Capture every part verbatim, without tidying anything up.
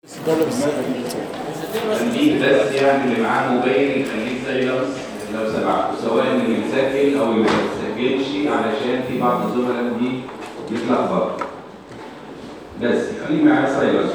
خليك بس يعني اللي معاه موبايل يخليك زي لو لو سمحتوا، سواء اللي مسجل او اللي ما بيسجلش، علشان في بعض الزملاء دي بيتلخبطوا. بس خليك معايا سايلنس.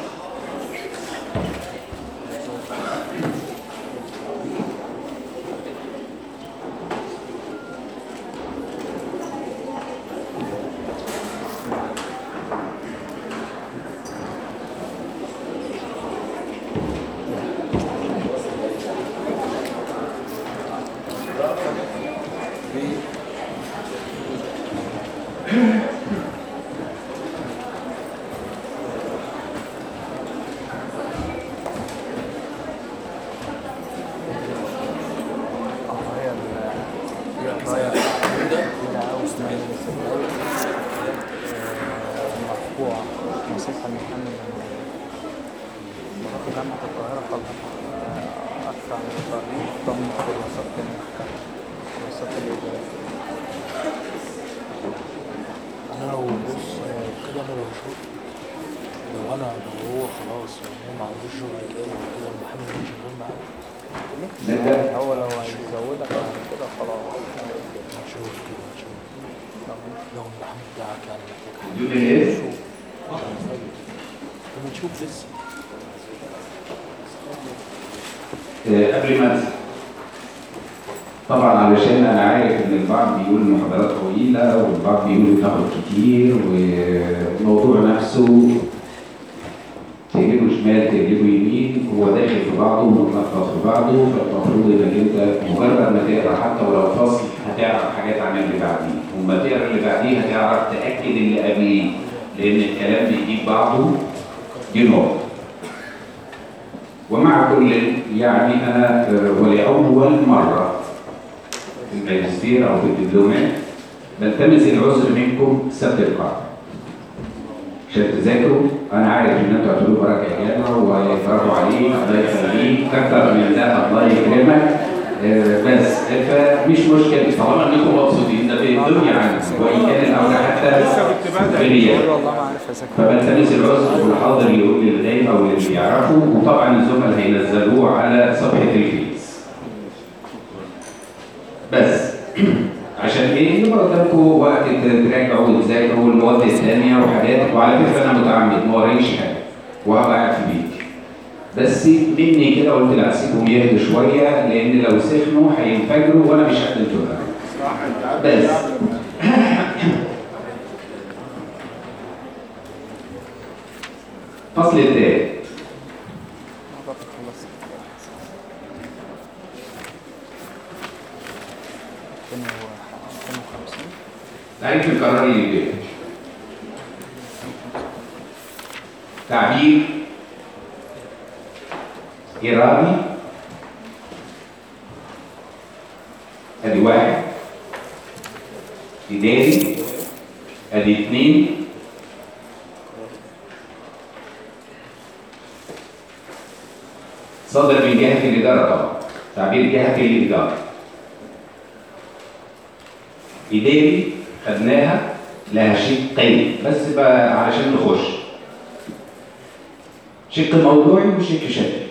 قبل ما انسى، طبعا علشان انا عارف ان البعض بيقول المحاضرات طويله والبعض بيقول بتاخد كتير والموضوع نفسه تقلبه شمال تقلبه يمين، هو داخل في بعضه ومتلخبط في بعضه، فالمفروض انك انت مجرد ما تقرا حتى ولو فصل هتعرف حاجات عن اللي بعديه، وما تقرا اللي بعديه هتعرف تاكد اللي قبليه، لان الكلام بيجيب بعضه دي نقطه. ومع كل يعني أنا ولأول مرة في الماجستير أو في الدبلومات بلتمس العذر منكم سبت القاعدة عشان تذاكروا. أنا عارف إن أنتوا هتقولوا وراك إجابة ويفرضوا عليك الله يخليك أكتر من ده الله يكرمك، بس فمش مشكلة طالما إنكم مبسوطين ده بالدنيا عنكم، وإن كان الأمر حتى غير فبلتمس العذر والحاضر يقول للغايب او اللي بيعرفوا، وطبعا الزملاء هينزلوه على صفحه الفيس. بس عشان ايه؟ يبقى قدامكم وقت تراجعوا وتذاكروا المواد الثانيه وحاجات، وعلى فكره انا متعمد ما وريش حاجه وهبقى قاعد في بيتي، بس مني كده قلت لا اسيبهم يهدوا شويه، لان لو سخنوا هينفجروا وانا مش قد الدنيا. بس فصل الثالث تعريف القرار اللي جاي. تعبير إرادي ادي واحد، إداري ادي اثنين، صدر من جهة الإدارة. طبعا تعبير جهة الإدارة. إداري خدناها لها شقين بس بقى علشان نخش، شق موضوعي وشق شكلي.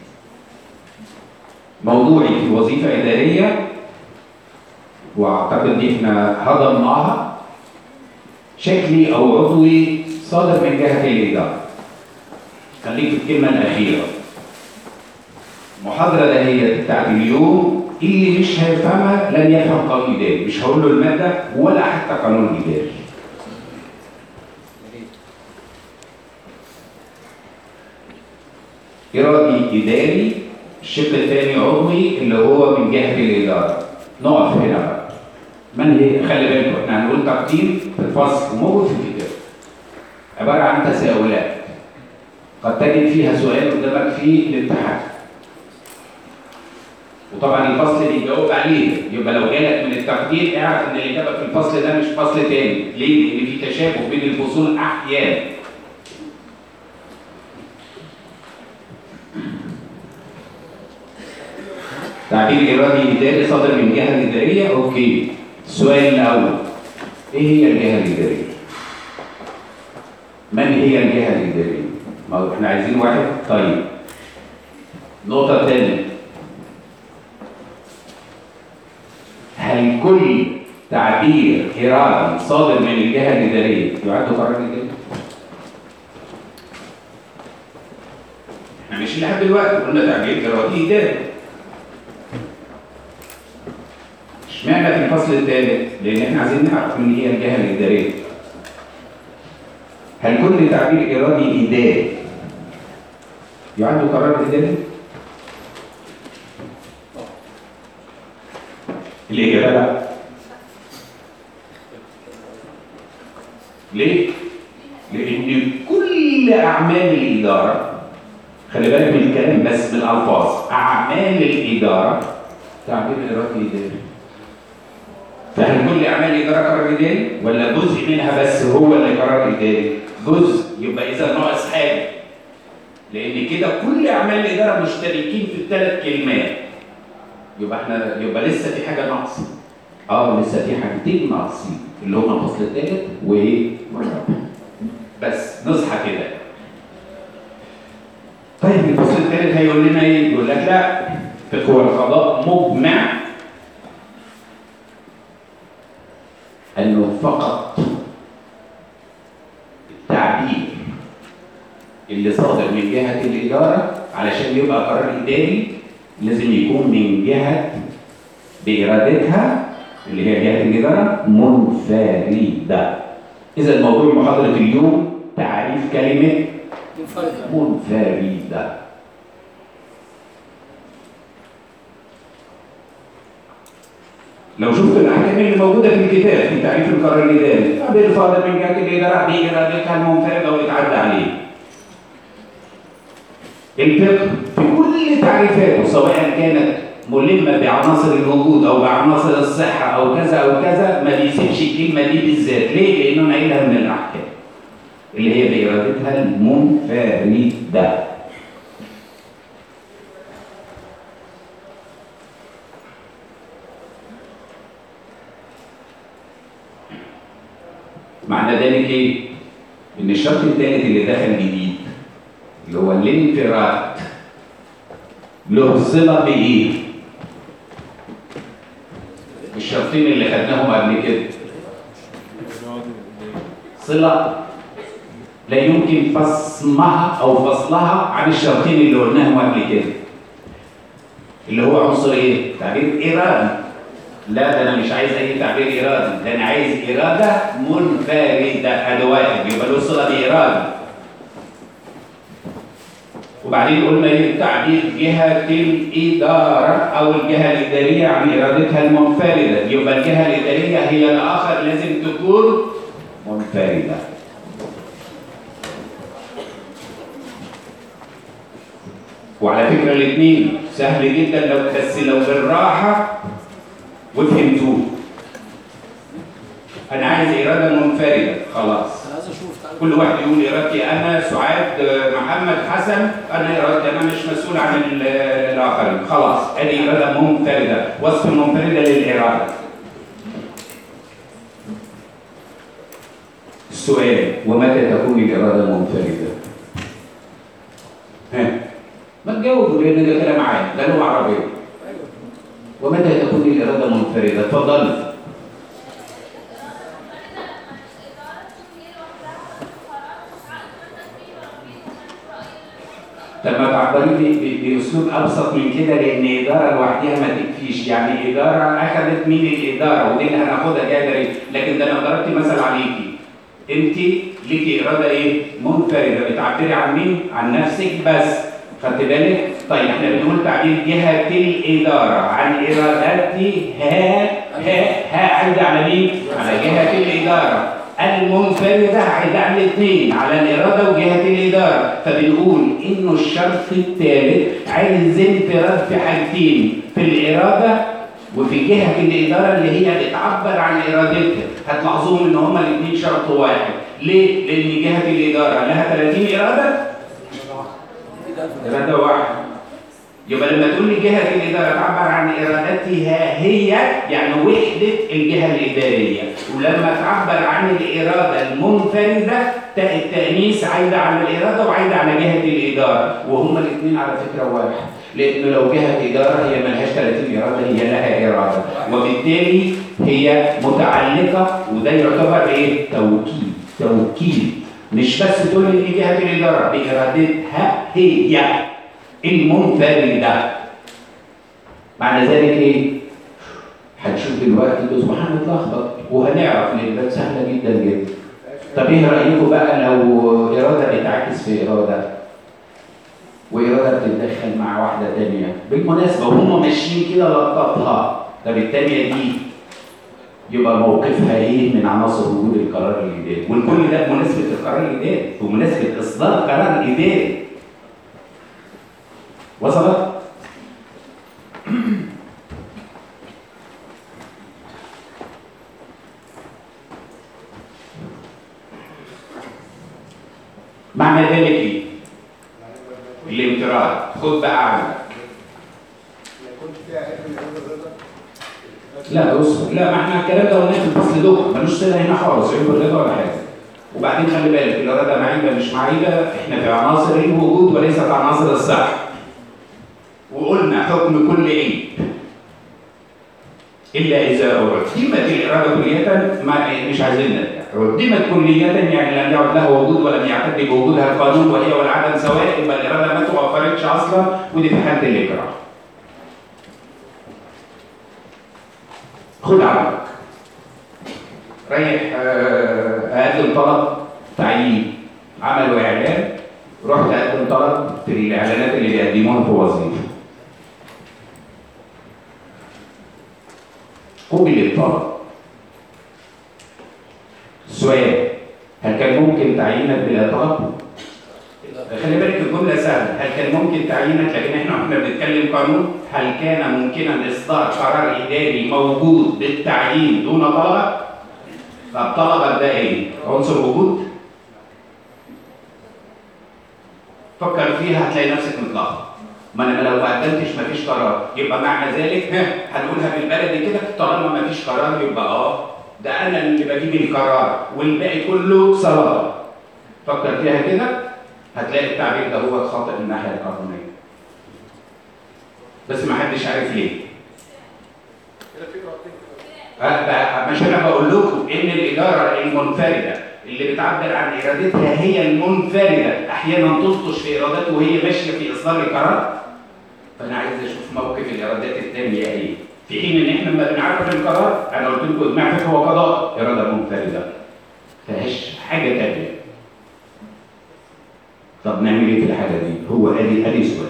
موضوعي في وظيفة إدارية واعتقد دي احنا هضمناها. شكلي أو عضوي صادر من جهة الإدارة. خليك في الكلمة الأخيرة. المحاضرة ده هي بتاعت اليوم، اللي مش هيفهمها لن يفهم قانون إداري، مش هقول له المادة ولا حتى قانون إداري. إرادي إداري، الشق الثاني عضوي اللي هو من جهة الإدارة. نقف هنا بقى. من هي؟ خلي بالكم احنا هنقول تقديم في الفصل وموجود في الكتاب. عبارة عن تساؤلات. قد تجد فيها سؤال قدامك في الامتحان. وطبعا الفصل اللي يجاوب عليه، يبقى لو جالك من التقدير اعرف ان الاجابه في الفصل ده مش فصل تاني، ليه؟ لان في تشابه بين الفصول احيانا. تعبير ارادي اداري صادر من جهه اداريه، اوكي. السؤال الاول، ايه هي الجهه الاداريه؟ من هي الجهه الاداريه؟ ما هو احنا عايزين واحد. طيب نقطة تانية، هل كل تعبير إرادي صادر من الجهة الإدارية يعد قرار إداري؟ احنا مش لحد دلوقتي قلنا تعبير إرادي إداري. اشمعنى في الفصل الثالث؟ لأن احنا عايزين نعرف من هي الجهة الإدارية. هل كل تعبير إرادي إداري يعد قرار إداري؟ الإجابة لا. ليه؟ لأن كل أعمال الإدارة، خلي بالك من الكلام بس من الألفاظ، أعمال الإدارة تعبير إرادي إداري. فهل كل أعمال الإدارة قرار إداري؟ ولا جزء منها بس هو اللي قرار إداري؟ جزء، يبقى إذا ناقص حاجة. لأن كده كل أعمال الإدارة مشتركين في الثلاث كلمات. يبقى احنا يبقى لسه في حاجة ناقصة. اه لسه في حاجتين ناقصين اللي هما الفصل الثالث وايه؟ والرابع. بس نصحى كده. طيب الفصل الثالث هيقول لنا ايه؟ يقول لك لا، فقه القضاء مجمع انه فقط التعبير اللي صادر من جهة الإدارة علشان يبقى قرار إداري لازم يكون من جهة بإرادتها اللي هي جهة الإدارة منفردة. إذا موضوع محاضرة اليوم تعريف كلمة منفردة. منفردة. لو شفت الأحكام اللي موجودة في الكتاب في تعريف القرار الإداري، تعبير صادر من جهة الإدارة بإرادتها المنفردة ويتعدى عليه. الفقه في كل تعريفاته سواء كانت ملمة بعناصر الوجود أو بعناصر الصحة أو كذا أو كذا ما بيسيبش الكلمة دي بالذات. ليه؟ لأنه نايلها من الأحكام اللي هي بإرادتها المنفردة. معنى ذلك إيه؟ إن الشرط الثالث اللي دخل جديد اللي هو الانفراد له صلة بإيه؟ الشرطين اللي خدناهم قبل كده. صلة لا يمكن فصمها أو فصلها عن الشرطين اللي قلناهم قبل كده. اللي هو عنصر إيه؟ تعبير إرادي. لا ده أنا مش عايز أي تعبير إرادي، ده أنا عايز إرادة منفردة. أدي واحد يبقى له صلة بإرادي. وبعدين قلنا ايه؟ تعبير جهة الإدارة أو الجهة الإدارية عن إرادتها المنفردة. يبقى الجهة الإدارية هي الآخر لازم تكون منفردة. وعلى فكرة الاثنين سهل جدا لو بس لو بالراحة وفهمتوه. أنا عايز إرادة منفردة خلاص. كل واحد يقول إرادتي أنا سعاد محمد حسن، أنا إرادتي أنا مش مسؤول عن الآخرين. خلاص أدي إرادة منفردة، وصف منفردة للإرادة. السؤال ومتى تكون الإرادة منفردة؟ ها ما تجاوبوا لأن ده كلام عام، ده لغة عربية. ومتى تكون الإرادة منفردة؟ اتفضل. لما تعبري باسلوب ابسط من كده، لان اداره لوحدها ما تكفيش. يعني اداره اخذت مين الاداره ودي اللي هناخدها جدري، لكن ده انا ضربت مثل عليكي. انت ليكي اراده ايه؟ منفرده، بتعبري عن مين؟ عن نفسك بس. خدت بالك؟ طيب احنا بنقول تعبير جهه الاداره عن ارادتها. ها ها عايده على مين؟ على جهه الاداره. المنفردة عايدة على الاثنين، على الإرادة وجهة الإدارة. فبنقول إنه الشرط الثالث عايز انفراد في حاجتين، في الإرادة وفي جهة الإدارة اللي هي بتعبر عن إرادتها. هتلاحظوهم إن هما الاثنين شرط واحد. ليه؟ لأن جهة الإدارة لها ثلاثين إرادة، إرادة واحدة. يبقى لما تقول لي جهة الإدارة تعبر عن إرادتها هي يعني وحدة الجهة الإدارية، ولما تعبر عن الإرادة المنفردة التأنيث عايدة على الإرادة وعايدة على جهة الإدارة، وهما الاثنين على فكرة واحد، لأنه لو جهة إدارة هي ملهاش ثلاثين إرادة، هي لها إرادة، وبالتالي هي متعلقة، وده يعتبر إيه؟ توكيد، توكيد، مش بس تقول لي جهة الإدارة بإرادتها هي المنفردة. معنى ذلك ايه؟ هنشوف دلوقتي الاسبوع هنتلخبط وهنعرف لان ده سهله جدا جدا. طب ايه رايكم بقى لو اراده بتعكس في اراده واراده بتتدخل مع واحده ثانيه بالمناسبه وهم ماشيين كده لقطها، طب الثانيه دي يبقى موقفها ايه من عناصر وجود القرار الاداري؟ والكل ده بمناسبه القرار الاداري ومناسبه اصدار قرار اداري. وصلت؟ معنى ذلك ايه؟ الامتراض، خد بقى عندك. لا بص، لا ما احنا الكلام ده قلناه في الفصل ده ملوش صله هنا خالص، عيب الرضا ولا حاجه. وبعدين خلي بالك الاراده معيبه مش معيبه، احنا في عناصر الوجود وليس في عناصر الصحه. وقلنا حكم كل عيب الا اذا ردمت الاراده كليه، ما مش عايزين نرجع، ردمت كليه يعني لم يعد لها وجود ولم يعتد بوجودها القانون وهي والعدم سواء، يبقى الاراده ما توفرتش اصلا، ودي في حاله الاكراه. خد عملك رايح اقدم طلب تعيين، عملوا اعلان، رحت اقدم طلب في الاعلانات اللي بيقدموها في وظيفه، قبل الطلب. سؤال: هل كان ممكن تعيينك بلا طلب؟ خلي بالك الجمله سهله، هل كان ممكن تعيينك؟ لكن احنا واحنا بنتكلم قانون، هل كان ممكنا اصدار قرار اداري موجود بالتعيين دون طلب؟ طب طلبك ده ايه؟ عنصر وجود؟ فكر فيها هتلاقي نفسك متلخبط. ما انا لو ما قدمتش مفيش قرار، يبقى معنى ذلك ها هنقولها بالبلدي كده، طالما مفيش قرار يبقى اه ده انا اللي بجيب القرار والباقي كله صلاه. فكر فيها كده هتلاقي التعبير ده هو خاطئ من الناحيه القانونيه. بس ما حدش عارف ليه. مش انا بقول لكم ان الاداره المنفرده اللي بتعبر عن ارادتها هي المنفرده احيانا تلطش في ارادته وهي ماشيه في اصدار القرار. فانا عايز اشوف موقف الارادات الثانيه ايه، في حين ان احنا لما بنعرف القرار انا قلت لكم اجماع فقه وقضاء اراده منفرده ما فيهاش حاجه ثانيه. طب نعمل ايه في الحاله دي؟ هو ادي ادي سؤال.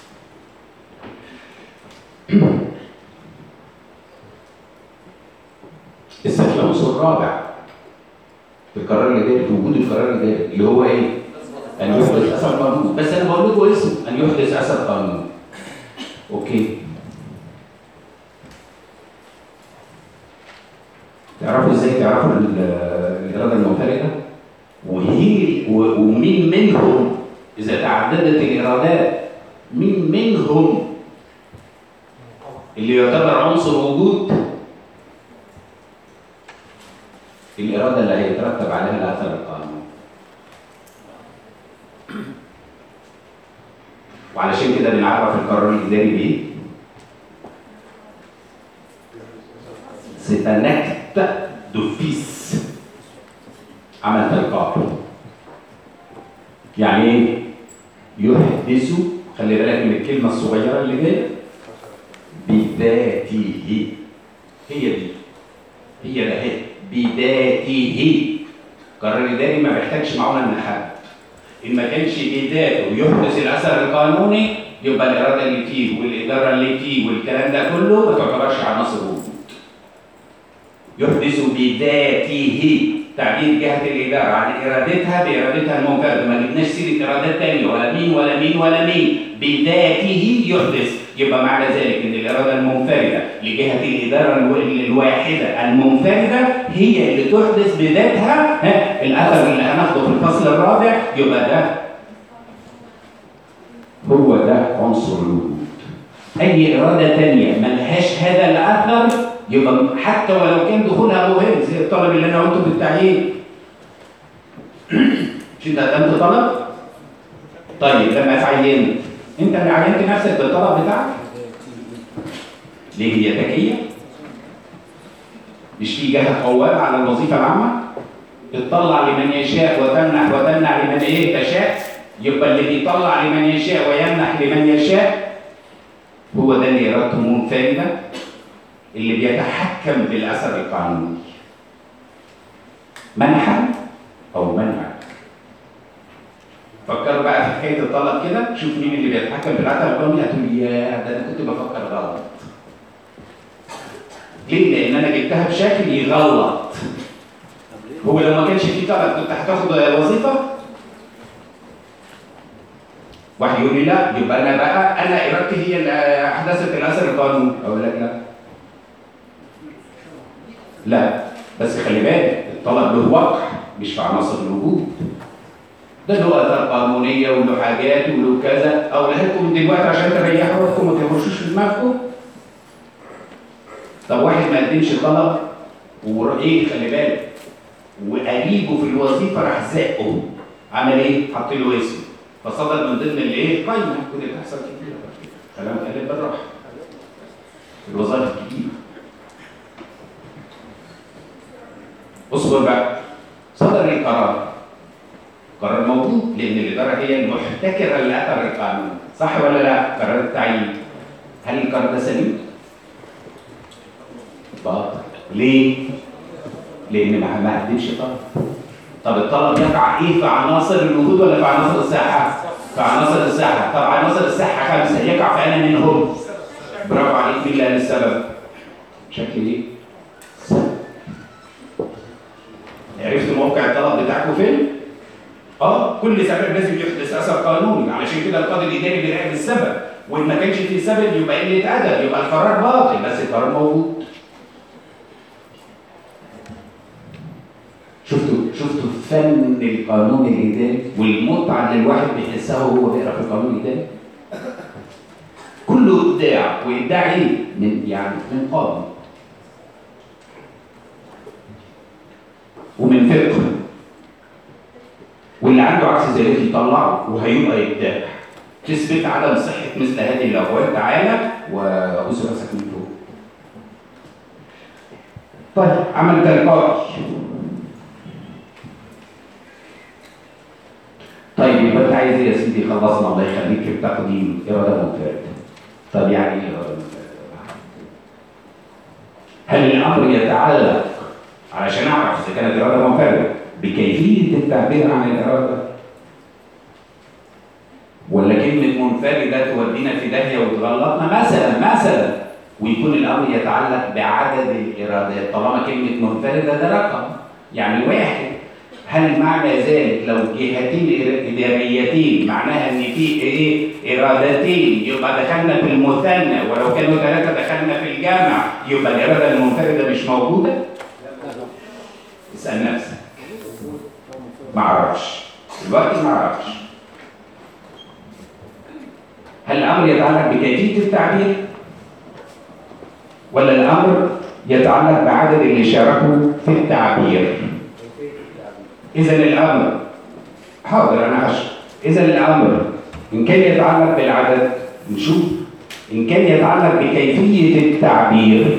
العنصر الرابع في القرار الاداري، في وجود القرار الاداري اللي هو ايه؟ ان يحدث اثر قانون. بس انا بقول لكم اسم ان يحدث اثر قانون. اوكي. تعرفوا ازاي تعرفوا الاراده المنفرده؟ وهي ومين منهم اذا تعددت الارادات مين منهم اللي يعتبر عنصر وجود؟ الإرادة اللي هيترتب عليها الأثر القانوني. وعلشان كده بنعرف القرار الإداري بإيه؟ C'est un acte d'office. عمل تلقائي. يعني إيه؟ يحدث، خلي بالك من الكلمة الصغيرة اللي جاية، بذاته. هي دي. هي ده هي. بذاته. قرار اداري ما بيحتاجش معونه من حد. ان ما كانش بذاته يحدث الاثر القانوني يبقى الاراده اللي فيه والاداره اللي فيه والكلام ده كله ما تعتبرش عناصر وجود. يحدث بذاته، تعبير جهه الاداره عن ارادتها بارادتها المنفرده، ما جبناش سيره ارادات ثانيه ولا مين ولا مين ولا مين، بذاته يحدث. يبقى معنى ذلك ان الاراده المنفرده لجهه الاداره الواحده المنفرده هي اللي تحدث بذاتها الاثر اللي هناخده في الفصل الرابع. يبقى ده هو ده عنصر الوجود. اي اراده ثانيه ملهاش هذا الاثر يبقى حتى ولو كان دخولها مهم، زي الطلب اللي انا قلته بالتعيين. مش انت قدمت طلب؟ طيب لما اتعينت انت اللي عينت نفسك بالطلب بتاعك؟ ليه هي تكيه؟ مش في جهه قوامه على الوظيفه العامه؟ تطلع لمن يشاء وتمنح وتمنع لمن ايه تشاء. يبقى اللي بيطلع لمن يشاء ويمنح لمن يشاء هو ده اللي ارادته منفرده، اللي بيتحكم بالاثر القانوني منحا او منعا. فكروا بقى في حكايه الطلب كده، شوف مين اللي بيتحكم بالاثر القانوني. هتقول يا ده انا كنت بفكر غلط. ليه؟ لان انا جبتها بشكل يغلط. هو لو ما كانش في طلب كنت هتاخد وظيفه؟ واحد يقول لي لا، يبقى انا بقى انا ارادتي هي اللي احدثت الاثر القانوني. اقول لك لا. لا بس خلي بالك الطلب له وقع، مش في عناصر الوجود. ده له اثار قانونيه وله حاجات وله كذا. اقولها لكم دلوقتي عشان تريحوا روحكم ما تخشوش في دماغكم. طب واحد ما قدمش طلب وايه خلي بالك وقريبه في الوظيفه راح زقه، عمل ايه؟ حط له اسم فصدر من ضمن الايه؟ قايمه. ودي بتحصل كتير. كلام قلب بالراحه. الوظائف الكبيره. اصبر بقى. صدر القرار. قرار موجود لان الاداره هي المحتكره لاثر القانون، صح ولا لا؟ قرار التعيين. هل القرار ده سليم؟ باطل. ليه؟ لان ما ما قدمش طلب. طب الطلب يقع ايه؟ في عناصر الوجود ولا في عناصر الصحه؟ في عناصر الصحه. طب عناصر الصحه خمسه، يقع في انا منهم؟ برافو عليك. مين اللي قال السبب؟ شكل ايه؟ سبب. عرفتوا موقع الطلب بتاعكم فين؟ اه كل سبب لازم يحدث اثر قانوني، علشان كده القاضي الاداري بيراقب السبب، وان ما كانش في سبب يبقى قله ادب، يبقى القرار باطل، بس القرار موجود. شفتوا شفتوا فن القانون الاداري والمتعه اللي الواحد بيحسها وهو بيقرا في القانون الاداري؟ كله ابداع، وابداع ايه؟ من يعني من قاضي ومن فقه، واللي عنده عكس ذلك يطلعه وهيبقى ابداع. تثبت عدم صحه مثل هذه الاقوال. تعالى وابص راسك من فوق. طيب عمل تلقائي. طيب يبقى انت عايز ايه يا سيدي؟ خلصنا الله يخليك في تقديم اراده منفرده. طب يعني ايه اراده منفرده؟ هل الامر يتعلق علشان اعرف اذا كانت اراده منفرده بكيفيه التعبير عن الاراده؟ ولا كلمه منفرده تودينا في داهيه وتغلطنا مثلا مثلا ويكون الامر يتعلق بعدد الارادات؟ طالما كلمه منفرده ده رقم يعني واحد. هل معنى ذلك لو جهتين اداريتين معناها ان في ايه؟ ارادتين، يبقى دخلنا في المثنى، ولو كانوا ثلاثه دخلنا في الجمع، يبقى الاراده المنفرده مش موجوده؟ اسال نفسك. ما اعرفش دلوقتي، ما اعرفش. هل الامر يتعلق بكيفيه التعبير؟ ولا الامر يتعلق بعدد اللي شاركوا في التعبير؟ إذا الأمر حاضر أنا أشرح. إذا الأمر إن كان يتعلق بالعدد نشوف، إن كان يتعلق بكيفية التعبير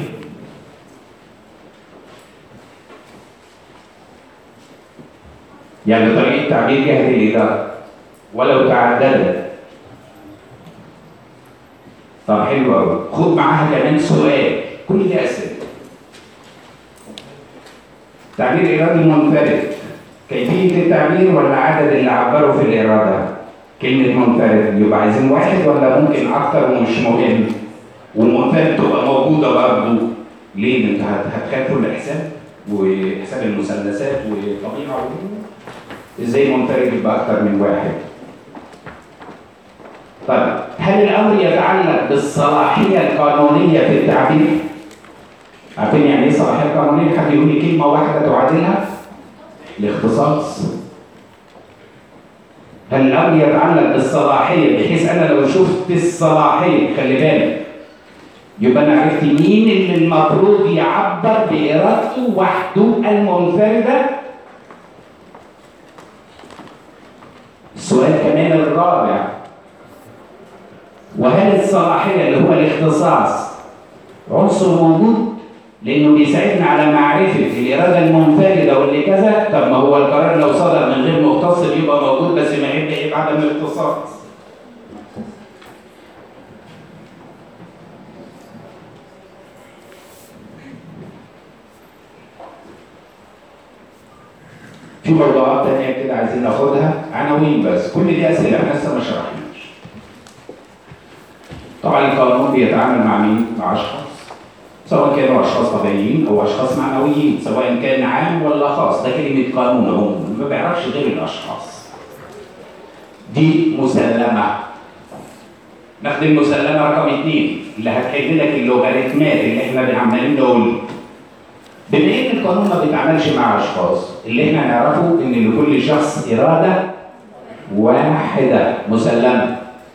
يعني طريقة تعبير جهة الإدارة ولو تعددت. طب حلو قوي. خد معاها كمان سؤال، كل دي أسئلة. تعبير إرادي منفرد، كيفية التعبير ولا عدد اللي عبروا في الإرادة؟ كلمة منفرد يبقى عايزين واحد ولا ممكن أكتر ومش مهم؟ ومنفرد تبقى موجودة برضه. ليه؟ أنت هتخافوا الحساب وحساب المثلثات وطبيعة إزاي منفرد يبقى أكتر من واحد؟ طيب هل الأمر يتعلق بالصلاحية القانونية في التعبير؟ عارفين يعني إيه صلاحية قانونية؟ حد يقول لي كلمة واحدة تعادلها؟ الاختصاص. هل الامر يتعلق بالصلاحيه بحيث انا لو شفت الصلاحيه، خلي بالك يبقى انا عرفت مين اللي المفروض يعبر بارادته وحده المنفرده. السؤال كمان الرابع، وهل الصلاحيه اللي هو الاختصاص عنصر موجود؟ لانه بيساعدنا على معرفه الاراده المنفرده واللي كذا. طب ما هو القرار لو صدر من غير مختص يبقى موجود، بس ما يبقى يبقى عدم الاختصاص. في موضوعات تانية كده عايزين ناخدها عناوين بس، كل دي اسئله احنا لسه ما شرحناش. طبعا القانون بيتعامل مع مين؟ مع اشخاص، سواء كانوا اشخاص طبيعيين او اشخاص معنويين، سواء كان عام ولا خاص. ده كلمه قانون اهو، ما بيعرفش غير الاشخاص. دي مسلمه. ناخد المسلمه رقم اثنين اللي هتحل لك اللوغاريتمات اللي احنا عمالين نقول. بما ان القانون ما بيتعاملش مع اشخاص، اللي احنا نعرفه ان لكل شخص اراده واحده مسلمه.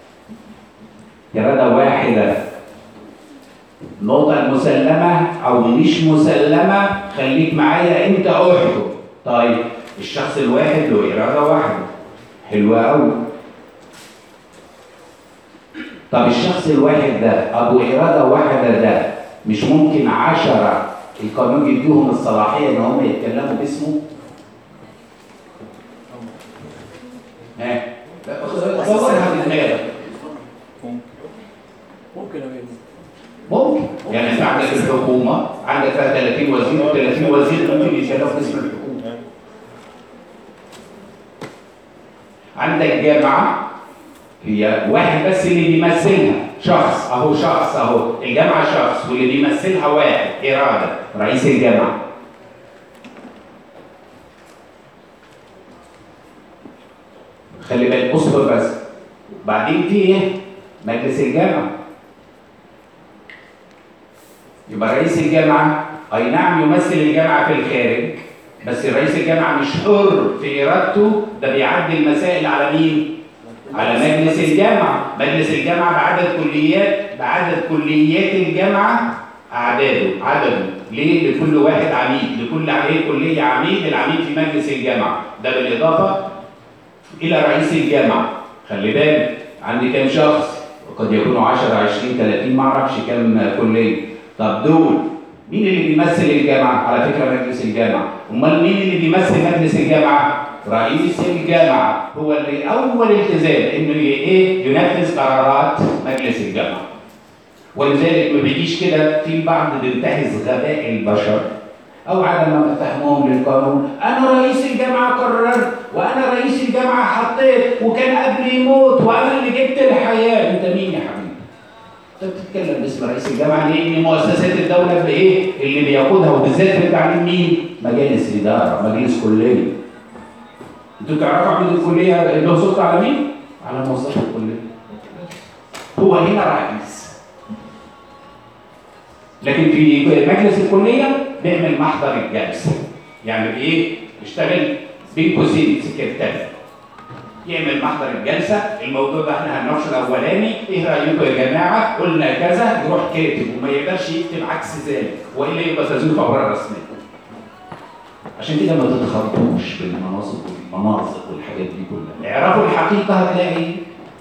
اراده واحده. النقطة المسلمة أو مش مسلمة خليك معايا أنت أحكم. طيب الشخص الواحد له إرادة واحدة، حلوة أوي. طب الشخص الواحد ده أبو إرادة واحدة ده مش ممكن عشرة القانون يديهم الصلاحية إن هم يتكلموا باسمه؟ ها؟ لا خدها في دماغك. ممكن أبقى ممكن. يعني انت عندك الحكومه عندك فيها ثلاثين وزير و30 وزير ممكن يشاركوا في اسم الحكومه. عندك جامعه هي واحد بس اللي بيمثلها، شخص اهو، شخص اهو، الجامعه شخص واللي بيمثلها واحد اراده، رئيس الجامعه. خلي بالك اصبر بس. بعدين في ايه؟ مجلس الجامعه. يبقى رئيس الجامعة أي نعم يمثل الجامعة في الخارج، بس رئيس الجامعة مش حر في إرادته، ده بيعدي المسائل على مين؟ على مجلس الجامعة. مجلس الجامعة بعدد كليات بعدد كليات الجامعة أعداده عدده. ليه؟ لكل واحد عميد، لكل عليه كلية عميد، العميد في مجلس الجامعة، ده بالإضافة إلى رئيس الجامعة. خلي بالك عندي كام شخص؟ قد يكونوا عشرة عشرين ثلاثين ما أعرفش كام كلية. طب دول مين اللي بيمثل الجامعة؟ على فكرة مجلس الجامعة. أمال مين اللي بيمثل مجلس الجامعة؟ رئيس الجامعة هو اللي أول التزام إنه إيه؟ ينفذ قرارات مجلس الجامعة. ولذلك ما بيجيش كده في البعض بينتهز غباء البشر أو عدم ما فهمهم للقانون. أنا رئيس الجامعة قررت، وأنا رئيس الجامعة حطيت، وكان قبلي يموت، وأنا اللي جبت الحياة. أنت مين يا حبيبي؟ انت بتتكلم باسم رئيس الجامعه ليه؟ ان مؤسسات الدوله بايه؟ اللي بيقودها وبالذات في التعليم مين؟ مجالس اداره، مجالس كليه. انتوا تعرفوا عميد الكليه له سلطه على مين؟ على موظف الكليه. هو هنا رئيس. لكن في مجلس الكليه بيعمل محضر الجلسه. يعني بايه؟ يشتغل بين قوسين سكرتاري. يعمل محضر الجلسه، الموضوع ده احنا هنناقشه الاولاني، ايه رايكم يا جماعه؟ قلنا كذا، يروح كاتب وما يقدرش يكتب عكس ذلك، والا يبقى تزوير اوراق رسميه. عشان كده ما تتخطوش بالمناصب والمناصب والحاجات دي كلها، اعرفوا الحقيقه هتلاقي ايه؟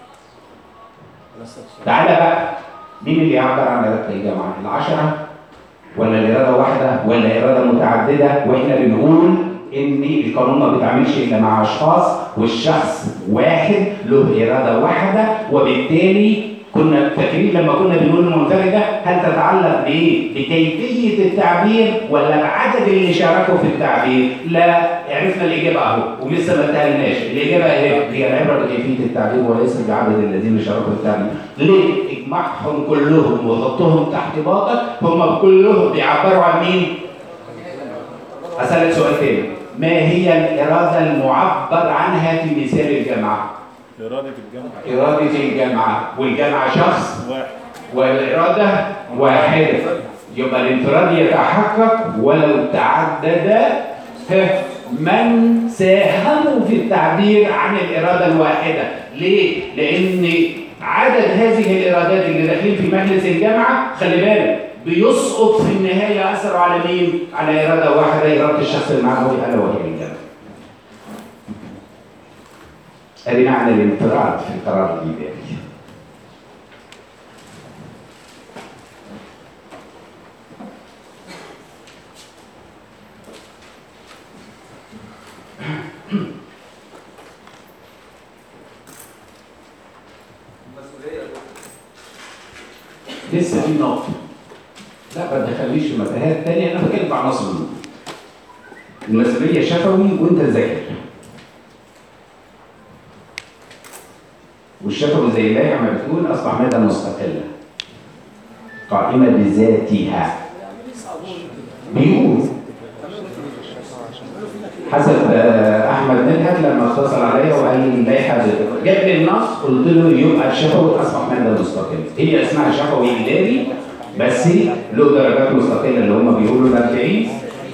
تعالى بقى، مين اللي يعبر عن اراده الجامعه؟ العشره ولا الاراده واحده ولا اراده متعدده؟ واحنا بنقول ان القانون ما بيتعاملش الا مع اشخاص، والشخص واحد له اراده واحده، وبالتالي كنا فاكرين لما كنا بنقول المنفرده هل تتعلق بايه؟ بكيفيه التعبير ولا بعدد اللي شاركوا في التعبير؟ لا، عرفنا الاجابه اهو ولسه ما انتهيناش. الاجابه اهي، هي العبره بكيفيه التعبير وليس بعدد الذين شاركوا في التعبير. ليه؟ اجمعهم كلهم وحطهم تحت باطل، هم كلهم بيعبروا عن مين؟ هسألك سؤال تاني، ما هي الإرادة المعبر عنها في مثال الجامعة؟ إرادة الجامعة. إرادة الجامعة، والجامعة شخص واحد، والإرادة واحدة. يبقى الانفراد يتحقق ولو تعدد من ساهموا في التعبير عن الإرادة الواحدة. ليه؟ لأن عدد هذه الايرادات اللي داخلين في مجلس الجامعه خلي بالك بيسقط في النهايه اثره على مين؟ على اراده واحده، اراده الشخص المعنوي الا وهي الجامعه. ادي معنى الانفراد في القرار الاداري. لسه في نقطة. لا ما تدخليش في متاهات تانية، أنا بتكلم عن نص النقطة. المسؤولية شفوي وأنت ذاكر. والشفوي زي اللائحة ما بتقول أصبح مادة مستقلة. قائمة بذاتها. بيقول حسب احمد مدحت لما اتصل عليا وقال لي اللائحه جاب لي النص، قلت له يبقى الشفوي اصبح ماده مستقله، هي اسمها شفوي اداري بس له درجات مستقله اللي هم بيقولوا ال أربعين.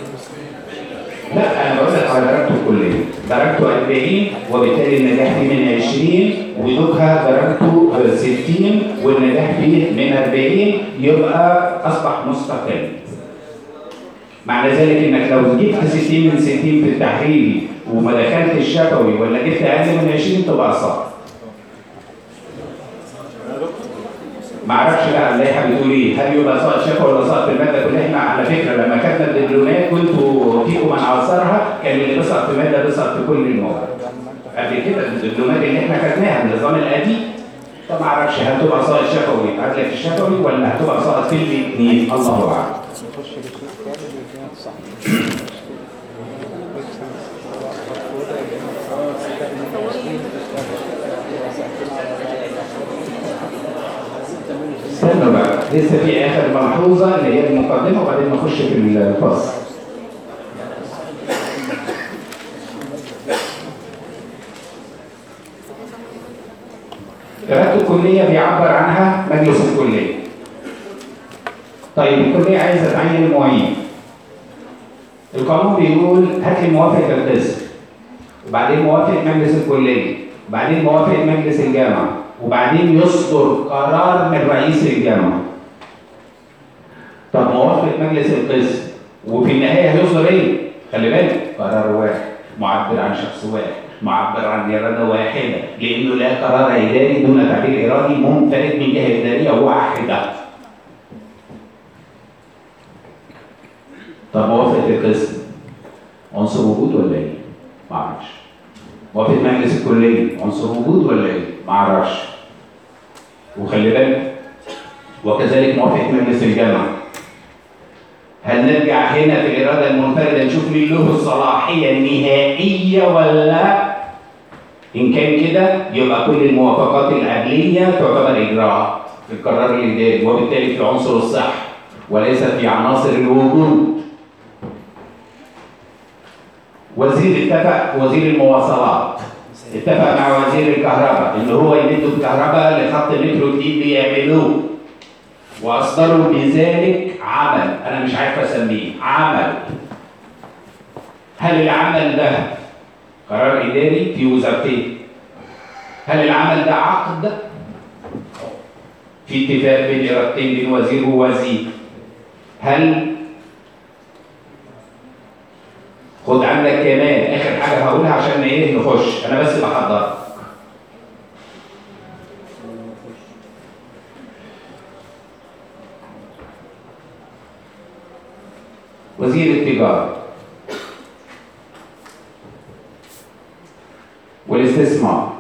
لا انا بقول لك على درجته الكليه، درجته أربعين وبالتالي النجاح فيه من عشرين ودوكها درجته ستين والنجاح فيه من أربعين، يبقى اصبح مستقل. معنى ذلك انك لو جبت ستين من ستين في التحريري وما دخلت الشفوي ولا جبت اقل من عشرين تبقى ساقط. ما اعرفش بقى اللائحه بتقول ايه، هل يبقى ساقط شفوي ولا ساقط في الماده كلها؟ احنا على فكره لما كتبنا الدبلومات كنتوا فيكم من عاصرها كان اللي بيسقط في ماده بيسقط في كل المواد. قبل كده الدبلومات اللي احنا خدناها النظام القديم، طب ما اعرفش هتبقى ساقط شفوي يتعاد لك الشفوي ولا هتبقى ساقط في الاثنين، الله اعلم. استنوا بقى لسه في اخر ملحوظه اللي هي المقدمه وبعدين نخش في الفصل. إرادة الكليه بيعبر عنها مجلس الكليه. طيب الكليه عايزه تعين معين. القانون بيقول هات لي موافقه القسم وبعدين موافقه مجلس الكليه وبعدين موافقه مجلس الجامعه وبعدين يصدر قرار من رئيس الجامعه. طب موافقه مجلس القسم وفي النهايه هيصدر ايه؟ خلي بالك قرار واحد معبر عن شخص واحد معبر عن اراده واحده، لانه لا قرار اداري دون تعبير ارادي منفرد من جهه اداريه واحده. طب موافقه القسم عنصر وجود ولا ايه؟ ما اعرفش. موافقه مجلس الكليه عنصر وجود ولا ايه؟ ما اعرفش. وخلي بالك وكذلك موافقه مجلس الجامعه. هل نرجع هنا في الاراده المنفرده نشوف مين له الصلاحيه النهائيه ولا؟ ان كان كده يبقى كل الموافقات القبليه تعتبر اجراءات في القرار الاداري وبالتالي في عنصر الصحه وليس في عناصر الوجود. وزير اتفق وزير المواصلات اتفق مع وزير الكهرباء ان هو يمدوا الكهرباء لخط مترو جديد بيعملوه واصدروا بذلك عمل، انا مش عارف اسميه عمل. هل العمل ده قرار اداري في وزارتين؟ هل العمل ده عقد في اتفاق بين ارادتين بين وزير ووزير؟ هل خد عندك كمان اخر حاجه هقولها عشان ايه نخش، انا بس بحضرك. وزير التجاره والاستثمار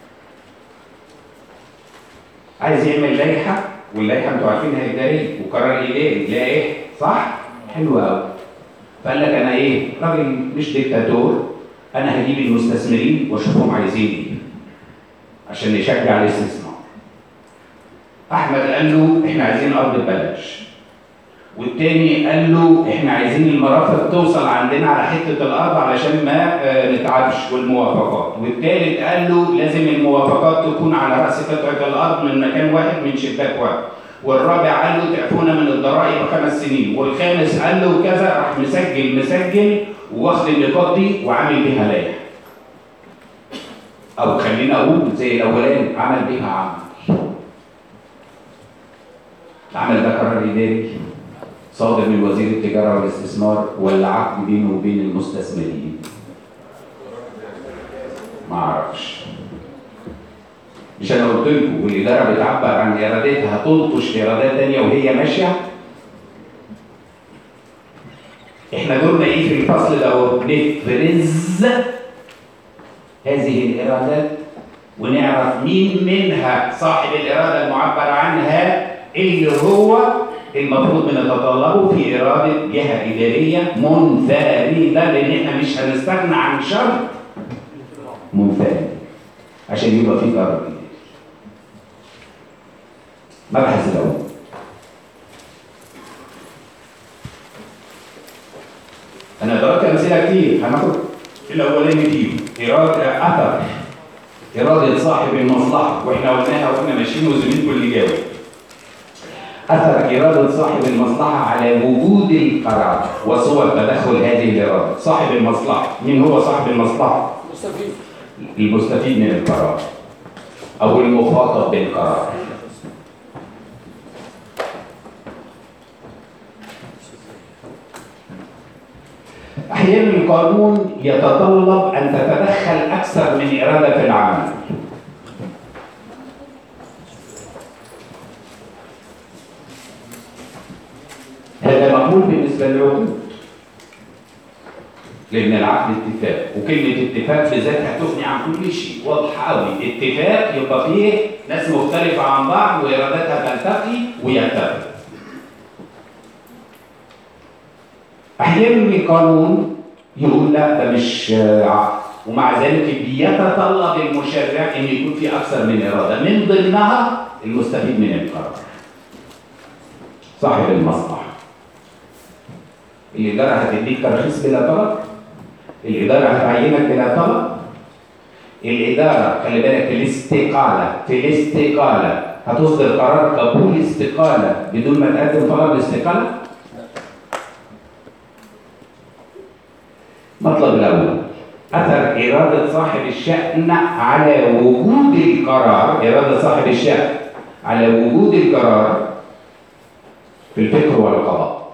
عايز يعمل لائحه، واللائحه انتوا عارفينها اداريه وقرار اداري، لا ايه؟ صح؟ حلو قوي. فقال لك انا ايه؟ راجل مش ديكتاتور، انا هجيب المستثمرين واشوفهم عايزين ايه عشان نشجع الاستثمار. احمد قال له احنا عايزين ارض ببلاش، والتاني قال له احنا عايزين المرافق توصل عندنا على حته الارض علشان ما نتعبش والموافقات، والتالت قال له لازم الموافقات تكون على راس قطعه الارض من مكان واحد من شباك واحد، والرابع قال له تعفونا من الضرائب خمس سنين، والخامس قال له كذا، راح مسجل مسجل واخد النقاط دي وعامل بيها لائحه. او خلينا اقول زي الاولاني عمل بيها عمل. العمل ده قرار إداري صادر من وزير التجارة والاستثمار ولا عقد بينه وبين المستثمرين؟ ما اعرفش. مش انا قلت لكم والاداره بتعبر عن ارادتها تلطش ارادات ثانيه وهي ماشيه؟ احنا دورنا ايه في الفصل ده؟ نفرز هذه الارادات ونعرف مين منها صاحب الاراده المعبر عنها اللي هو المفروض بنتطلبه في اراده جهه اداريه منفرده، لان احنا مش هنستغنى عن شرط منفرد عشان يبقى في قرار اداري. مبحث الاول، انا ضربت امثله كتير، هناخد الاولاني فيهم اراده اثر اراده صاحب المصلحه، واحنا قلناها واحنا ماشيين وزميلكم اللي جاوب. اثر اراده صاحب المصلحه على وجود القرار وصور تدخل هذه الاراده. صاحب المصلحه، مين هو صاحب المصلحه؟ مستفيد. المستفيد من القرار او المخاطب بالقرار. احيانا القانون يتطلب ان تتدخل اكثر من اراده في العمل. هذا مقبول بالنسبه للعقود، لان العقد اتفاق، وكلمه اتفاق بذاتها تغني عن كل شيء، واضحه قوي. اتفاق يبقى فيه ناس مختلفه عن بعض وارادتها تلتقي ويتفق. احيانا القانون يقول لا ده مش عقد، ومع ذلك بيتطلب المشرع ان يكون في اكثر من اراده، من ضمنها المستفيد من القرار صاحب المصلحه. الاداره هتديك ترخيص بلا طلب، الاداره هتعينك بلا طلب، الاداره خلي بالك الاستقاله في الاستقاله هتصدر قرار قبول استقاله بدون ما تقدم طلب الاستقاله. المطلب الاول اثر اراده صاحب الشأن على وجود القرار، اراده صاحب الشأن على وجود القرار في الفكر والقضاء.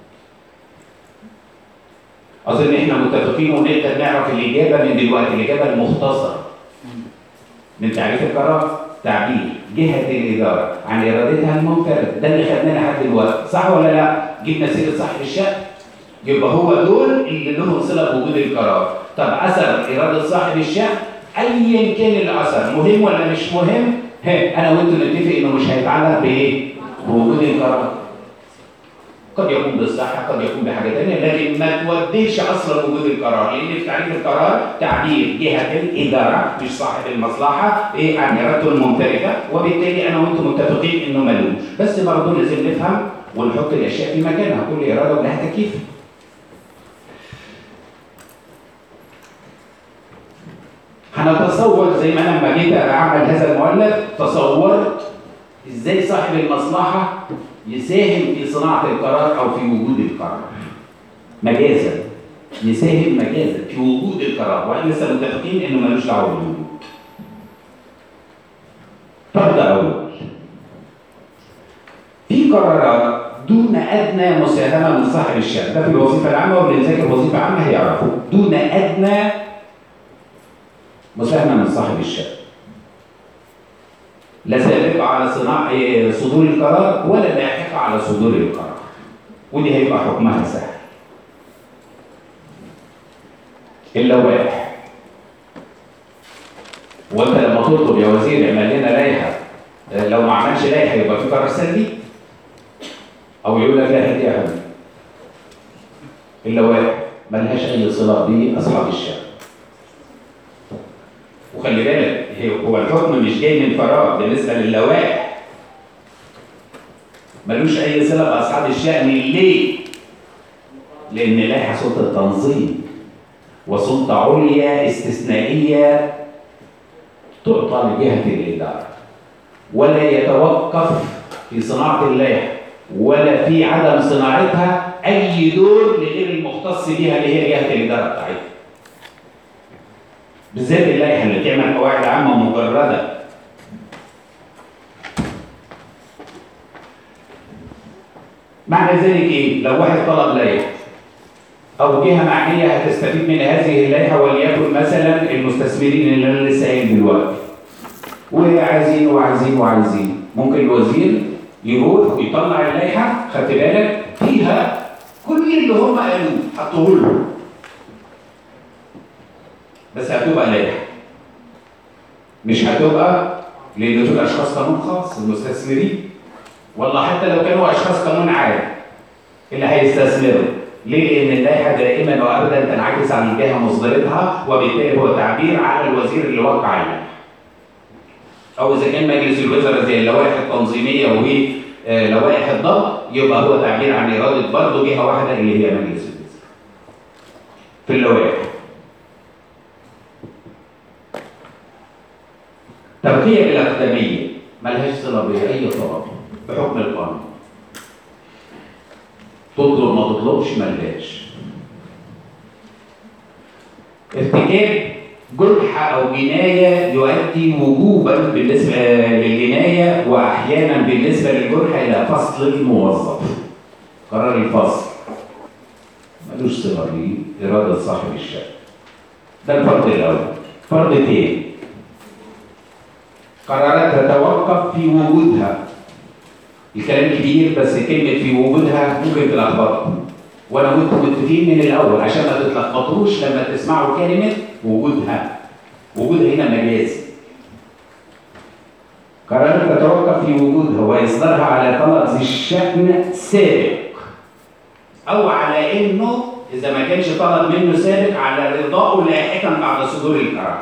اظن احنا متفقين ونقدر نعرف الاجابه من دلوقتي، الاجابه المختصره من تعريف القرار تعبير جهه الاداره عن ارادتها المنفرده، ده اللي خدناه لحد دلوقتي، صح ولا لا؟ جبنا سيره صاحب الشأن، يبقى هو دول اللي لهم صله بوجود القرار. طب اثر اراده صاحب الشأن ايا كان الاثر مهم ولا مش مهم، ها انا وانتوا نتفق انه مش هيتعلق بايه؟ بوجود القرار. قد يكون بالصحه، قد يكون بحاجه ثانيه، لكن ما توديش اصلا وجود القرار، لان في تعريف القرار تعبير جهه الاداره مش صاحب المصلحه ايه عن ارادته المنفرده، وبالتالي انا وانتم متفقين انه ملوش، بس برضه لازم نفهم ونحط الاشياء في مكانها، كل اراده ولها تكييف. هنتصور زي ما انا لما جيت اعمل هذا المؤلف تصورت ازاي صاحب المصلحه يساهم في صناعه القرار او في وجود القرار. مجازا يساهم مجازا في وجود القرار، واحنا لسه متفقين انه ملوش دعوه بالوجود. طب ده اول. في قرارات دون ادنى مساهمه من صاحب الشأن، ده في الوظيفه العامه، واللي يذاكر وظيفه عامه هيعرفوا دون ادنى مساهمه من صاحب الشأن. لا سابقه على صناعه صدور القرار ولا لاحقه على صدور القرار، ودي هيبقى حكمها سهل. اللوائح، وانت لما تطلب يا وزير اعمل لنا لائحه، لو ما عملش لائحه يبقى في قرار سلبي، او يقول لك لائحه دي اهم. اللوائح ملهاش اي صله باصحاب الشأن. وخلي بالك هو الحكم مش جاي من فراغ بالنسبه للوائح، ملوش اي صله باصحاب الشأن. ليه؟ لان لائحه سلطه تنظيم وسلطه عليا استثنائيه تعطى لجهه الاداره، ولا يتوقف في صناعه اللائحه ولا في عدم صناعتها اي دور لغير المختص بها اللي هي جهه الاداره بتاعتها. بالذات اللائحه اللي تعمل قواعد عامه مجرده. معنى ذلك ايه؟ لو واحد طلب لائحه او جهه معنيه هتستفيد من هذه اللائحه، وليكن مثلا المستثمرين اللي انا لسه قايل دلوقتي، وعايزين وعايزين وعايزين، ممكن الوزير يروح ويطلع اللائحه، خدت بالك فيها كل اللي هم قالوه حطوه له، بس هتبقى لائحه، مش هتبقى لان دول اشخاص قانون خاص المستثمرين، والله حتى لو كانوا اشخاص قانون عام اللي هيستثمروا. ليه؟ لان اللائحه دائما وابدا تنعكس على الجهه مصدرتها، وبالتالي هو تعبير على الوزير اللي وقع اللائحه. او اذا كان مجلس الوزراء زي اللوائح التنظيميه ولوائح الضبط، يبقى هو تعبير عن اراده برضه جهه واحده اللي هي مجلس الوزراء. في اللوائح. ترقيه الاقدميه ملهاش صله باي طلب بحكم القانون. تطلب ما تطلبش ملهاش. ارتكاب جرح او جنايه يؤدي وجوبا بالنسبه للجنايه واحيانا بالنسبه للجرح الى فصل الموظف. قرار الفصل ملوش صله باراده صاحب الشأن. ده الفرض الاول. فرض تاني، قرارات تتوقف في وجودها. الكلام كبير بس كلمه في وجودها ممكن تلخبطكم، وانا وانتم متفقين من الاول عشان ما تتلخبطوش لما تسمعوا كلمه وجودها. وجودها هنا مجازي. قرارات تتوقف في وجودها وإصدارها على طلب ذي الشأن سابق، أو على إنه إذا ما كانش طلب منه سابق على رضائه لاحقا بعد صدور القرار.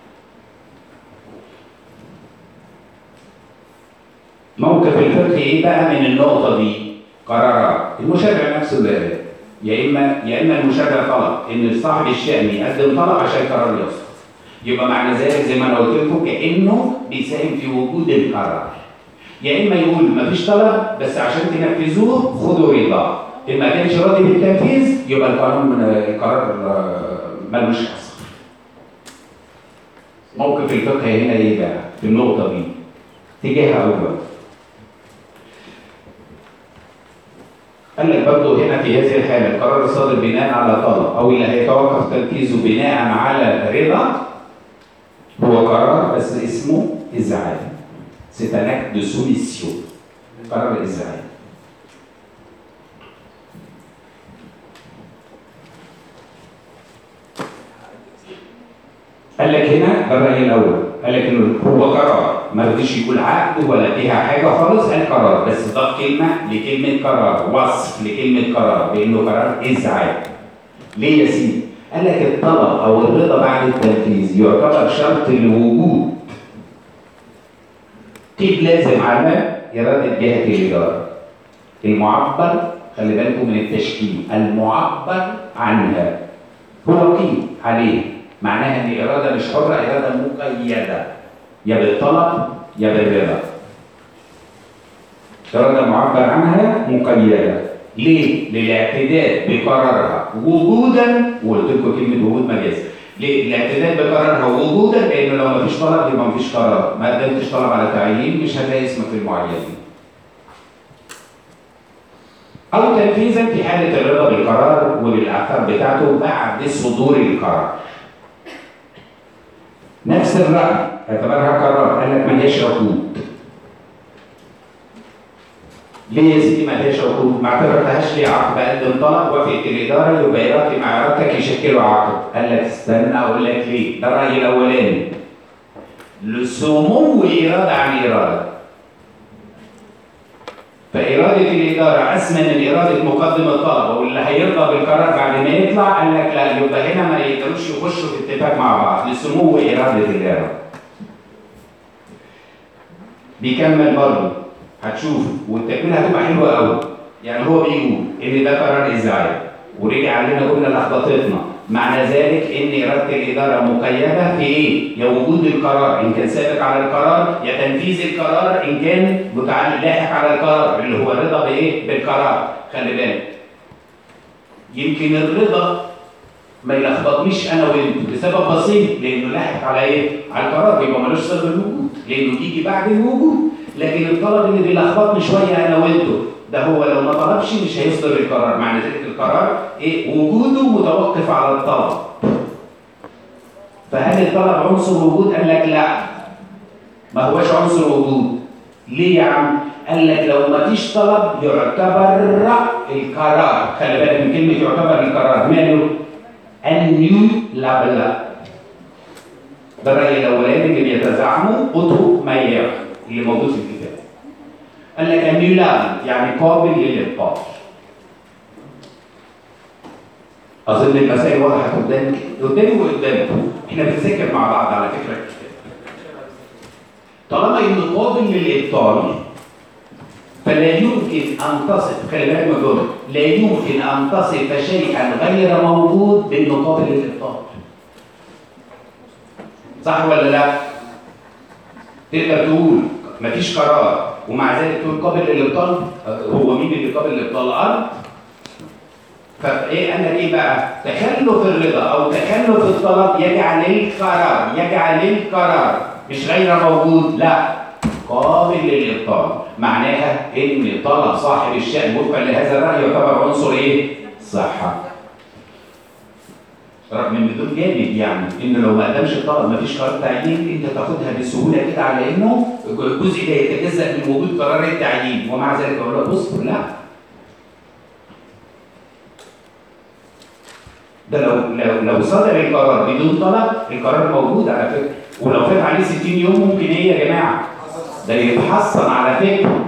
موقف الفقه إيه بقى من النقطة دي؟ قرارات المشرع نفسه اللي قال، يا إما يا إما المشرع طلب إن صاحب الشأن يقدم طلب عشان قرار يصدر. يبقى معنى ذلك زي ما انا قلت لكم كانه بيساهم في وجود القرار. يا اما يقول مفيش طلب بس عشان تنفذوه خدوا رضاه، ان ما كانش راضي بالتنفيذ يبقى القانون القرار ملوش اثر. موقف الفقه هنا ايه بقى في النقطه دي؟ تجاه اول قال لك برضه هنا في هذه الحاله القرار الصادر بناء على طلب او اللي هيتوقف تنفيذه بناء على رضا هو قرار بس اسمه إزعاج. C'est un acte de soumission. قرار إزعاج. قال لك هنا الرأي الأول، قال لك إنه هو قرار، ما رضيش يقول عقد ولا فيها حاجة خالص، قال قرار، بس ضاف كلمة لكلمة قرار، وصف لكلمة قرار بإنه قرار إزعاج. ليه يا سيدي؟ قال لك الطلب او الرضا بعد التنفيذ يعتبر شرط لوجود قيد لازم على اراده جهه الاداره. المعبر خلي بالكم من التشكيل، المعبر عنها هو قيد عليه، معناها ان الاراده مش حره، اراده مقيده يا بالطلب يا بالرضا. اراده معبر عنها مقيده. ليه؟ للاعتداد بقرارها وجودا، وقلت لكم كلمه وجود مجازي. ليه؟ الاعتداد بقرارها وجودا لانه لو ما فيش طلب يبقى ما فيش قرار، ما قدمتش طلب على تعيين مش هتلاقي اسمك في المعينين. او تنفيذا في حاله الرضا بالقرار وبالاعفاء بتاعته بعد صدور القرار. نفس الراي اعتبرها قرار، قال لك ما هيش عقود. ليه يا سيدي ما لهاش عقود؟ ما اعتبرتهاش ليه عقد، بقدم طلب وافقت الاداره يبقى ارادتي مع ارادتك يشكلوا عقد. قال لك استنى اقول لك ليه؟ ده الراي الاولاني. لسمو اراده عن اراده. فاراده الاداره اسمى من اراده مقدم الطلب، واللي هيرضى بالقرار بعد ما يطلع قال لك لا، يبقى هنا ما يقدروش يخشوا في اتفاق مع بعض لسمو اراده الاراده. بيكمل برضه هتشوف والتكمله هتبقى حلوه قوي. يعني هو بيقول ان ده قرار ازعاج ورجع علينا قلنا لخبطتنا، معنى ذلك ان اراده الاداره مقيده في ايه؟ يا وجود القرار ان كان سابق على القرار، يا تنفيذ القرار ان كان متعلق لاحق على القرار اللي هو الرضا بايه؟ بالقرار. خلي بالك يمكن الرضا ما يلخبطنيش انا وانتوا لسبب بسيط، لانه لاحق على ايه؟ على القرار، يبقى ملوش صله بالوجود لانه بيجي بعد الوجود. لكن الطلب اللي بيلخبطني شويه انا وانتوا ده هو لو ما طلبش طلبش مش هيصدر القرار. معنى ذلك القرار ايه؟ وجوده متوقف على الطلب. فهل الطلب عنصر وجود؟ قال لك لا، ما هوش عنصر وجود. ليه يا عم؟ قال لك لو ما فيش طلب يعتبر القرار، خلي بالك من كلمه يعتبر القرار، ماله؟ annulable. ده الراي الاولاني اللي بيتزعمه قطب مياه اللي موجود في الكتاب. قال لك annulable يعني قابل للابطال. اظن المسائل واضحه قدامك، قدامي وقدامكم، احنا بنذاكر مع بعض على فكره الكتاب. طالما انه قابل للابطال فلا يمكن ان تصف، خلي بالك من الجمله، لا يمكن ان تصف شيئا غير موجود بانه قابل للابطال. صح ولا لا؟ تقدر تقول مفيش قرار ومع ذلك تقول قابل للابطال؟ هو مين اللي قابل للابطال؟ الارض. فايه انا ايه بقى؟ تخلف الرضا او تخلف الطلب يجعل القرار يجعل القرار مش غير موجود، لا، قابل للابطال. معناها ان طلب صاحب الشأن وفقا لهذا الراي يعتبر عنصر ايه؟ صحه. رغم ان بدون جامد يعني ان لو ما قدمش الطلب مفيش قرار تعيين، انت تاخدها بسهوله كده على انه الجزء ده يتجزأ من وجود قرار التعيين، ومع ذلك اقول لك اصبر، لا. ده لو لو لو صدر القرار بدون طلب، القرار موجود على فكره، ولو فات عليه ستين يوم ممكن ايه يا جماعه؟ ده يتحصن على فكره.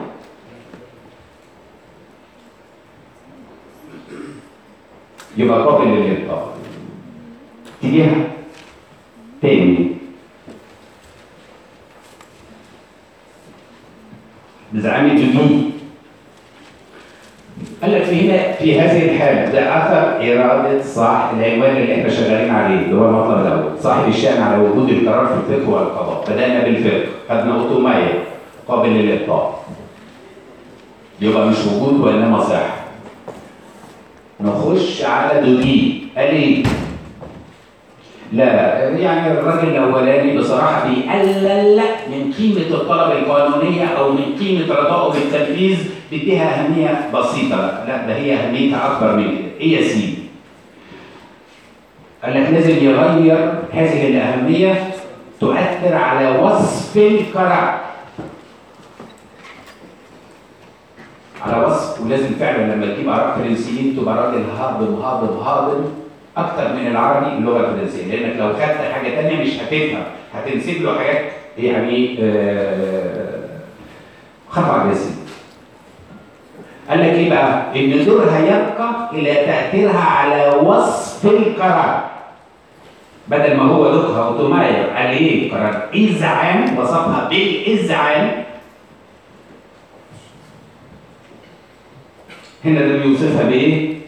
يبقى قابل للابطال. تجيها تاني بزعامة جديد. قال لك في هنا في هذه الحالة ده أثر إرادة صاحب العنوان اللي احنا شغالين عليه اللي هو المطلب الأول، صاحب الشأن على وجود القرار في الفقه والقضاء. بدأنا بالفقه، خدنا أوتومية قابل للإبطال. يبقى مش وجود وإنما صحة. نخش على دودي، قال إيه؟ لا يعني الراجل الاولاني بصراحه بيقلل من قيمه الطلب القانونيه او من قيمه رضائه بالتنفيذ، بيديها اهميه بسيطه. لا، ده هي اهميتها اكبر من كده. ايه يا سيدي؟ قال لك لازم يغير هذه الاهميه تؤثر على وصف القرار. على وصف، ولازم فعلا لما تجيب اراء فرنسيين تبقى راجل هاضم هاضم هاضم اكتر من العربي اللغه الفرنسيه، لانك لو خدت حاجه ثانيه مش هتفهم، هتنسب له حاجات يعني خطا جسيم. قال لك ايه بقى؟ ان دورها يبقى الى تاثيرها على وصف القرار. بدل ما هو دورها اوتوماتيك قال ايه؟ قرار اذعان، وصفها بالاذعان. هنا ده بيوصفها بايه؟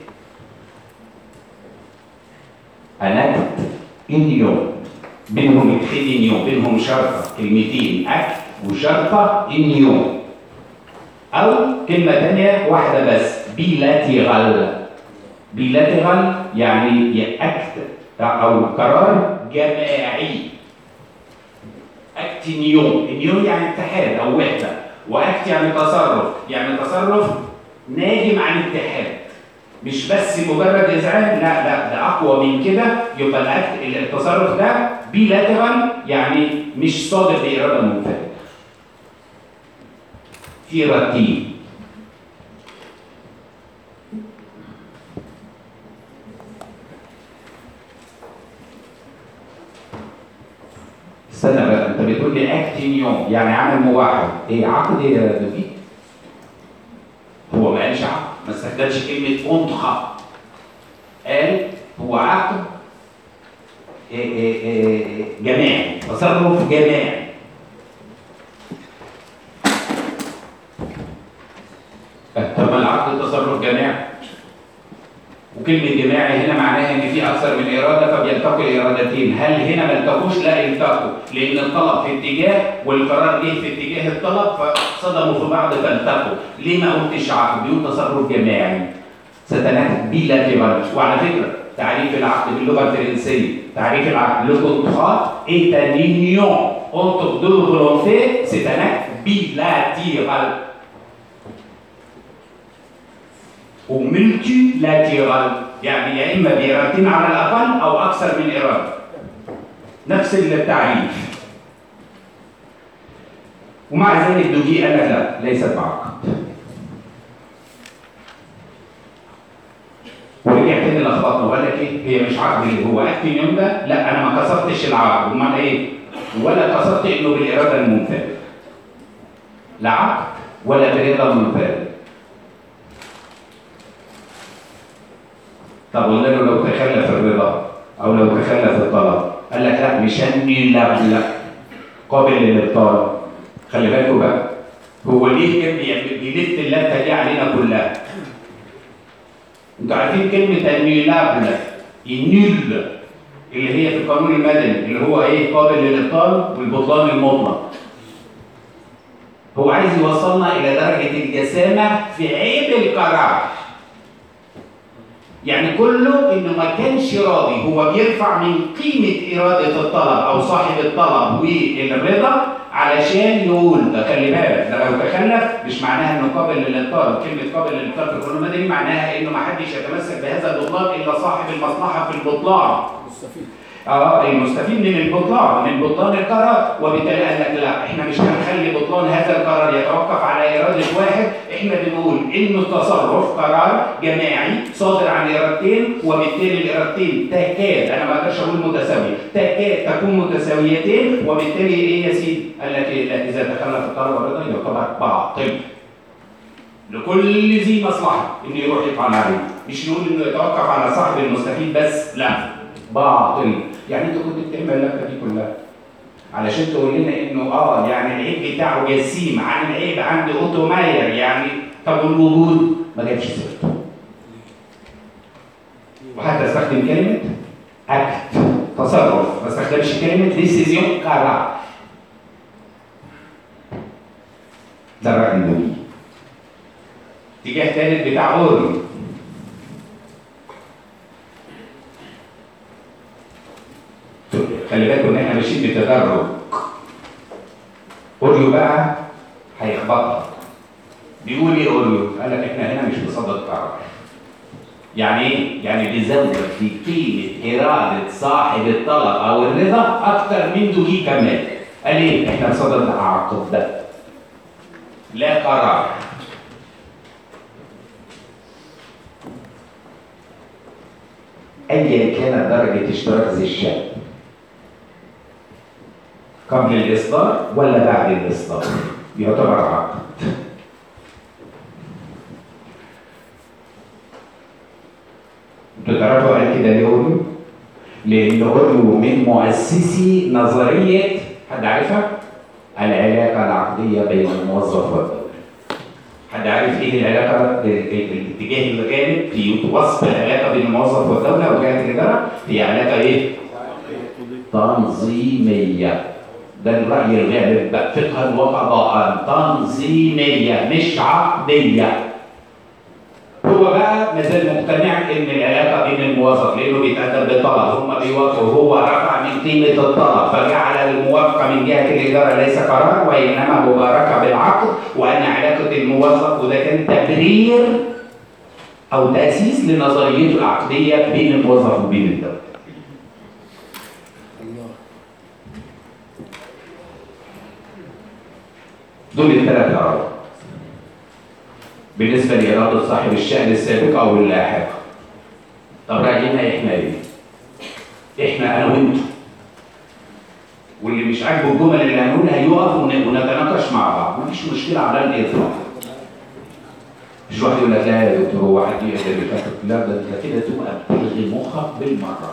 أنكت إنيون، بينهم إنيون، بينهم شرطة كلمتين أكت وشرطة إنيون، أو كلمة تانية واحدة بس بيلاتيرال. بيلاتيرال يعني أكت أو قرار جماعي. أكت إنيون، إنيون يعني اتحاد أو وحدة، وأكت يعني تصرف، يعني تصرف ناجم عن اتحاد، مش بس مجرد إذعان، لا لا ده أقوى من كده. يبقى الأكت التصرف ده بيلاترال يعني مش صادر بإرادة منفردة. في رتيب. استنى بقى، أنت بتقول لي أكتينيون يعني عمل موحد، إيه عقد إيه يا دوفي؟ هو ما قالش عقد، ما استخدمش كلمة كونترا، قال هو عقد جماعي، تصرف جماعي. طب ما العقد تصرف جماعي، وكلمة جماعي هنا معناها إن في أكثر من إرادة فبيلتقوا الإرادتين. هل هنا ما التقوش؟ لا، يلتقوا، لأن الطلب في اتجاه والقرار جه في اتجاه الطلب فصدموا في بعض فالتقوا. ليه ما قلتش عقد؟ بيقول تصرف جماعي. ستناتك بيلاتيرال. وعلى فكرة تعريف العقد باللغة الفرنسية، تعريف العقد le contrat est un union entre deux volontés, c'est un acte bilatéral. وملتي لاتيرال، يعني يا اما بإرادتين على الاقل او اكثر من اراده. نفس التعريف. ومع ذلك دوجي قال لك لا، ليست بعقد. ورجع تاني لخبطنا وقال لك ايه؟ هي مش عقد اللي هو اكتنيوم ده، لا انا ما كسرتش العقد، امال ايه؟ ولا كسرت انه بالاراده المنفرده. لا عقد ولا بالاراده المنفرده. طب قلنا له لو تخلف الرضا او لو تخلف الطلب، قال لك لا مش هني، لا لا قابل للابطال. خلي بالكوا بقى، هو ليه كان بيلف اللفه دي علينا كلها؟ انتوا عارفين كلمه النيلابل، النيل اللي هي في القانون المدني اللي هو ايه؟ قابل للابطال والبطلان المطلق. هو عايز يوصلنا الى درجه الجسامه في عيب القرار. يعني كله انه ما كانش راضي، هو بيرفع من قيمه اراده الطلب او صاحب الطلب والرضا علشان يقول ده خلي بالك، ده لو تخلف مش معناها انه قابل للابطال، كلمه قابل للابطال في القانون المدني معناها انه ما حدش يتمسك بهذا البطلان الا صاحب المصلحه في البطلان. مستفيد. اه المستفيد من البطلان، من بطلان القرار، وبالتالي قال لك لا احنا مش هنخلي بطلان هذا القرار يتوقف على اراده واحد، احنا بنقول انه التصرف قرار جماعي صادر عن ارادتين، وبالتالي الارادتين تكاد، انا ما اقدرش اقول متساويه، تكاد تكون متساويتين، وبالتالي ايه يا سيدي؟ قال لك ايه؟ لا اذا تخلف الطلب والرضا يعتبر باطل. لكل ذي مصلحه انه يروح يفعل عليه، مش نقول انه يتوقف على صاحب المستفيد بس، لا باطل. يعني انت كنت بتعمل اللفه دي كلها علشان تقول لنا انه اه يعني العيب بتاعه جسيم عن العيب عند اوتو ماير، يعني طب والوجود ما جابش سيرته. وحتى استخدم كلمه اكت، تصرف، ما استخدمش كلمه ديسيزيون، قرار. ده الراي الدولي. اتجاه ثالث بتاع اوريو. خلي بالكم ان احنا ماشيين بتدرج. اوريو بقى هيخبطك. بيقول ايه اوريو؟ قال لك احنا هنا مش بصدد قرار. يعني ايه؟ يعني بيزود في قيمه اراده صاحب الطلب او الرضا اكثر من دوجي كمان. قال ايه؟ احنا بصدد عقد ده، لا قرار. ايا كانت درجه اشتراك ذي الشأن قبل الإصدار ولا بعد الإصدار يعتبر عقد. انتوا تعرفوا قال كده ليه أوريو؟ لأن أوريو من مؤسسي نظرية، حد عارفها؟ العلاقة العقدية بين الموظف والدولة. حد عارف ايه العلاقة؟ الاتجاه الغالب في وصف العلاقة بين الموظف والدولة وجهة الإدارة هي علاقة ايه؟ تنظيمية. ده الرأي الغالب بقى فقها وقضاء، تنظيمية مش عقدية. هو بقى مازال مقتنع ان العلاقة بين الموظف لانه بيتقدم بطلب، هم بيوافقوا، هو رفع من قيمة الطلب فجعل الموافقة من جهة الإدارة ليس قرار وإنما مباركة بالعقد، وأن علاقة الموظف، وده كان تبرير أو تأسيس لنظريته العقدية بين الموظف وبين الدولة. دول الثلاث أراضي بالنسبة لإرادة صاحب الشأن السابق أو اللاحق. طب رأينا إحنا إيه؟ إحنا أنا وأنتوا. واللي مش عاجبه الجمل اللي هنقولها يقف ونتناقش مع بعض، مفيش مشكلة على الإطلاق. مش واحد يقول لك لا يا دكتور هو حد يقدر يفكر، لا ده أنت كده تبقى بتلغي مخك بالمرة.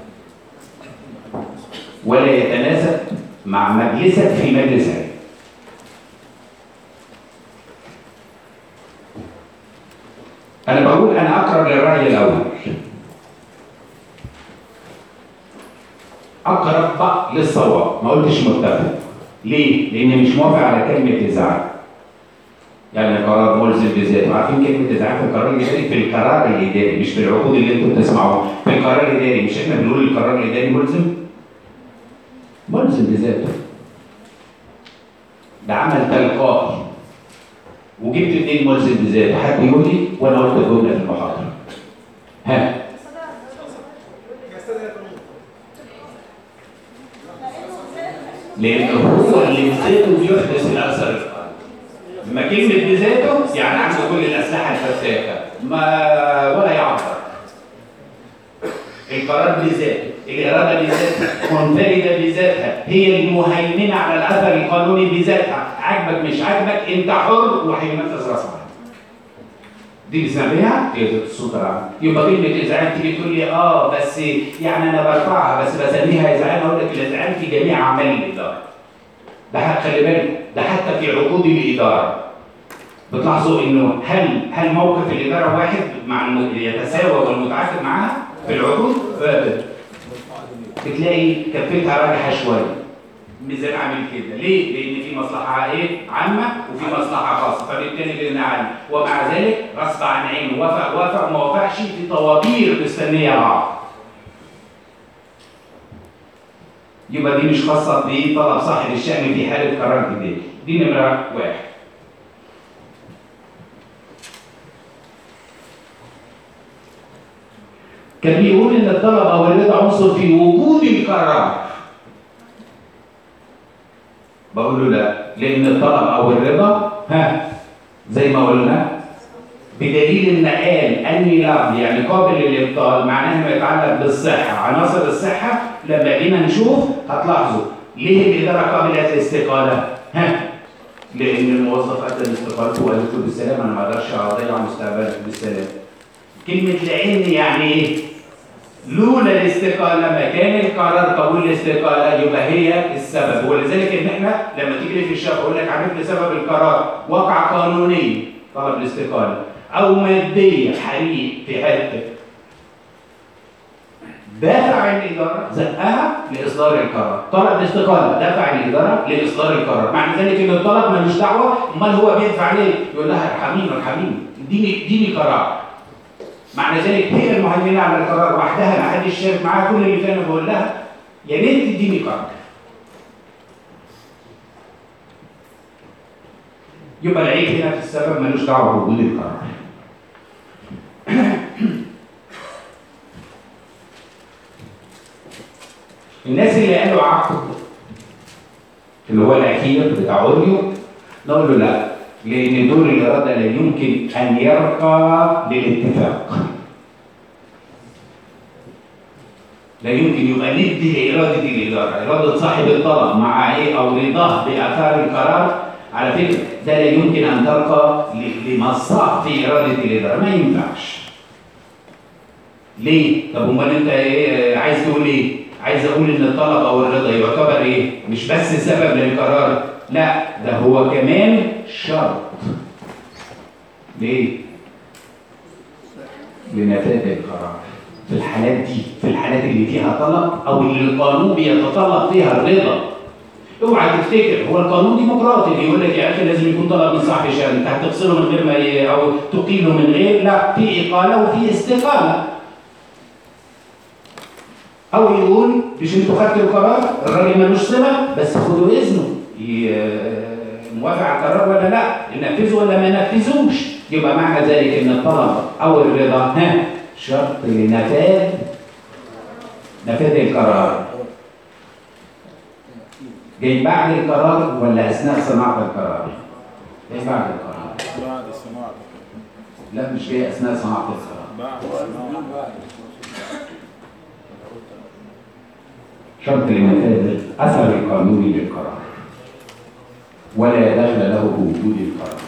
ولا يتناسب مع مجلسك في مجلس علم. أنا بقول أنا أقرب للرأي الأول. أقرب بقى للصواب، ما قلتش متفق. ليه؟ لأني مش موافق على كلمة إزعاج. يعني قرار ملزم بذاته، عارفين كلمة إزعاج في القرار الإداري؟ في القرار الإداري مش في العقود اللي أنتم بتسمعوها، في القرار الإداري مش إحنا بنقول القرار الإداري ملزم؟ ملزم بذاته. ده عمل تلقائي. وجبت اثنين ملزم بذاته، حد يقول لي وانا قلت الجمله في المحاضره. ها؟ لأنه هو اللي بذاته بيحدث الأثر القانوني. لما كلمة بذاته يعني عنده كل الأسلحة الفتاكة ما ولا يعبر. القرار بذاته، الإرادة بذاتها، منفردة بذاتها، هي المهيمنة على الأثر القانوني بذاتها، عاجبك مش عاجبك أنت حر وهينفذ رسمك. دي بنسميها قيادة السلطة العامة. يبقى كلمة إذعان تيجي تقول لي آه بس يعني أنا برفعها بس بسميها إذعان، أقول لك الإذعان في جميع أعمال الإدارة. ده حتى خلي بالك ده حتى في عقود الإدارة. بتلاحظوا إنه هل هل موقف الإدارة واحد مع يتساوى والمتعاقد معاها في العقود؟ بتلاقي كفتها راجحة شوية. ميزان عامل كده، ليه؟ لأن في مصلحة إيه؟ عامة وفي مصلحة خاصة، فبالتالي لنا عام، ومع ذلك غصب عن عينه وافق وافق ما وافقش في طوابير مستنية بعض. يبقى دي مش خاصة بطلب صاحب الشأن في حالة قرار إداري، دي نمرة واحد. كان بيقول إن الطلب أو الرضا عنصر في وجود القرار. بقول له لا، لأن الطلب أو الرضا ها زي ما قلنا بدليل إن قال أني لا يعني قابل للإبطال، معناه إنه يتعلق بالصحة، عناصر الصحة لما جينا نشوف هتلاحظوا ليه الإدارة قابلة للاستقالة؟ ها؟ لأن الموظف أدى لاستقالته وقالت له بالسلام أنا ما أقدرش أضيع مستقبلك بالسلام. كلمة لأن يعني إيه؟ لولا الاستقالة ما كان القرار قبول الاستقالة يبقى هي السبب، ولذلك ان احنا لما تيجي في الشرح اقول لك عرف لي سبب القرار، وقع قانوني طلب الاستقالة او مادية حريق في حتة، دافع الإدارة زقها لإصدار القرار، طلب الاستقالة دافع الإدارة لإصدار القرار، معنى ذلك ان الطلب ملوش دعوة، امال هو بيدفع ليه؟ يقول لها ارحميني ارحميني اديني اديني قرار. معنى ذلك هي المهيمنة على القرار وحدها، ما حدش شارك معاها، كل اللي كان بقول لها يا ريت تديني قرار. يبقى العيب هنا في السبب ملوش دعوه بوجود القرار. الناس اللي قالوا عقد اللي هو الاخير بتاع اوريو نقول له لا، لأن دور الإرادة لا يمكن أن يرقى للاتفاق. لا يمكن يبقى ندي لإرادة الإدارة، إرادة صاحب الطلب مع إيه أو رضاه بآثار القرار، على فكرة ده لا يمكن أن ترقى لمصاف في إرادة الإدارة، ما ينفعش. ليه؟ طب أمال أنت إيه عايز تقول إيه؟ عايز أقول إن الطلب أو الرضا يعتبر إيه؟ مش بس سبب للقرار، لا ده هو كمان شرط. ليه؟ لنفاذ القرار. في الحالات دي، في الحالات اللي فيها طلب او اللي القانون بيتطلب فيها الرضا. اوعى تفتكر هو القانون ديمقراطي بيقول لك يا اخي لازم يكون طلب من صاحب شأن، انت هتفصله من غير ما ي... او تقيله من غير، لا في اقاله وفي استقاله. او يقول مش انتوا خدتوا القرار، الراجل ملوش صله بس خدوا اذنه موافق على القرار ولا لا، ينفذه ولا ما ينفذوش. يبقى معنى ذلك ان الطلب او الرضا ها شرط لنفاذ نفاذ القرار. جاي بعد القرار ولا اثناء صناعه القرار؟ جاي بعد القرار. بعد صناعه. لا مش جاي اثناء صناعه القرار. بعد صناعه. شرط لنفاذ الاثر القانوني للقرار ولا دخل له بوجود القرار.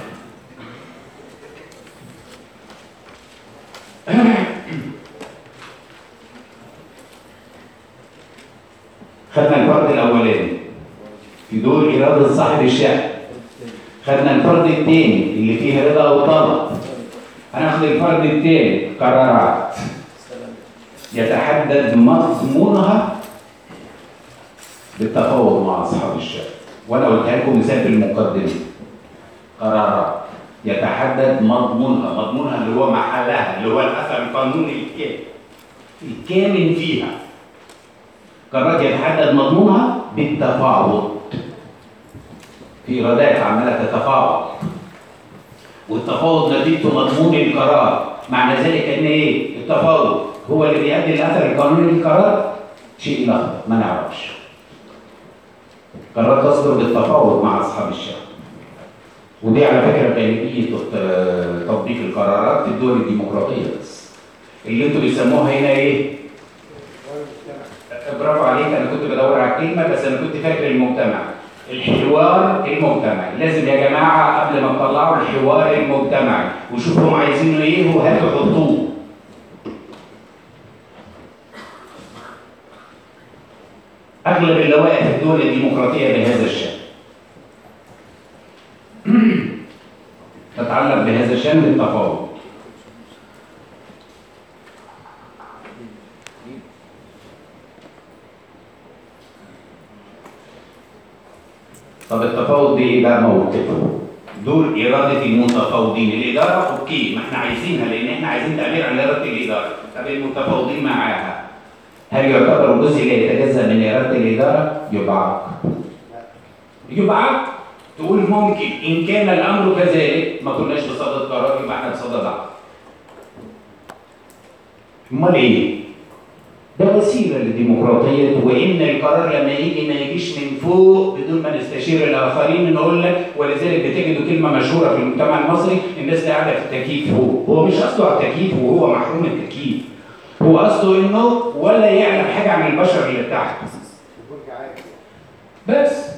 خدنا الفرد الاولاني في دور اراده صاحب الشأن، خدنا الفرد الثاني اللي فيه رضا او طلب، هناخد الفرد الثالث قرارات يتحدد مضمونها بالتفاوض مع اصحاب الشأن. وانا قلتها لكم مثال في المقدمه، قرارات يتحدد مضمونها، مضمونها اللي هو محلها اللي هو الاثر القانوني الكامل الكامن فيها. قرارات يتحدد مضمونها بالتفاوض، في ايرادات عماله تتفاوض والتفاوض نتيجته مضمون القرار. معنى ذلك ان ايه؟ التفاوض هو اللي بيؤدي الاثر القانوني للقرار؟ شيء لخبط ما نعرفش. قرارات تصدر بالتفاوض مع اصحاب الشغل. ودي على فكره غالبيه تطبيق القرارات في الدول الديمقراطيه بس. اللي انتوا بيسموها هنا ايه؟ برافو عليك، انا كنت بدور على الكلمه بس انا كنت فاكر المجتمع. الحوار المجتمعي، لازم يا جماعه قبل ما تطلعوا الحوار المجتمعي وشوفوا هم عايزينه ايه وهاتوا حطوه. اغلب اللوائح في الدول الديمقراطيه بهذا الشان. تتعلق بهذا الشان بالتفاوض. طب التفاوض دي ايه بقى موقفه؟ دور اراده المتفاوضين، الاداره اوكي ما احنا عايزينها لان احنا عايزين تعبير عن اراده الاداره، طب المتفاوضين معاها هل يعتبر جزء لا يتجزا من اراده الاداره؟ يبقى عقد. يبقى عقد تقول ممكن ان كان الامر كذلك ما كناش بصدد قرار يبقى احنا بصدد عقد. امال ايه؟ ده وسيله للديمقراطيه، وان القرار لما يجي ما يجيش من فوق بدون ما نستشير الاخرين. نقول لك ولذلك بتجدوا كلمه مشهوره في المجتمع المصري، الناس اللي قاعده في التكييف هو هو مش قصده على التكييف وهو محروم التكييف، هو قصده انه ولا يعلم حاجه عن البشر اللي تحت بس.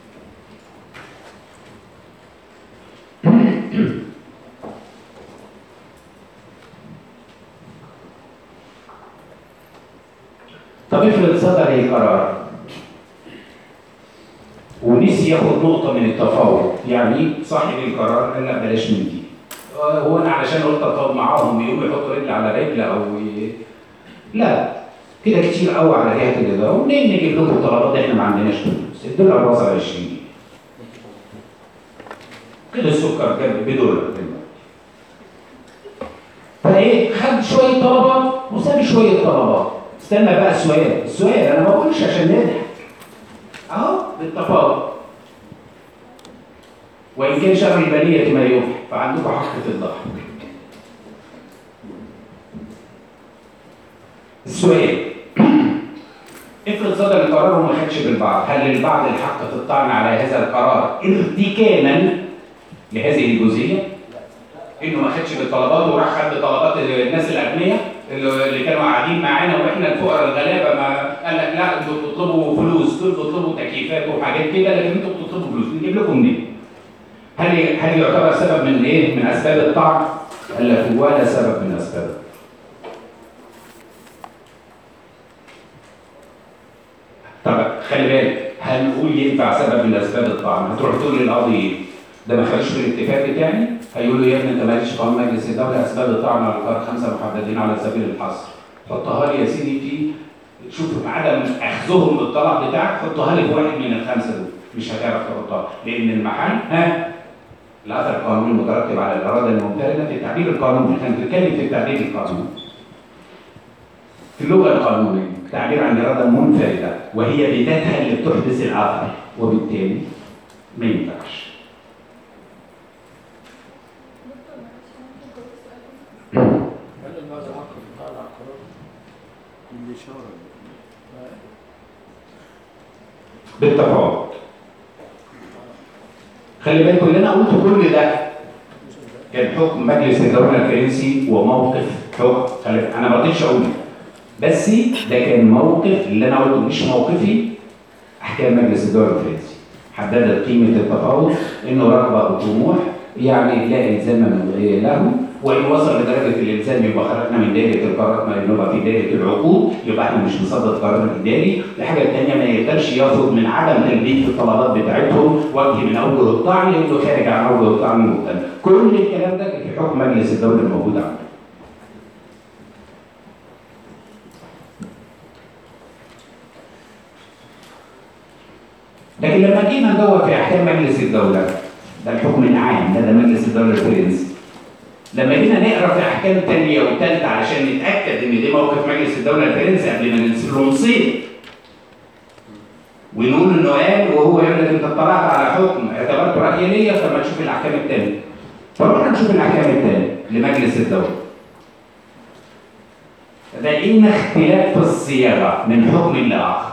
طب افرض صدر القرار ونسي ياخد نقطه من التفاوض، يعني صاحب القرار قال لا بلاش من دي، هو انا علشان قلت اتفاوض معاهم يقوم يحط رجل على رجل او ي... لا كده كتير قوي على جهه الاداره. ومنين نجيب لكم طلبات احنا ما عندناش فلوس؟ الدولار وصل عشرين جنيه كده، السكر كان بدولار فايه؟ خد شويه طلبات وساب شويه طلبات. استنى بقى السؤال، السؤال انا ما بقولش عشان نضحك اهو بالتفاوض، وان كان شر البليه ما يضحك فعندكم حق في الضحك. السؤال افرض صدر القرار وما خدش بالبعض، هل للبعض الحق في الطعن على هذا القرار ارتكانا لهذه الجزئيه؟ انه ما خدش بالطلبات وراح خد طلبات الناس الاغنياء اللي كانوا قاعدين معانا واحنا الفقراء الغلابه، ما قال لك لا انتوا بتطلبوا فلوس، دول بتطلبوا تكييفات وحاجات كده، لكن انتوا بتطلبوا فلوس، نجيب لكم منين؟ هل هل يعتبر سبب من ايه؟ من اسباب الطعن؟ قال لك ولا سبب من اسبابه. طب خلي بالك، هنقول ينفع سبب من اسباب الطعن، هتروح تقول للقاضي ايه؟ ده ما خدش بالاتفاق بتاعي؟ هيقول له يا ابني انت مالكش قانون مجلس الدوله اسباب الطعن على القرار خمسه محددين على سبيل الحصر. حطها لي يا سيدي في شوف عدم اخذهم بالطلب بتاعك، حطها لي في واحد من الخمسه دول، مش هتعرف تحطها لان المحل ها الاثر القانوني المترتب على الاراده الممتنه في التعبير القانوني، احنا بنتكلم في التعبير القانوني. في اللغه القانونيه تعبير عن الاراده المنفرده وهي بذاتها اللي بتحدث الاثر، وبالتالي ما ينفعش. بالتفاوض. خلي بالكم اللي انا قلته كل ده كان حكم مجلس الدوله الفرنسي وموقف حكم، انا ما رضيتش اقوله بس ده كان موقف اللي انا قلته مش موقفي. احكام مجلس الدوله الفرنسي حددت قيمه التفاوض انه رغبه وطموح يعني لا الزام من له، وان وصل لدرجه الالزام يبقى خرجنا من دائره القرارات، ما نبقى في دائره العقود يبقى احنا مش بنصدر قرار اداري. الحاجه الثانيه ما يقدرش ياخد من عدم تلبيه الطلبات بتاعتهم وجه من اوجه الطعن لانه خارج عن اوجه الطعن المبتدئ. كل الكلام ده في حكم مجلس الدوله الموجود عنده. لكن لما جينا ندور في احكام مجلس الدوله، ده الحكم العام، ده, ده مجلس الدوله الفرنسي. لما جينا نقرا في احكام ثانيه وثالثه علشان نتاكد ان دي موقف مجلس الدوله الفرنسي قبل ما ننصير ونقول انه قال وهو يقول لك انت اطلعت على حكم اعتبرته راي ليا، فما تشوف الاحكام الثانيه. فروحنا نشوف الاحكام الثانيه لمجلس الدوله. لقينا اختلاف في الصياغه من حكم لاخر.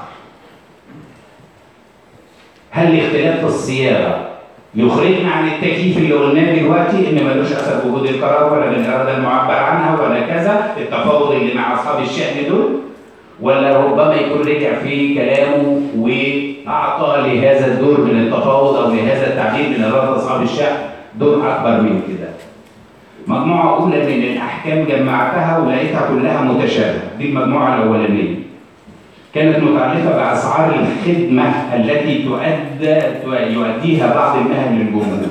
هل الاختلاف في الصياغه يخرجنا عن التكييف اللي قلناه دلوقتي ان ملوش اثر بوجود القرار ولا بالاراده المعبر عنها ولا كذا، التفاوض اللي مع اصحاب الشأن دول، ولا ربما يكون رجع في كلامه واعطى لهذا الدور من التفاوض او لهذا التعبير من اراده اصحاب الشأن دور اكبر من كده. مجموعه اولى من الاحكام جمعتها ولقيتها كلها متشابهه. دي المجموعه الاولانيه كانت متعلقه باسعار الخدمه التي تؤدى يؤديها بعض المهن للجمهور.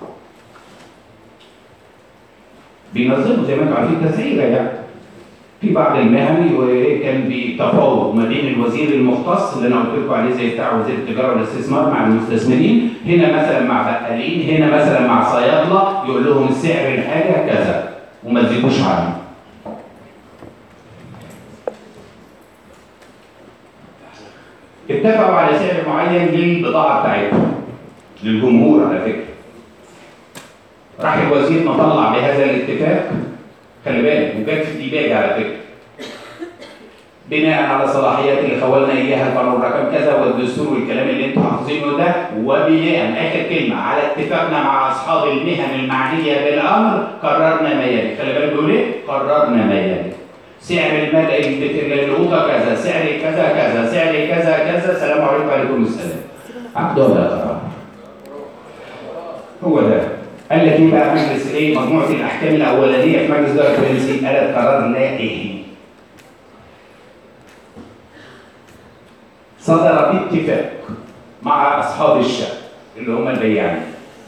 بينظموا زي ما انتم عارفين تسعيره يعني. في بعض المهن كان بتفاوض ما بين الوزير المختص اللي انا قلت لكم عليه زي بتاع وزير التجاره والاستثمار مع المستثمرين، هنا مثلا مع بقالين، هنا مثلا مع صيادله، يقول لهم سعر الحاجه كذا وما تزيدوش عنه. اتفقوا على سعر معين للبضاعه بتاعتهم للجمهور على فكره. راح الوزير مطلع بهذا الاتفاق، خلي بالك وجات في الديباج على فكره، بناء على صلاحيات اللي خولنا اياها القانون رقم كذا والدستور والكلام اللي انتم حافظينه ده، وبناء اخر كلمه على اتفاقنا مع اصحاب المهن المعنيه بالامر قررنا ما يلي. خلي بالك بيقول ايه؟ قررنا ما يلي. سعر المادة القوطه كذا، سعر كذا كذا، سعر كذا كذا، السلام عليكم وعليكم السلام. عقد ولا قرار؟ هو ده. قال لك ايه بقى مجلس ايه؟ مجموعه الاحكام الاولانيه في مجلس الدوله الفرنسي قالت قرار لائحي صدر باتفاق مع اصحاب الشأن اللي هم البياعين.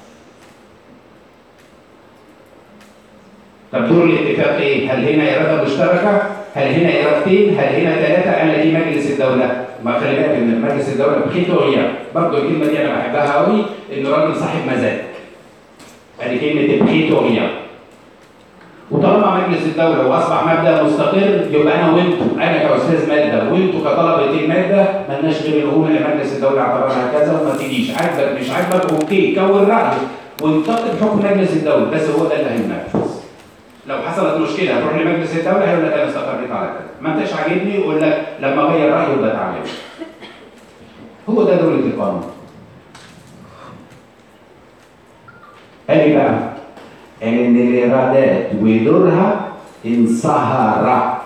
طب دور الاتفاق ايه؟ هل هنا اراده مشتركه؟ هل هنا ارادتين؟ هل هنا ثلاثه؟ قال لك ايه مجلس الدوله؟ ما خلي بالك ان مجلس الدوله بخيتوريا، برضه الكلمه دي انا بحبها قوي، انه راجل صاحب مزاج. ادي كلمه بخيتوريا. وطالما مجلس الدوله واصبح مبدا مستقر، يبقى انا وانتوا، انا كاستاذ ماده وانتوا كطلبه الماده، مالناش غير نقول ان مجلس الدوله اعتبرها كذا وما تجيش، عاجبك مش عاجبك اوكي، كون رايك وانتقد حكم مجلس الدوله، بس هو ده اللي هينفذ. لو حصلت مشكله هتروح لمجلس الدوله هيقول لك انا استقريت على كذا، ما انتش عاجبني يقول لك لما اغير رايي يبقى تعالى. هو ده دوله القانون. قال ايه بقى؟ قال ان الارادات ودورها انصهر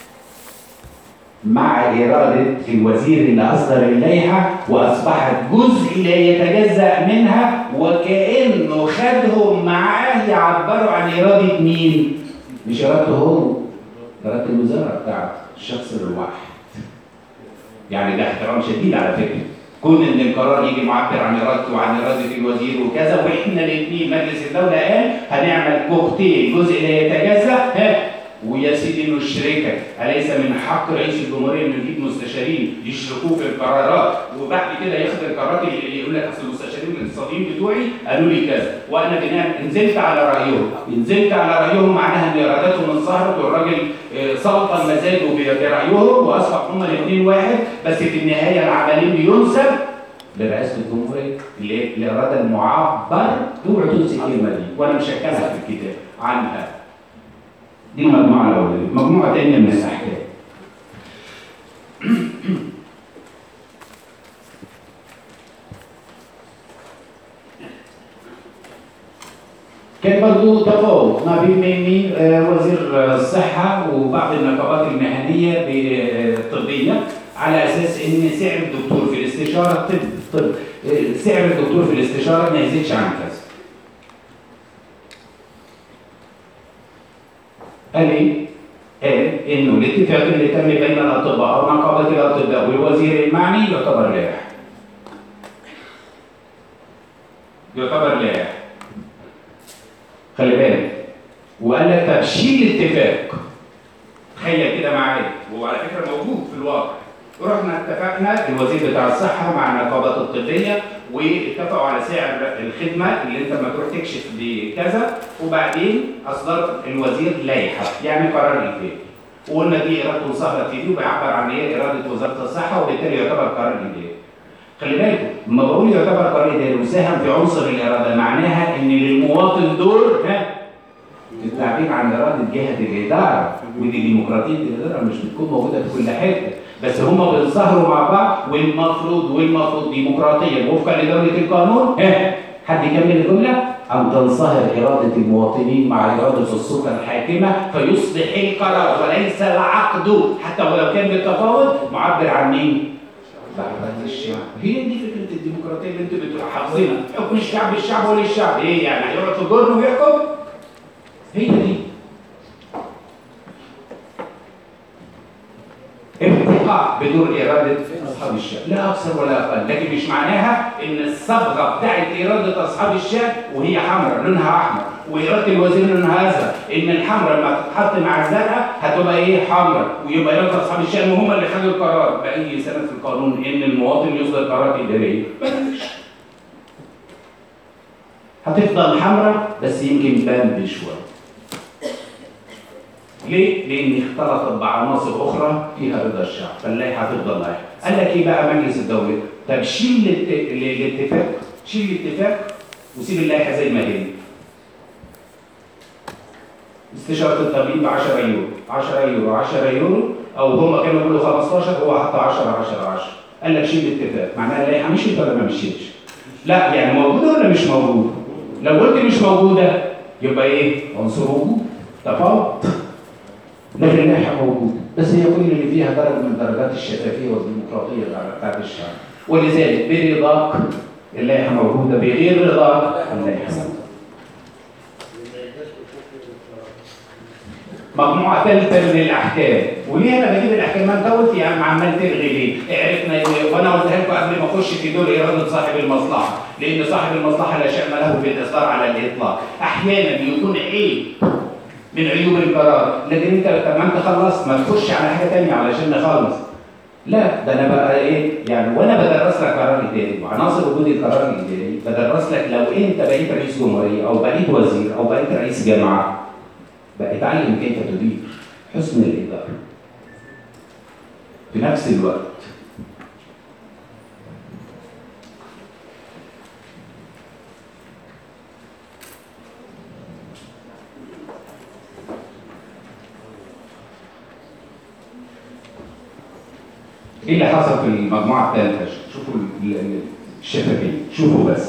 مع اراده الوزير اللي اصدر اللائحه واصبحت جزء لا يتجزا منها، وكانه خدهم معاه يعبروا عن اراده مين؟ مش ارادته هو، اراده الوزاره بتاعت الشخص الواحد. يعني ده احترام شديد على فكره. كون ان القرار يجي معبر عن ارادته وعن اراده الوزير وكذا، واحنا الاثنين مجلس الدوله قال هنعمل كوكتيل جزء لا يتجزا، ها ويا سيدي نشركك، اليس من حق رئيس الجمهوريه انه يجيب مستشارين يشركوه في القرارات وبعد كده ياخد القرارات اللي يقول لك اصل المستشارين الاقتصاديين بتوعي قالوا لي كذا وانا بناء نزلت على رايهم، نزلت على رايهم معناها ان ارادتهم انصهرت والراجل سلطن مزاجه برايهم واصبح هما الاثنين واحد، بس في النهايه العملين بينسب لرئاسه الجمهوريه اللي هي الاراده المعبر. اوعوا تنسي الكلمه دي وانا مش هتكلم في الكتاب عنها. دي المجموعه الاولانيه. مجموعه ثانيه من الاحكام كان برضه تفاوض ما بين مين؟ وزير الصحه وبعض النقابات المهنيه الطبيه على اساس ان سعر الدكتور في الاستشاره طب طب سعر الدكتور في الاستشاره ما يزيدش عن كذا. قال ايه؟ قال انه الاتفاق اللي تم بين الاطباء او نقابه الاطباء والوزير المعني يعتبر لائحه. يعتبر لائحه. خلي بالك. وقال لك طب شيل الاتفاق. تخيل كده معايا، وهو على فكره موجود في الواقع. ورحنا اتفقنا الوزير بتاع الصحه مع النقابات الطبيه واتفقوا على سعر الخدمه اللي انت لما تروح تكشف بكذا، وبعدين اصدر الوزير لائحه يعني قرار اجباري. وقلنا دي ارادته انصهرت في دي وبيعبر عن ايه؟ اراده وزاره الصحه وبالتالي يعتبر قرار اجباري. خلي بالكم لما بقول يعتبر قرار اداري وساهم في عنصر الاراده معناها ان للمواطن دور ها في التعبير عن اراده جهه الاداره، ودي ديمقراطيه الاداره مش بتكون موجوده في كل حته، بس هم بيتظاهروا مع بعض والمفروض والمفروض ديمقراطيا وفقا لدوله القانون ها حد يكمل الجمله؟ أن تنصهر إرادة المواطنين مع إرادة السلطة الحاكمة فيصبح القرار وليس العقد حتى ولو كان بالتفاوض معبر عن مين؟ بعد الشعب. هي دي فكرة الديمقراطية اللي أنتوا بتبقوا حافظينها، حكم الشعب الشعب ولا الشعب، إيه يعني هيقعد في الجرن ويحكم؟ هي دي. ارتقاء بدور إرادة أصحاب الشعب، لا أكثر ولا أقل، لكن مش معناها إن الصبغة بتاعت إرادة أصحاب الشعب وهي حمراء لونها أحمر، وإرادة الوزير لونها أزرق، إن الحمراء لما تتحط مع الزرقاء هتبقى إيه؟ حمراء، ويبقى إرادة أصحاب الشعب وهم اللي خدوا القرار، بأي سنة في القانون إن المواطن يصدر قرارات إدارية. هتفضل حمراء بس يمكن بامب شوية. ليه؟ لأن اختلطت بعناصر أخرى فيها رضا الشعب، فاللائحة هتفضل لائحة. قال لك إيه بقى مجلس الدولة؟ طب شيل الاتفاق، شيل الاتفاق وسيب اللائحة زي ما هي. استشارة التمرين ب عشرة يورو، عشرة يورو، عشرة يورو، أو هم كانوا بيقولوا خمستاشر هو حط عشرة عشرة عشرة. قال لك شيل الاتفاق، معناها اللائحة مشيت ولا ما مشيتش؟ لا يعني موجودة ولا مش موجودة؟ لو قلت مش موجودة يبقى إيه؟ عنصر وجود، تفاوض. لكن اللائحة موجودة، بس هي كل اللي فيها درجة من درجات الشفافية والديمقراطية بتاعت الشعب. ولذلك برضاك اللائحة موجودة، بغير رضاك اللائحة موجودة. مجموعة ثالثة من الأحكام، وليه أنا بجيب الأحكام؟ ما أنت قلت يا عم عمال تلغي ليه؟ عرفنا وأنا قلتها لكم قبل ما أخش في دور إرادة صاحب المصلحة، لأن صاحب المصلحة لا شأن له بالإصدار على الإطلاق، أحيانا يكون عيب من عيوب القرار، لكن انت لما انت خلصت ما تخش على حاجه ثانيه علشان نخلص. لا ده انا بقى ايه يعني وانا بدرس لك قرار اداري وعناصر وجود القرار الاداري بدرس لك لو انت بقيت رئيس جمهوريه او بقيت وزير او بقيت رئيس جامعه بقى اتعلم كيف تدير حسن الاداره. في نفس الوقت ايه اللي حصل في المجموعه الثالثه؟ شوفوا الشفافيه، شوفوا بس.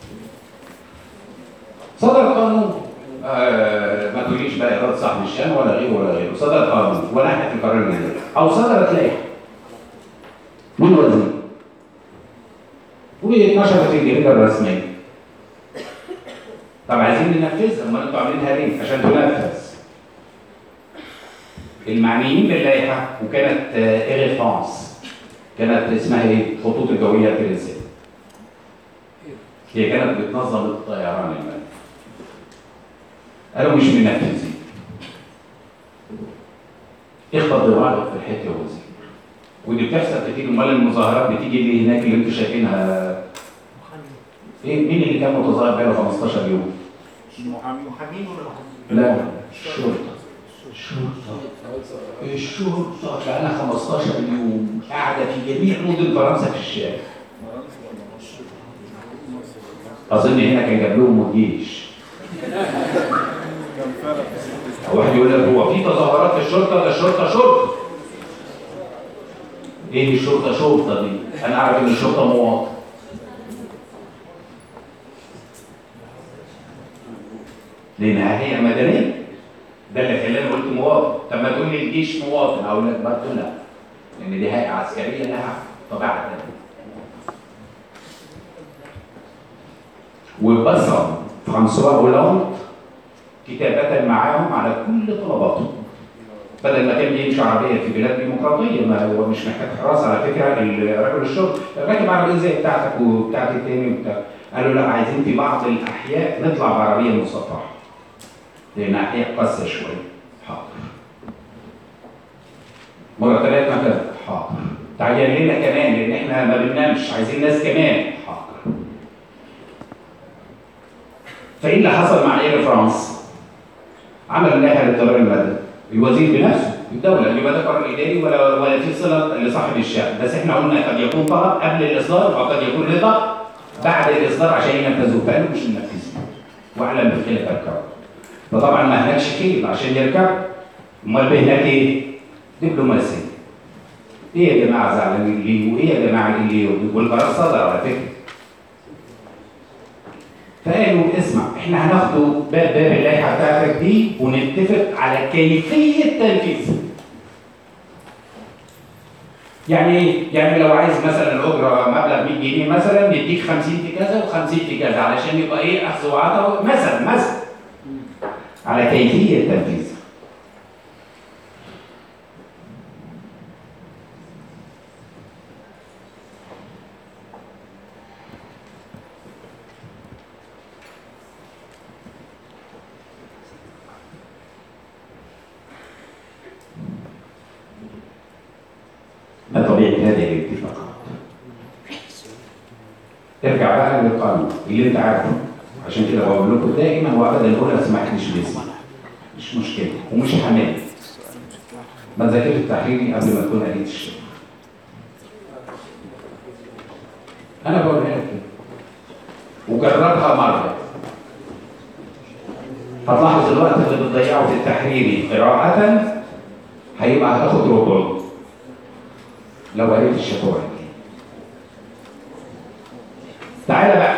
صدر قانون آه ما تقوليش بقى اراده صاحب الشان ولا غيره ولا غيره، صدر قانون ولا احنا في القرار الجديد او صدرت لائحه من وزير واتنشرت في الجريده الرسميه. طب عايزين ننفذها، امال انتوا عاملينها ليه؟ عشان تنفذ. المعنيين باللائحه وكانت اير فرانس كانت اسمها ايه؟ خطوط الجويه الفرنسيه. هي كانت بتنظم الطيران المدني. قالوا مش منفذين. اخبط دماغك في الحته يا وزير. ودي بتحصل كتير، امال المظاهرات بتيجي ليه هناك اللي انتوا شايفينها؟ ايه مين اللي كان متظاهر بقاله خمستاشر يوم؟ محامين ولا لا الشرطه. الشرطه الشرطه بقالها خمستاشر يوم قاعده في جميع مدن فرنسا في الشارع. اظن هنا كان جاب لهم الجيش. واحد يقول لك هو في تظاهرات في الشرطه؟ ده الشرطه شرطه. ايه الشرطه شرطه دي؟ انا اعرف ان الشرطه مواطن. لانها هي مدنيه. ده اللي خلاني قلت مواطن. طب ما تقول لي الجيش مواطن، اقول لك برضه لا، لان دي هيئه عسكريه لها طبيعه ثانيه. وبصم فرانسوا هولاند كتابه معاهم على كل طلباتهم. بدل ما كان بيمشي عربيه في بلاد ديمقراطيه، ما هو مش محتاج حراسه على فكره، رجل الشرطه راكب عربيه زي بتاعتك وبتاعت التاني وبتاع. قالوا لا، عايزين في بعض الاحياء نطلع بعربيه مصفحه. لان احياء قاسيه شويه. حاضر. مرتبات مثلا حاضر. تعين لنا كمان لان احنا ما بننامش، عايزين ناس كمان حاضر. فايه اللي حصل مع اير فرانس؟ عمل لائحه للطيران المدني، الوزير بنفسه الدوله، يبقى ده قرار اداري ولا ولا في صله لصاحب الشأن، بس احنا قلنا قد يكون طلب قبل الاصدار وقد يكون رضا بعد الاصدار عشان ينفذوه، فقالوا مش منفذين واعلم بخلاف الكرم. فطبعا ما هناكش خيل عشان يركب، امال هناك ايه؟ دبلوماسيه. ايه يا جماعه زعلانين ليه؟ وايه يا جماعه ليه؟ والقرار صدر على فكره. فقالوا اسمع احنا هناخده باب باب اللائحه بتاعتك دي ونتفق على كيفيه تنفيذها. يعني ايه؟ يعني لو عايز مثلا الاجره مبلغ مية جنيه مثلا نديك خمسين في كذا وخمسين في كذا علشان يبقى ايه اخذ وعطاء مثلا مثلا على كيفيه تنفيذها. ما طبيعه هذه الاتفاقات؟ ارجع بقى للقانون اللي انت عارفه، عشان كده بقول لكم دائما وابدا الاولى ما سمحتش باسمي، مش مشكله ومش حمال. ما تذاكرش التحريري قبل ما تكون قريت الشيء. انا بقولها لك كده وجربها مره، هتلاحظ الوقت اللي بتضيعه في التحريري قراءه هيبقى هتاخد ربعه لو قريت الشكوى. تعالى بقى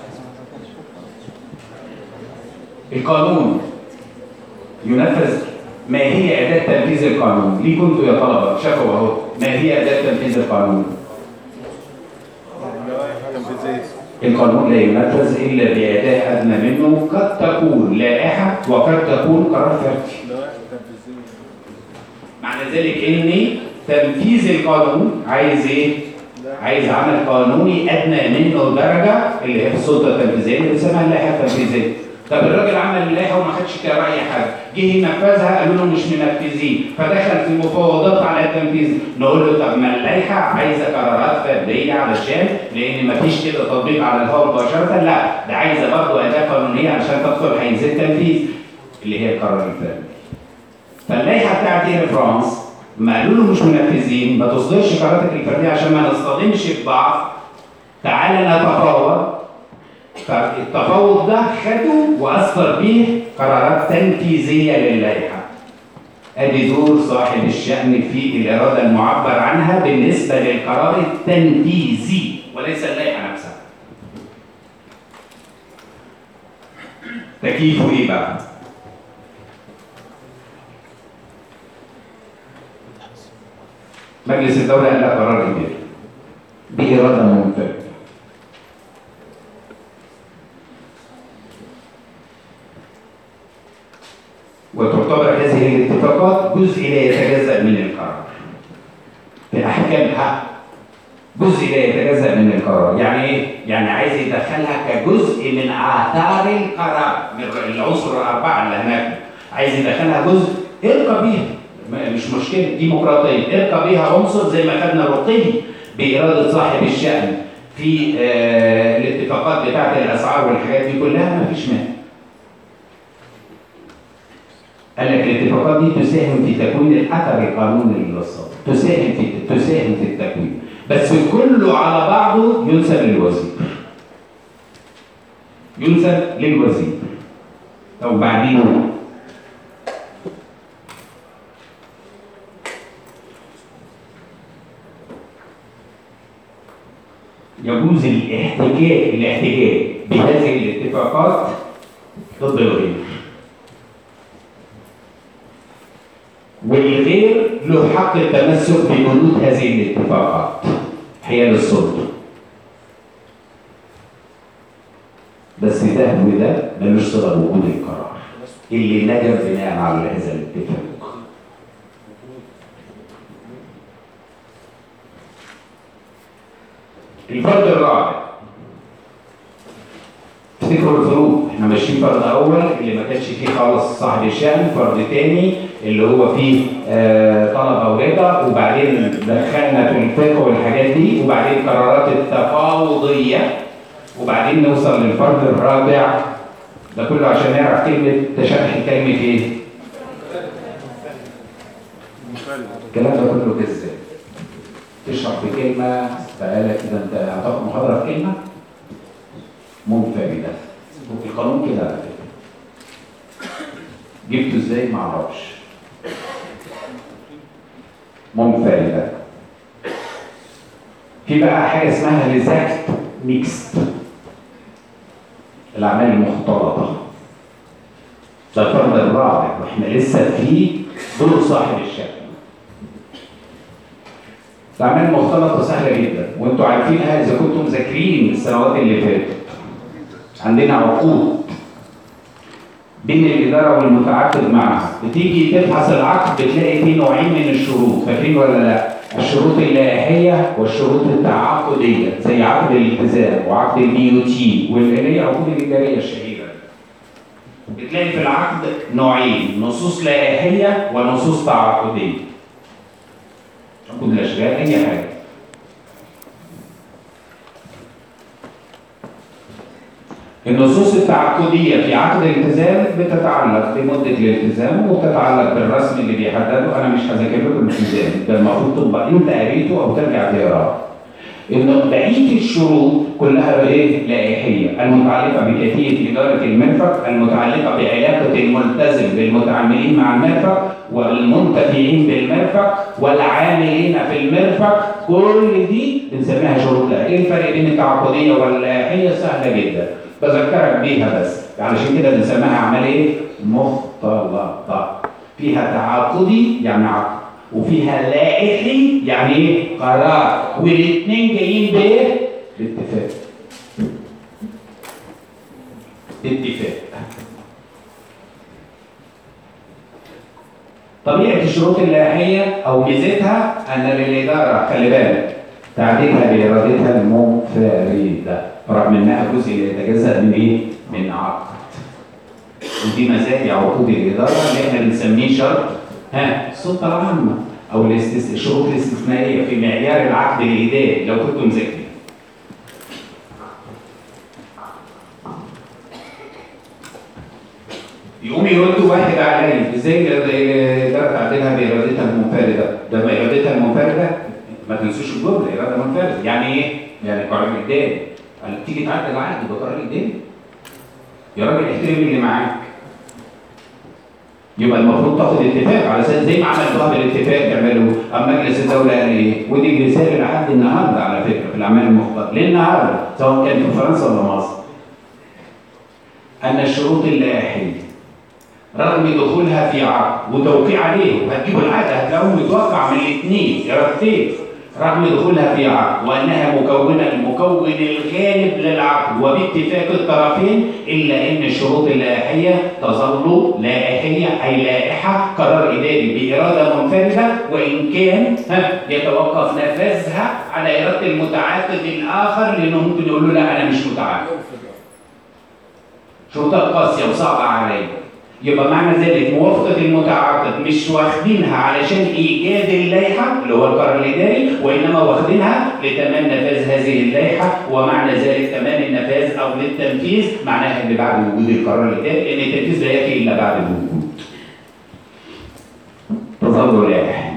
القانون ينفذ. ما هي أداة تنفيذ القانون؟ ليه كنتوا يا طلبة شافوا اهو ما هي أداة تنفيذ القانون؟ القانون لا ينفذ إلا بأداة أدنى منه، قد تكون لائحة وقد تكون قرار فردي. معنى ذلك إن تنفيذ القانون عايز إيه؟ عايز عمل قانوني ادنى منه درجه اللي هي في السلطه التنفيذيه اللي بنسميها اللائحه التنفيذيه. طب الراجل عمل اللائحه وما خدش كراي حد، جه ينفذها قالوا له مش منفذين، فدخل في مفاوضات على التنفيذ. نقول له طب ما اللائحه عايزه قرارات فرديه علشان لان ما فيش كده تطبيق على الهواء مباشره، لا ده عايزه برضه اداه قانونيه عشان تدخل حيز التنفيذ اللي هي القرار الفردي. فاللائحه بتاعت اير فرانس ما قالوا له مش منفذين، ما تصدرش قراراتك الفرديه عشان ما نصطدمش ببعض، تعالى نتفاوض. فالتفاوض ده خده واصدر بيه قرارات تنفيذيه للائحه. ادي دور صاحب الشأن في الاراده المعبر عنها بالنسبه للقرار التنفيذي وليس اللائحه نفسها. تكييفه ايه بقى؟ مجلس الدولة قال لك قرار إداري بإرادة منفردة. وتعتبر هذه الاتفاقات جزء لا يتجزأ من القرار. في أحكامها جزء لا يتجزأ من القرار، يعني إيه؟ يعني عايز يدخلها كجزء من آثار القرار، من العنصر الأربعة اللي هناك، عايز يدخلها جزء ارقى بيها. مش مشكله ديمقراطيه، ارقى بيها عنصر زي ما خدنا رقي باراده صاحب الشأن في آه الاتفاقات بتاعه الاسعار والحاجات دي كلها، ما فيش مانع. قال لك الاتفاقات دي تساهم في تكوين الاثر القانوني للوساطه، تساهم في تساهم في التكوين، بس كله على بعضه ينسب للوزير. ينسب للوزير. طب بعدين يجوز الاحتجاج الاحتجاج بهذه الاتفاقات ضد الغير. والغير له حق التمسك ببنود هذه الاتفاقات حيال السلطه. بس ده وده ملوش صله بوجود القرار اللي نجم بناء على هذا الاتفاق. الفرد الرابع، افتكروا الفروق، احنا ماشيين فرد اول اللي ما كانش فيه خالص صاحب الشأن، فرد تاني اللي هو فيه آه طلبه ورضا، وبعدين دخلنا في الفقه والحاجات دي، وبعدين قرارات التفاوضيه، وبعدين نوصل للفرد الرابع. ده كله عشان نعرف كلمه تشرح كلمه ايه؟ الكلام ده كله ازاي؟ تشرح بكلمة بقالك كده انت هتاخد محاضرة في كلمة منفردة. القانون كده على فكرة. جبته ازاي؟ معرفش. منفردة. في بقى حاجة اسمها ريزاكت ميكست. الأعمال المختلطة. ده الفرد الرابع واحنا لسه في دور صاحب الشكل. الأعمال المختلطة سهلة جدا وانتوا عارفينها إذا كنتم مذاكرين السنوات اللي فاتت. عندنا عقود بين الإدارة والمتعاقد معها، بتيجي تبحث العقد بتلاقي فيه نوعين من الشروط، فاكرين ولا لا؟ الشروط اللائحية والشروط التعاقدية زي عقد الالتزام وعقد البي يو تي واللي هي العقود الإدارية الشهيرة. بتلاقي في العقد نوعين، نصوص لائحية ونصوص تعاقدية. عقود الأشغال أي حاجة. النصوص التعاقدية في عقد الالتزام بتتعلق بمدة الالتزام وبتتعلق بالرسم اللي بيحدده. أنا مش هذاكر لكم الالتزام، ده المفروض تبقى أنت قريته أو ترجع تقراه. إن بقية الشروط كلها إيه؟ لائحية، المتعلقة بكيفية إدارة المرفق، المتعلقة بعلاقة الملتزم بالمتعاملين مع المرفق والمنتفعين بالمرفق والعاملين في المرفق، كل دي بنسميها شروط لائحية. إيه الفرق بين التعاقدية واللائحية؟ سهلة جدا. بذكرك بيها بس، علشان كده بنسميها أعمال إيه؟ مختلطة. فيها تعاقدي يعني عقد، وفيها لائحي يعني ايه؟ قرار، والاثنين جايين بايه؟ باتفاق. اتفاق. طبيعة الشروط اللائحية أو ميزتها أن للإدارة خلي بالك تعديلها بإرادتها المنفردة، رغم إنها جزء يتجزأ من إيه؟ من عقد. ودي مزايا عقود الإدارة اللي إحنا بنسميه شرط ها السلطة العامة أو الشروط الاستثنائية في معيار العقد الإداري لو كنتم مذاكرين. يقوم يرد واحد عليا ازاي الإدارة تعدلها بإرادتها المنفردة؟ ده بإرادتها المنفردة ما تنسوش الجملة، إرادة منفردة يعني إيه؟ يعني قرار إداري. تيجي تعدل العقد بقرار إداري؟ يا راجل احترم اللي معاك. يبقى المفروض تاخد اتفاق على اساس زي ما عملتوها بالاتفاق تعملوا. اما مجلس الدوله قال ايه؟ ودي رساله لحد النهارده على فكره في الاعمال المختلطه، للنهارده سواء كان في فرنسا ولا مصر. ان الشروط اللائحيه رغم دخولها في عقد وتوقيع عليه، هتجيبوا العقد هتلاقوه متوقع من الاثنين ارادتين، رغم دخولها في عقد وانها مكونه المكون الغالب للعقد وباتفاق الطرفين، الا ان الشروط اللائحيه تظل لائحيه اي لائحه قرار اداري باراده منفرده، وان كان ها يتوقف نفاذها على اراده المتعاقد الاخر، لانه ممكن يقول له لا انا مش متعاقد. شروطها قاسيه وصعبه عليه. يبقى معنى ذلك موافقة المتعاقد مش واخدينها علشان إيجاد اللائحة اللي هو القرار الإداري، وإنما واخدينها لتمام نفاذ هذه اللائحة، ومعنى ذلك تمام النفاذ أو للتنفيذ معناها اللي بعد وجود القرار الإداري، لأن التنفيذ لا يأتي إلا بعد الوجود. تظل لائحة.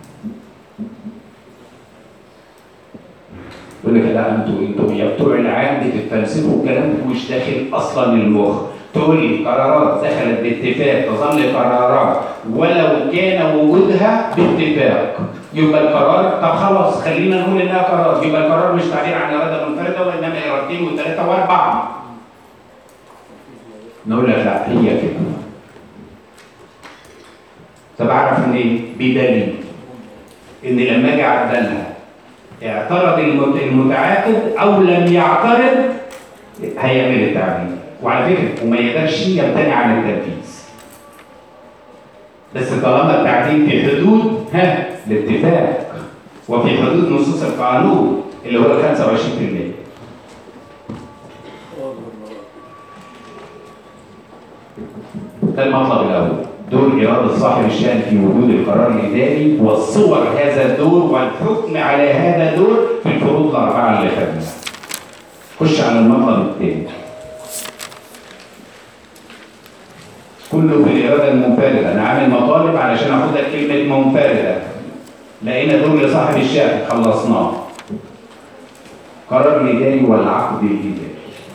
يقول لك لا أنتوا أنتوا يا بتوع العام بتتفلسفوا كلامكم مش داخل أصلا المخ. تقول لي قرارات دخلت باتفاق تظل قرارات ولو كان وجودها باتفاق، يبقى القرار طب خلاص خلينا نقول انها قرار، يبقى القرار مش تعبير عن اراده منفرده وانما ارادتين وثلاثه واربعه. نقول لك لا هي كده. طب اعرف منين؟ بدليل ان لما اجي اعدلها اعترض المتعاقد او لم يعترض هيعمل التعديل. وعلى فكره وما يقدرش يمتنع عن التنفيذ، بس طالما التعديل في حدود ها الاتفاق وفي حدود نصوص القانون اللي هو خمسة وعشرين بالمئة. ده المطلب الاول، دور اراده صاحب الشان في وجود القرار الاداري والصور هذا الدور والحكم على هذا الدور في الفروض الاربعه اللي خدناها. خش على المطلب الثاني. كله في الإرادة المنفردة. أنا عامل مطالب علشان أخد لك كلمة منفردة. لقينا دول لصاحب الشأن خلصناه. قرار الإداري والعقد الإداري.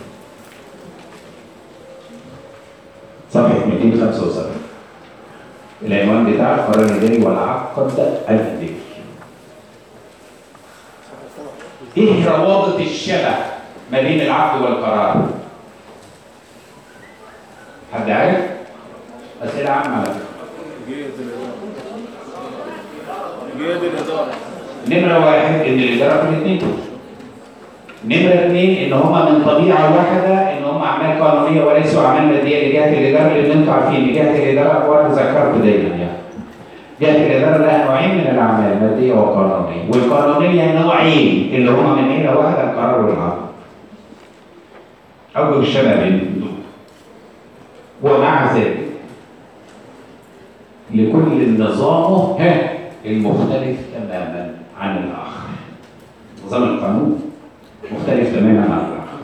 صفحة مئتين وخمسة وسبعين. العنوان بتاع القرار الإداري والعقد الإداري. إيه روابط الشبه ما بين العقد والقرار؟ حد عارف؟ أسئلة عامة على فكرة. جهة الإدارة. نمرة واحد إن الإدارة في الاثنين. نمرة اثنين إن هما من طبيعة واحدة إن هما أعمال قانونية وليسوا أعمال مادية لجهة الإدارة، لأن أنتوا عارفين جهة الإدارة وأنا ذكرت دايما يعني. جهة الإدارة لها نوعين من الأعمال مادية وقانونية، والقانونية نوعين اللي هما من عيلة واحدة القرار والعقد. أوجه الشبه بين دول. ومع ذلك لكل نظامه ها المختلف تماما عن الآخر. نظام القانون مختلف تماما عن الآخر.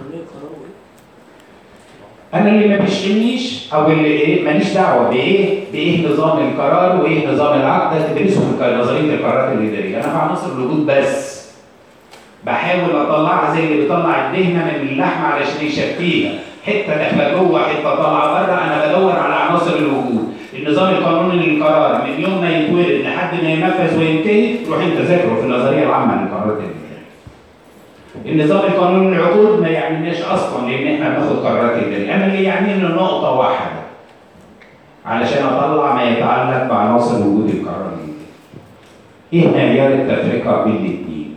أنا اللي ما بيشغلنيش أو اللي إيه ماليش دعوة بإيه بإيه نظام القرار وإيه نظام العقد، ده تدرسه في نظرية القرارات الإدارية. أنا في عناصر الوجود بس بحاول أطلعها زي اللي بيطلع الدهنة من اللحمة علشان يشفيها، حتة داخلة جوه حتة طالعة بره. أنا بدور على عناصر الوجود. النظام القانوني للقرار من يوم ما يتولد لحد ما ينفذ وينتهي روح أنت ذاكره في النظرية العامة للقرارات الإدارية. النظام القانوني للعقود ما يعنيناش اصلا لان احنا بناخد قرارات اداريه، انا اللي يعنيني نقطه واحده علشان اطلع ما يتعلق بعناصر وجود القرار الاداري. ايه معيار التفرقه بين الاثنين؟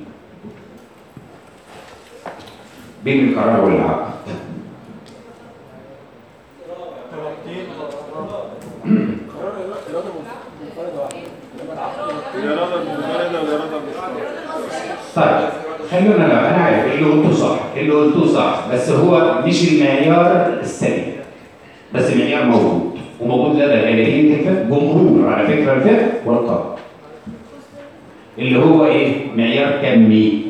بين القرار والعقد. الإرادة المنفردة والإرادة المشتركة. طيب خلونا لا انا عارف اللي قلته صح، اللي قلته صح، بس هو مش المعيار السليم، بس معيار موجود وموجود لدى غالبيه الفقه، جمهور على فكره الفقه والقانون. اللي هو ايه؟ معيار كمي.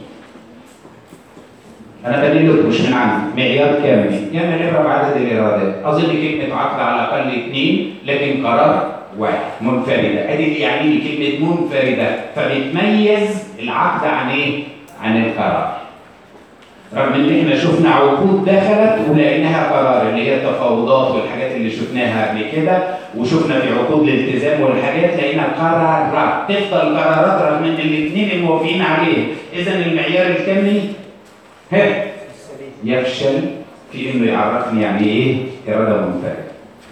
انا بديله مش من عندي، معيار كمي، يعني نقرا عدد الارادات. اظن كلمه عقد على الاقل اثنين لكن قرار واحد منفرده. ادي اللي يعني لي كلمه منفرده، فبتميز العقد عن ايه؟ عن القرار. رغم ان احنا شفنا عقود دخلت ولقيناها قرار اللي هي التفاوضات والحاجات اللي شفناها قبل كده، وشفنا في عقود الالتزام والحاجات لقينا قرارات تفضل قرارات رغم ان الاثنين الموافقين عليه. اذا المعيار الكمي ها يفشل في انه يعرفني يعني ايه اراده منفرده.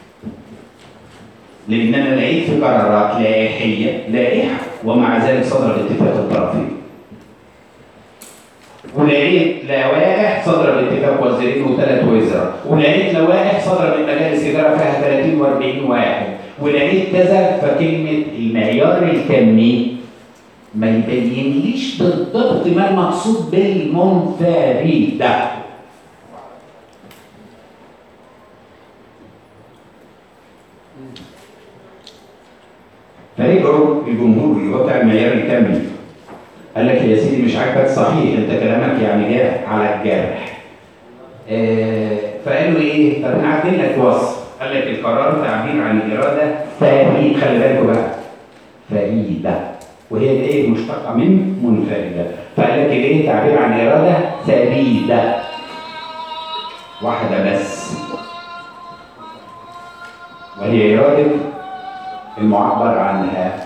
لان انا لقيت في قرارات لائحيه لائحه ومع ذلك صدر اتفاق الطرفين. ولقيت لوائح صدر باتفاق وزيرين وثلاث وزراء، ولقيت لوائح صدر من مجالس اداره فيها ثلاثين وأربعين واحد، ولقيت كذا. فكلمه المعيار الكمي ما يبينليش بالضبط ما المقصود بالمنفرده. فرجعوا الجمهور اللي هو بتاع المعيار الكمي قال لك يا سيدي مش عاجبك صحيح، انت كلامك يعني جارح على الجرح. آه فقالوا ايه؟ طب انا عدل لك وصف. قال لك القرار تعبير عن الاراده فريد، خلي بالكوا بقى فريده، وهي ايه؟ مشتقه من منفرده. فقال لك ايه؟ تعبير عن اراده فريده واحده بس، وهي اراده المعبر عنها.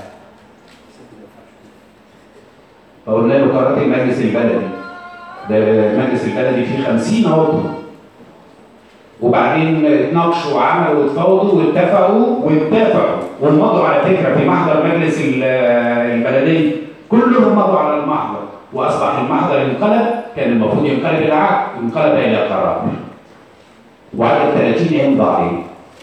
فقلنا له قرارات المجلس البلدي، ده المجلس البلدي فيه خمسين عضو، وبعدين اتناقشوا وعملوا واتفاوضوا واتفقوا واتفقوا ومضوا على فكره في محضر مجلس البلديه، كلهم مضوا على المحضر، واصبح المحضر انقلب، كان المفروض ينقلب الى عقد، انقلب الى قرار. وعدد ثلاثين يمضى عليه.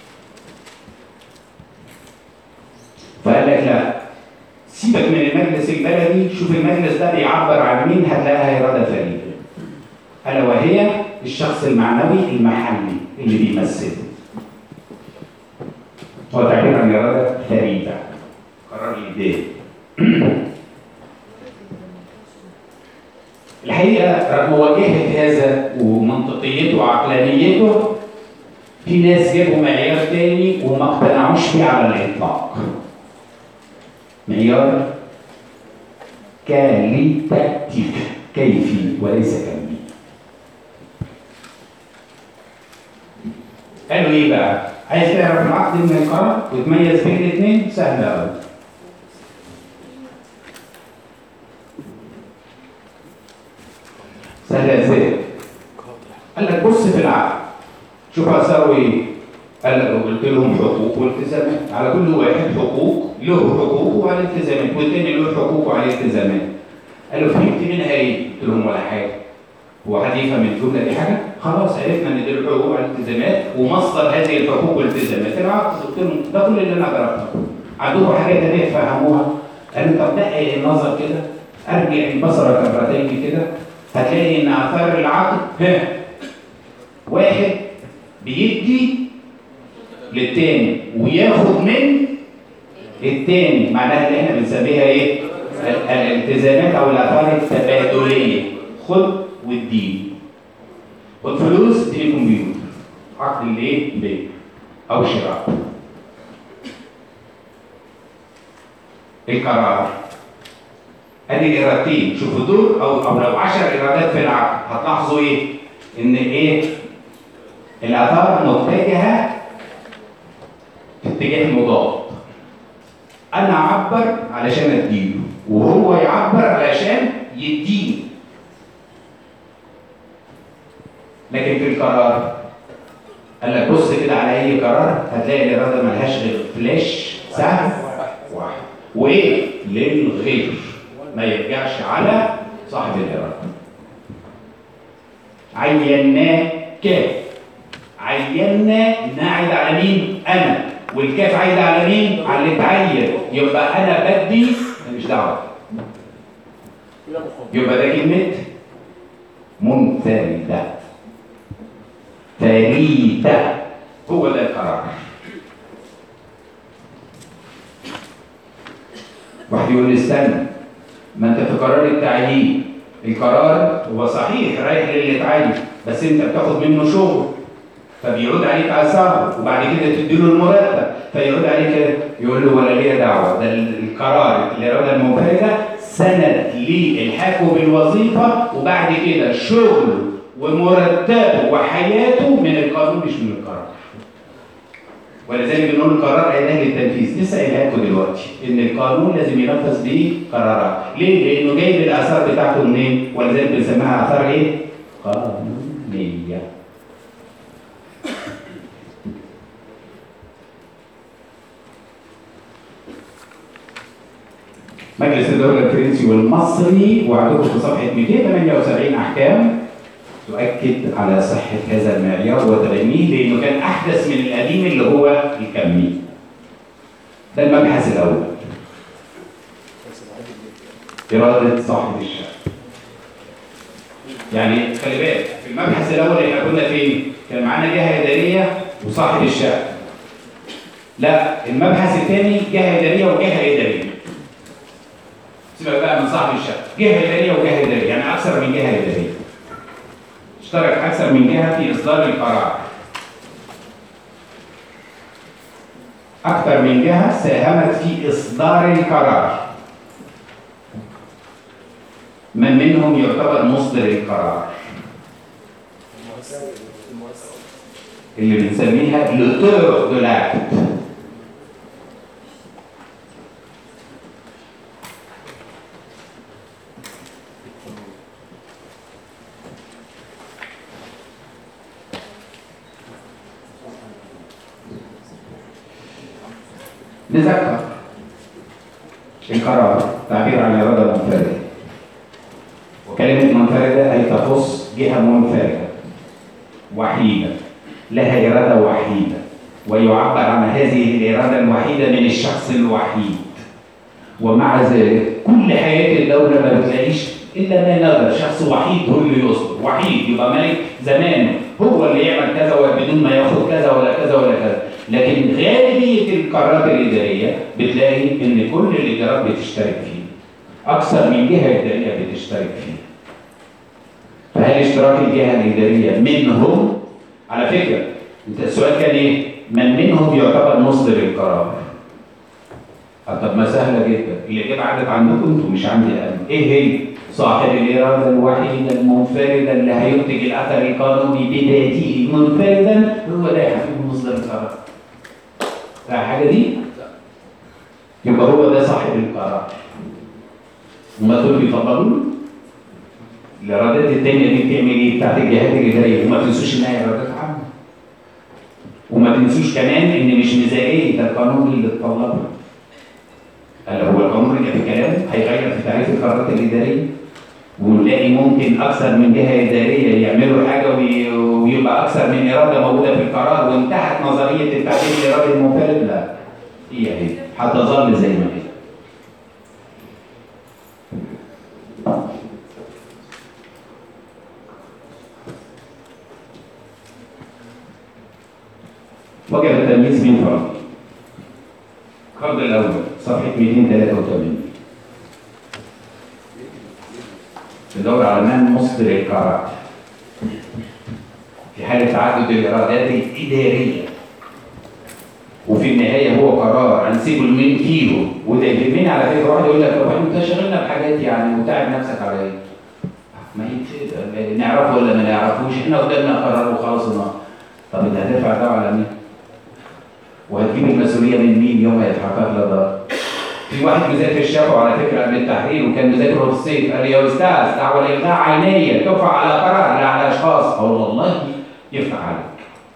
فقال لك لا، سيبك من المجلس البلدي، شوف المجلس ده بيعبر عن مين، هتلاقيها اراده فريده. الا وهي الشخص المعنوي المحلي اللي بيمثله. هو تعبير عن اراده فريده، قرار الاداري. الحقيقه رغم وجاهه هذا ومنطقيته وعقلانيته، في ناس جابوا معيار تاني وما اقتنعوش بيه على الإطلاق. معيار كاليتاتيف، كيفي وليس كمي. قالوا ايه بقى؟ عايز تعرف العقد من القرار وتميز بين الاثنين؟ سهل قوي. سهل ازاي؟ قال لك بص في العقد شوف اثاره ايه؟ قال لك قلت لهم حقوق والتزامات، على كل واحد حقوق، له حقوق وعليه التزامات، والتاني له حقوق وعليه التزامات. قالوا فهمت منها ايه؟ قلت لهم ولا حاجه. هو حد يفهم من الجمله دي حاجه؟ خلاص عرفنا ان دي الحقوق والالتزامات ومصدر هذه الحقوق والالتزامات العقد. قلت لهم ده كل اللي انا جربته. عندكم حاجه ثانيه تفهموها؟ قالوا طب دقق النظر كده، ارجع البصر كبرتين كده، هتلاقي ان اثار العقد ها واحد بيدي للتاني وياخد من التاني، معناها اللي احنا بنسميها ايه؟ الالتزامات او الاثار التبادليه. خد واديني. خد فلوس اديني كمبيوتر. عقد الايه؟ بيع او شراء. القرار ادي الارادتين. شوفوا دول او او لو عشر ارادات في العقد هتلاحظوا ايه؟ ان ايه؟ الاثار متجهه في اتجاه مضاد. انا اعبر علشان اديله وهو يعبر علشان يديني. لكن في القرار قال لك بص كده على اي قرار هتلاقي الاراده ملهاش غير فلاش سهم واحد وايه؟ للغير، ما يرجعش على صاحب الاراده. عيناه كاف. عينا نعد على مين؟ انا، والكاف عايده على مين؟ على اللي اتعين. يبقى انا بدي مش دعوه. يبقى ده كلمه منفرده. فريده هو ده القرار. واحد يقول لي استنى، ما انت في قرار التعيين، القرار هو صحيح رايح للي اتعين بس انت بتاخد منه شغل فبيعود عليك اثاره وبعد كده تديله المرتب فيعود عليك. يقول له ولا ليا دعوه، ده القرار الاراده المنفرده سند لالحاقه بالوظيفه وبعد كده شغله ومرتبه وحياته من القانون مش من القرار. ولذلك بنقول القرار اداه للتنفيذ. لسه قايلها لكم دلوقتي ان القانون لازم ينفذ بقرارات. ليه؟ لانه جايب الاثار بتاعته منين؟ ولذلك بنسميها اثار ايه؟ قانونيه. مجلس الدولة الفرنسي والمصري وعندكم في صفحة مئتين وثمانية وسبعين أحكام تؤكد على صحة هذا المعيار وتبنيه لأنه كان أحدث من القديم اللي هو الكمي. ده المبحث الأول. إرادة صاحب الشأن. يعني خلي بالك في المبحث الأول احنا كنا فين؟ كان معانا جهة إدارية وصاحب الشأن. لا، المبحث الثاني جهة إدارية وجهة إدارية. سيبك بقى من صاحب الشأن، جهة إدارية وجهة إدارية، يعني أكثر من جهة إدارية. اشترك أكثر من جهة في إصدار القرار. أكثر من جهة ساهمت في إصدار القرار. من منهم يعتبر مصدر القرار؟ اللي بنسميها لطرق دولاب. نذكر القرار تعبير عن إرادة منفردة، وكلمة منفردة أي تخص جهة منفردة وحيدة لها إرادة وحيدة، ويعبر عن هذه الإرادة الوحيدة من الشخص الوحيد. ومع ذلك كل حياة الدولة ما بتلاقيش إلا ما نادر شخص وحيد هو اللي يصدر، وحيد يبقى ملك زمانه هو اللي يعمل كذا بدون ما ياخد كذا ولا كذا ولا كذا. لكن غالبية القرارات الإدارية بتلاقي إن كل الإدارات بتشترك فيه، أكثر من جهة إدارية بتشترك فيه. فهل اشتراك الجهة الإدارية منهم؟ على فكرة انت السؤال كان ايه؟ من منهم يعتبر مصدر القرار؟ طب ما سهله جدا، الاجابه عدت عندكم انتم مش عندي انا. ايه هي؟ صاحب الاراده الوحيده المنفرده اللي هينتج الاثر القانوني بذاته منفردا، هو ده يا حبيبي مصدر القرار. الحاجه دي؟ يبقى هو ده صاحب القرار. وما دول بيطبقوا الارادات الثانيه دي بتعمل ايه؟ بتاعت الجهات الاداريه، وما تنسوش انها ارادات عامه. وما تنسوش كمان ان مش ميزانيه ده القانون اللي اتطلبها. هل هو القانون اللي في كلامه هيغير في تعريف القرارات الاداريه؟ ونلاقي ممكن اكثر من جهه اداريه يعملوا حاجه ويبقى اكثر من اراده موجوده في القرار وانتهت نظريه التعديل الارادي المنفرد؟ لا، هي هي هتظل زي ما هي. وجب التمييز بين فرضين. الفرض الاول صفحه مئتين وثلاثة وثمانين. تدور على من مصدر القرار في حاله تعدد الارادات الاداريه، وفي النهايه هو قرار هنسيبه لمين فيه. وده يهمني على فكره. واحد يقول لك طب انت شغلنا بحاجات يعني وتعب نفسك على ايه؟ ما هي نعرفه ولا ما نعرفوش، احنا قدامنا قرار وخلاص. طب انت هترفع ده على مين؟ وهتجيب المسؤوليه من مين يوم يتحقق لها ضرر؟ في واحد مذاكر الشافعي على فكره قبل التحرير وكان مذاكره في الصيف، قال لي يا استاذ دعوه لالغاء عينيه ترفع على قرار لا على اشخاص. اقول والله يفتح عليك.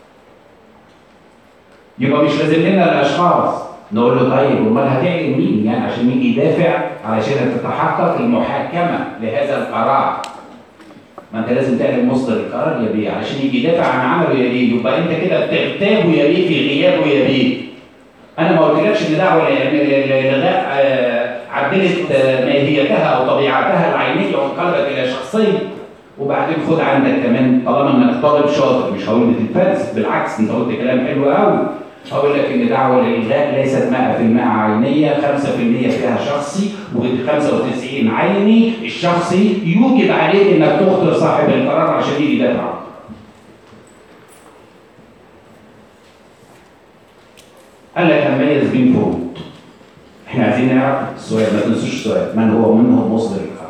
يبقى مش لازم لنا الاشخاص. نقول له طيب امال هتعلم مين يعني عشان يجي يدافع علشان تتحقق المحاكمه لهذا القرار؟ ما انت لازم تعلم مصدر القرار يا بيه علشان يجي يدافع عن عمله يا بيه. يبقى انت كده بتغتابه يا بيه في غيابه يا بيه. انا ما قلتلكش ان دعوه لالغاء عدلت ماهيتها او طبيعتها العينيه وانقلبت الى شخصيه. وبعدين خد عندك كمان طالما انك طالب شاطر، مش هقول بتتفلسف، بالعكس انت قلت كلام حلو قوي. هقول لك ان دعوه للالغاء ليست مئة في المئة عينيه، خمسة في المئة فيها شخصي وخمسة وتسعين عيني. الشخصي يوجب عليك انك تخطر صاحب القرار عشان يجي يدافع. قال لك هنميز بين فروض. احنا عايزين نعرف السؤال، ما تنسوش السؤال، من هو منهم مصدر القرار؟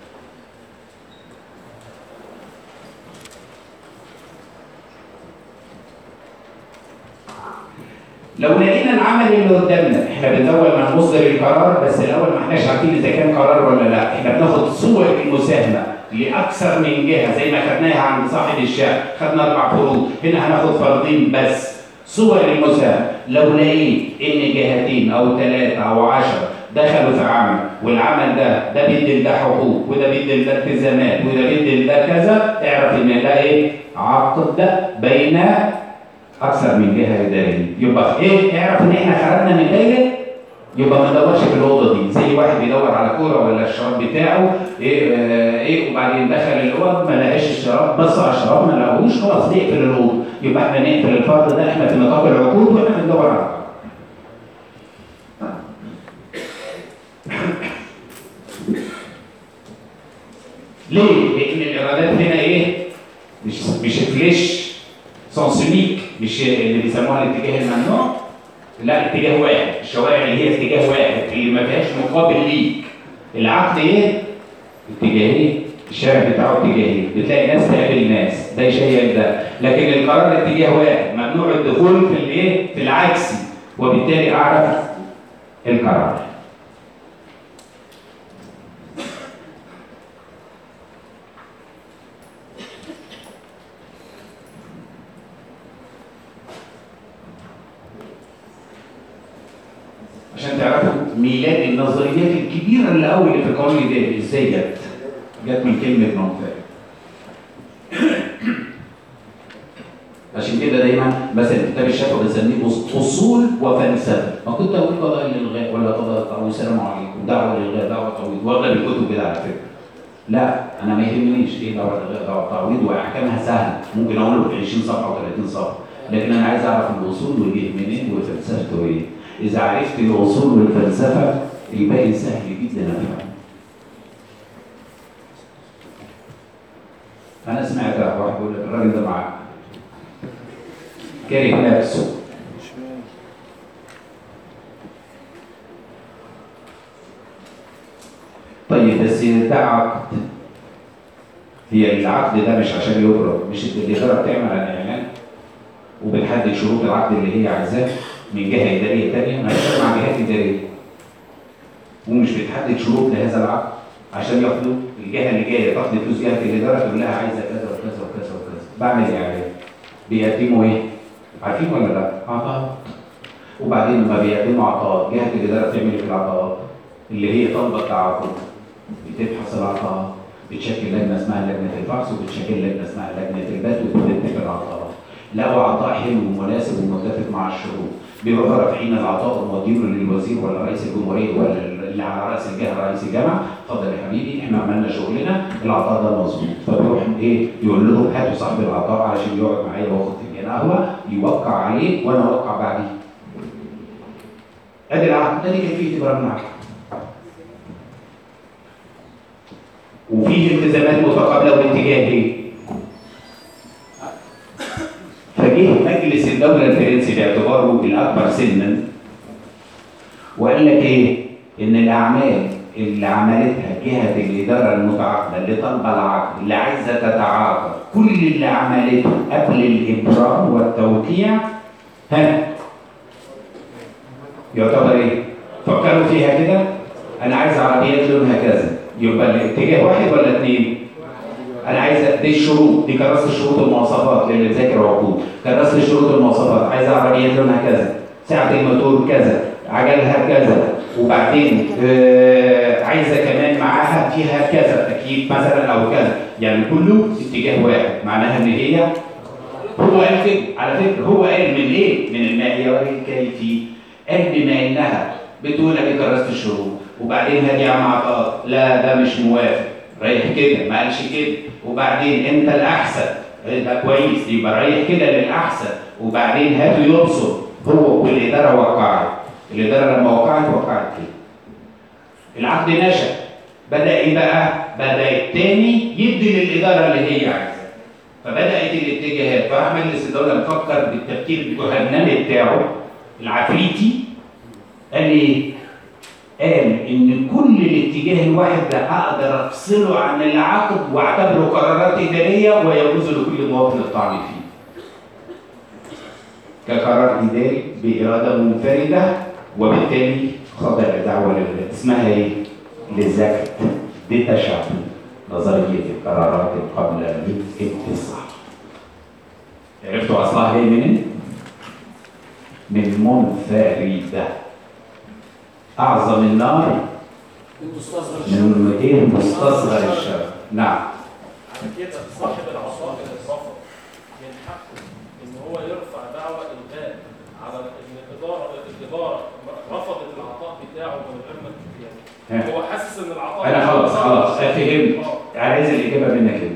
لو لقينا العمل اللي قدامنا احنا بندور من مصدر القرار، بس الاول ما احناش عارفين اذا كان قرار ولا لا. احنا بناخد صور المساهمه لاكثر من جهه زي ما خدناها عند صاحب الشقه، خدنا اربع فروض، هنا هناخد فردين بس. صور المساهمه لو لقيت ان جهتين او ثلاثه او عشره دخلوا في عمل والعمل ده ده بيدي لده حقوق وده بيدي لده التزامات وده بيدي لده كذا، اعرف ان ده ايه؟ عقد ده بين اكثر من جهه اداريه. يبقى ايه؟ اعرف ان احنا خرجنا من دايره. يبقى ما ندورش في الاوضه دي زي واحد بيدور على كوره ولا الشراب بتاعه ايه آه ايه وبعدين دخل الاوضه ما لقاش الشراب، بص على الشراب ما لقاهوش، خلاص نقفل الاوضه. يبقى احنا نقفل الفرد ده، احنا في نطاق العقود واحنا بندور على ليه؟ لان الارادات هنا ايه؟ مش مش فليش سانسونيك، مش اللي بيسموها الاتجاه الممنوع. لا، اتجاه واحد. الشوارع اللي هي اتجاه واحد اللي ما فيهاش مقابل ليك. العقد ايه؟ اتجاهين. الشارع بتاعه اتجاهين، بتلاقي ناس تقابل ناس، ده يشيل ده. لكن القرار اتجاه واحد، ممنوع الدخول في الايه؟ في العكسي، وبالتالي اعرف القرار. عشان تعرفوا ميلاد النظريات الكبيره اللي اول اللي في القانون الاداري ازاي جت؟ جت من كلمه منفعه. عشان كده دايما مثلا كتاب الشافعي بنسميه اصول وفلسفه. ما كنت اقول قضاء للغاء ولا قضاء تعويض، السلام عليكم، دعوه للغاء، دعوه تعويض، واغلب الكتب كده على فكره. لا، انا ما يهمنيش ايه دعوه للغاء، دعوه تعويض، واحكامها سهله، ممكن اقوله في عشرين صفحه او ثلاثين صفحه، لكن انا عايز اعرف الاصول وايه منين وفلسفته ايه. إذا عرفت الأصول والفلسفة الباقي سهل جدا أفهمه. أنا سمعت واحد بيقول لك الراجل ده معاك كاره نفسه. طيب بس ده عقد، هي العقد ده مش عشان يبرر، مش الإدارة بتعمل عن إعلان وبتحدد شروط العقد اللي هي عايزاه من جهة إدارية تانية، ما هي مع جهات إدارية ومش بتحدد شروط لهذا العقد عشان ياخدوا الجهة اللي جاية تاخد فلوس جهة الإدارة تقول لها عايزة كذا وكذا وكذا وكذا. بعمل إعلان بيقدموا إيه؟ عارفين ولا لا؟ عطاءات. وبعدين لما بيقدموا عطاءات جهة الإدارة بتعمل في العطاءات اللي هي طالبة التعاقد، بتبحث العطاءات، بتشكل لجنة اسمها لجنة الفحص وبتشكل لجنة اسمها لجنة البدء وبتتفق العطاءات. لو عطاء حلو ومناسب ومتفق مع الشروط بيروحوا رافعين العطاء ومودينه للوزير ولا رئيس الجمهورية ولا اللي على رأس الجهة رئيس الجامعة، اتفضل يا حبيبي احنا عملنا شغلنا العطاء ده مظبوط. فبيروح ايه؟ يقول لهم هاتوا صاحب العطاء علشان يقعد معايا واخد فنجان قهوة يوقع عليه وانا اوقع بعديه. ادي العقد، ادي كيفية ابرام العقد. وفيه التزامات متقابله واتجاهيه. فجه مجلس الدوله الفرنسي باعتباره الاكبر سنا وقال لك ايه؟ ان الاعمال اللي عملتها جهه الاداره المتعاقده اللي طالبه العقد اللي عايزه تتعاقد كل اللي عملته قبل الابرام والتوقيع ها يعتبر ايه؟ فكروا فيها كده. انا عايز عربيات لونها كذا، يبقى الاتجاه واحد ولا اثنين؟ انا عايز دي الشروط، دي كراسه الشروط والمواصفات للي ذاكر عقود، كراسه الشروط والمواصفات، عايز عربيات لونها كذا، سعه الموتور كذا، عجلها كذا، وبعدين آه عايزه كمان معاها فيها كذا تكييف مثلا او كذا، يعني كله اتجاه واحد، معناها ان هي هو قال كده على فكره، هو قال من ايه؟ من المعيار الكيفي، قال بما انها بتقول لك كراسه الشروط وبعدين هدي عم عطاء لا ده مش موافق رايح كده، ما قالش كده، وبعدين انت الاحسن يبقى كويس يبقى رايح كده للاحسن، وبعدين هاتوا يبصر هو والاداره وقعت. الاداره لما وقعت وقعت كده. العقد نشأ، بدا ايه بقى؟ بدا الثاني يدي للاداره اللي هي عايزاه. فبدات الاتجاهات، فراح مجلس الدوله مفكر بالتفكير الجهنمي بتاعه العفريتي، قال ايه؟ قال ان كل الاتجاه الواحد ده اقدر افصله عن العقد واعتبره قرارات اداريه ويجوز لكل مواطن الطعن فيه. كقرار اداري باراده منفرده وبالتالي خاضع لدعوه للغاء. اسمها ايه؟ لزكت ديتاشابل، نظريه القرارات قبل الاتساع. عرفتوا اصلها ايه منين؟ من منفرده. أعظم النار من إيه؟ مستصغر الشر. نعم. على كده صاحب العطاء اللي اترفض من حقه إن هو يرفع دعوى إلغاء على إن الإدارة الإدارة رفضت العطاء بتاعه من غير ما يعني هو حاسس إن العطاء أنا خلاص خلاص فهمت. أنا عايز الإجابة منك أنت.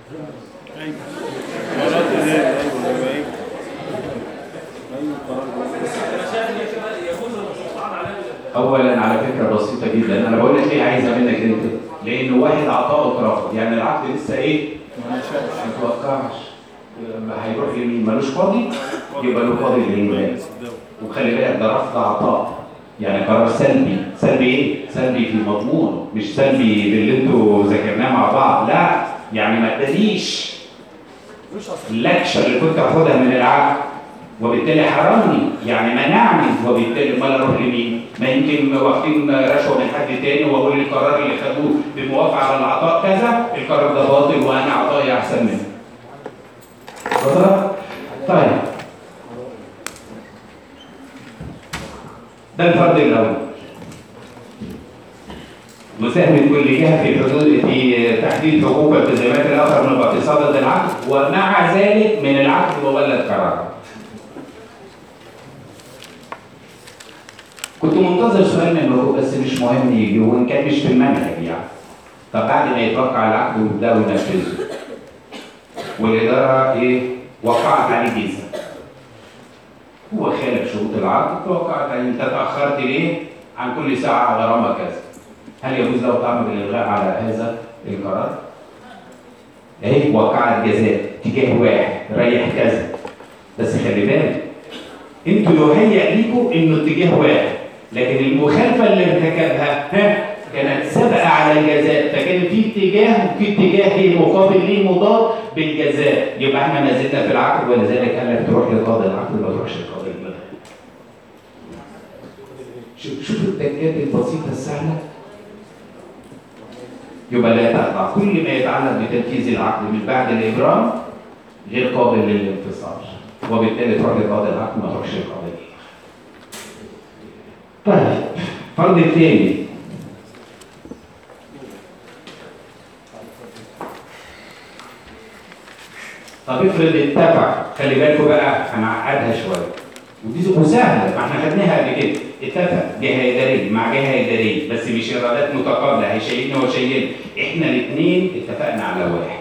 اولا على فكره بسيطه جدا، انا بقول لك ليه عايزها منك انت؟ لان واحد عطاءه اترفض، يعني العقد لسه ايه؟ ما اتوقعش. هيروح لمين؟ ملوش قاضي؟ يبقى له قاضي العلماني. وخلي بالك ده رفض عطاء، يعني قرار سلبي. سلبي ايه؟ سلبي في مضمونه، مش سلبي باللي انتوا ذاكرناه مع بعض، لا يعني ما ادانيش اللكشه اللي كنت هاخدها من العقد وبالتالي حرمني، يعني منعني، وبالتالي امال اروح لمين؟ ما يمكن واخدين رشوه من حد تاني واقول القرار اللي خدوه بموافقه على العطاء كذا، القرار ده باطل وانا عطائي احسن منه. وصلت؟ طيب. ده الفرض الاول. مساهمة كل جهة في الحدود في تحديد حقوق والتزامات الاخر من اقتصاد العقد، ومع ذلك من العقد مولد قرار. كنت منتظر سؤال منكم بس مش مهم يجي، وان كان مش في المنهج يعني. طب بعد ما يتوقع العقد ويبداوا ينفذوا والاداره ايه؟ وقعت عليه جزء. هو خالف شروط العقد، وقعت عليه. انت تاخرت ليه؟ عن كل ساعه غرامه كذا. هل يجوز له طعم بالالغاء على هذا القرار؟ اهي وقعت جزاء اتجاه واحد، ريح كذا. بس خلي بالك انتوا يهيأ ليكوا انه اتجاه واحد، لكن المخالفه اللي ارتكبها ها كانت سابقه على الجزاء، فكان في اتجاه وفي اتجاه ليه مقابل ليه مضاد بالجزاء، يبقى احنا ما زلنا في العقد، ولذلك قال لك تروح لقاضي العقد ما تروحش لقاضي المدني. شوف شوف التكات البسيطه السهله. يبقى لا تخضع كل ما يتعلق بتنفيذ العقد من بعد الابرام غير قابل للانفصال، وبالتالي تروح لقاضي العقد ما تروحش لقاضي الاخر. طيب الفرض الثاني، طب افرض اتفق، خلي بالكوا بقى هنعقدها شويه ودي وسهله، ما احنا خدناها قبل كده. اتفق جهه اداريه مع جهه اداريه، بس مش ايرادات متقابله، هيشيلني وشيلني، احنا الاثنين اتفقنا على واحد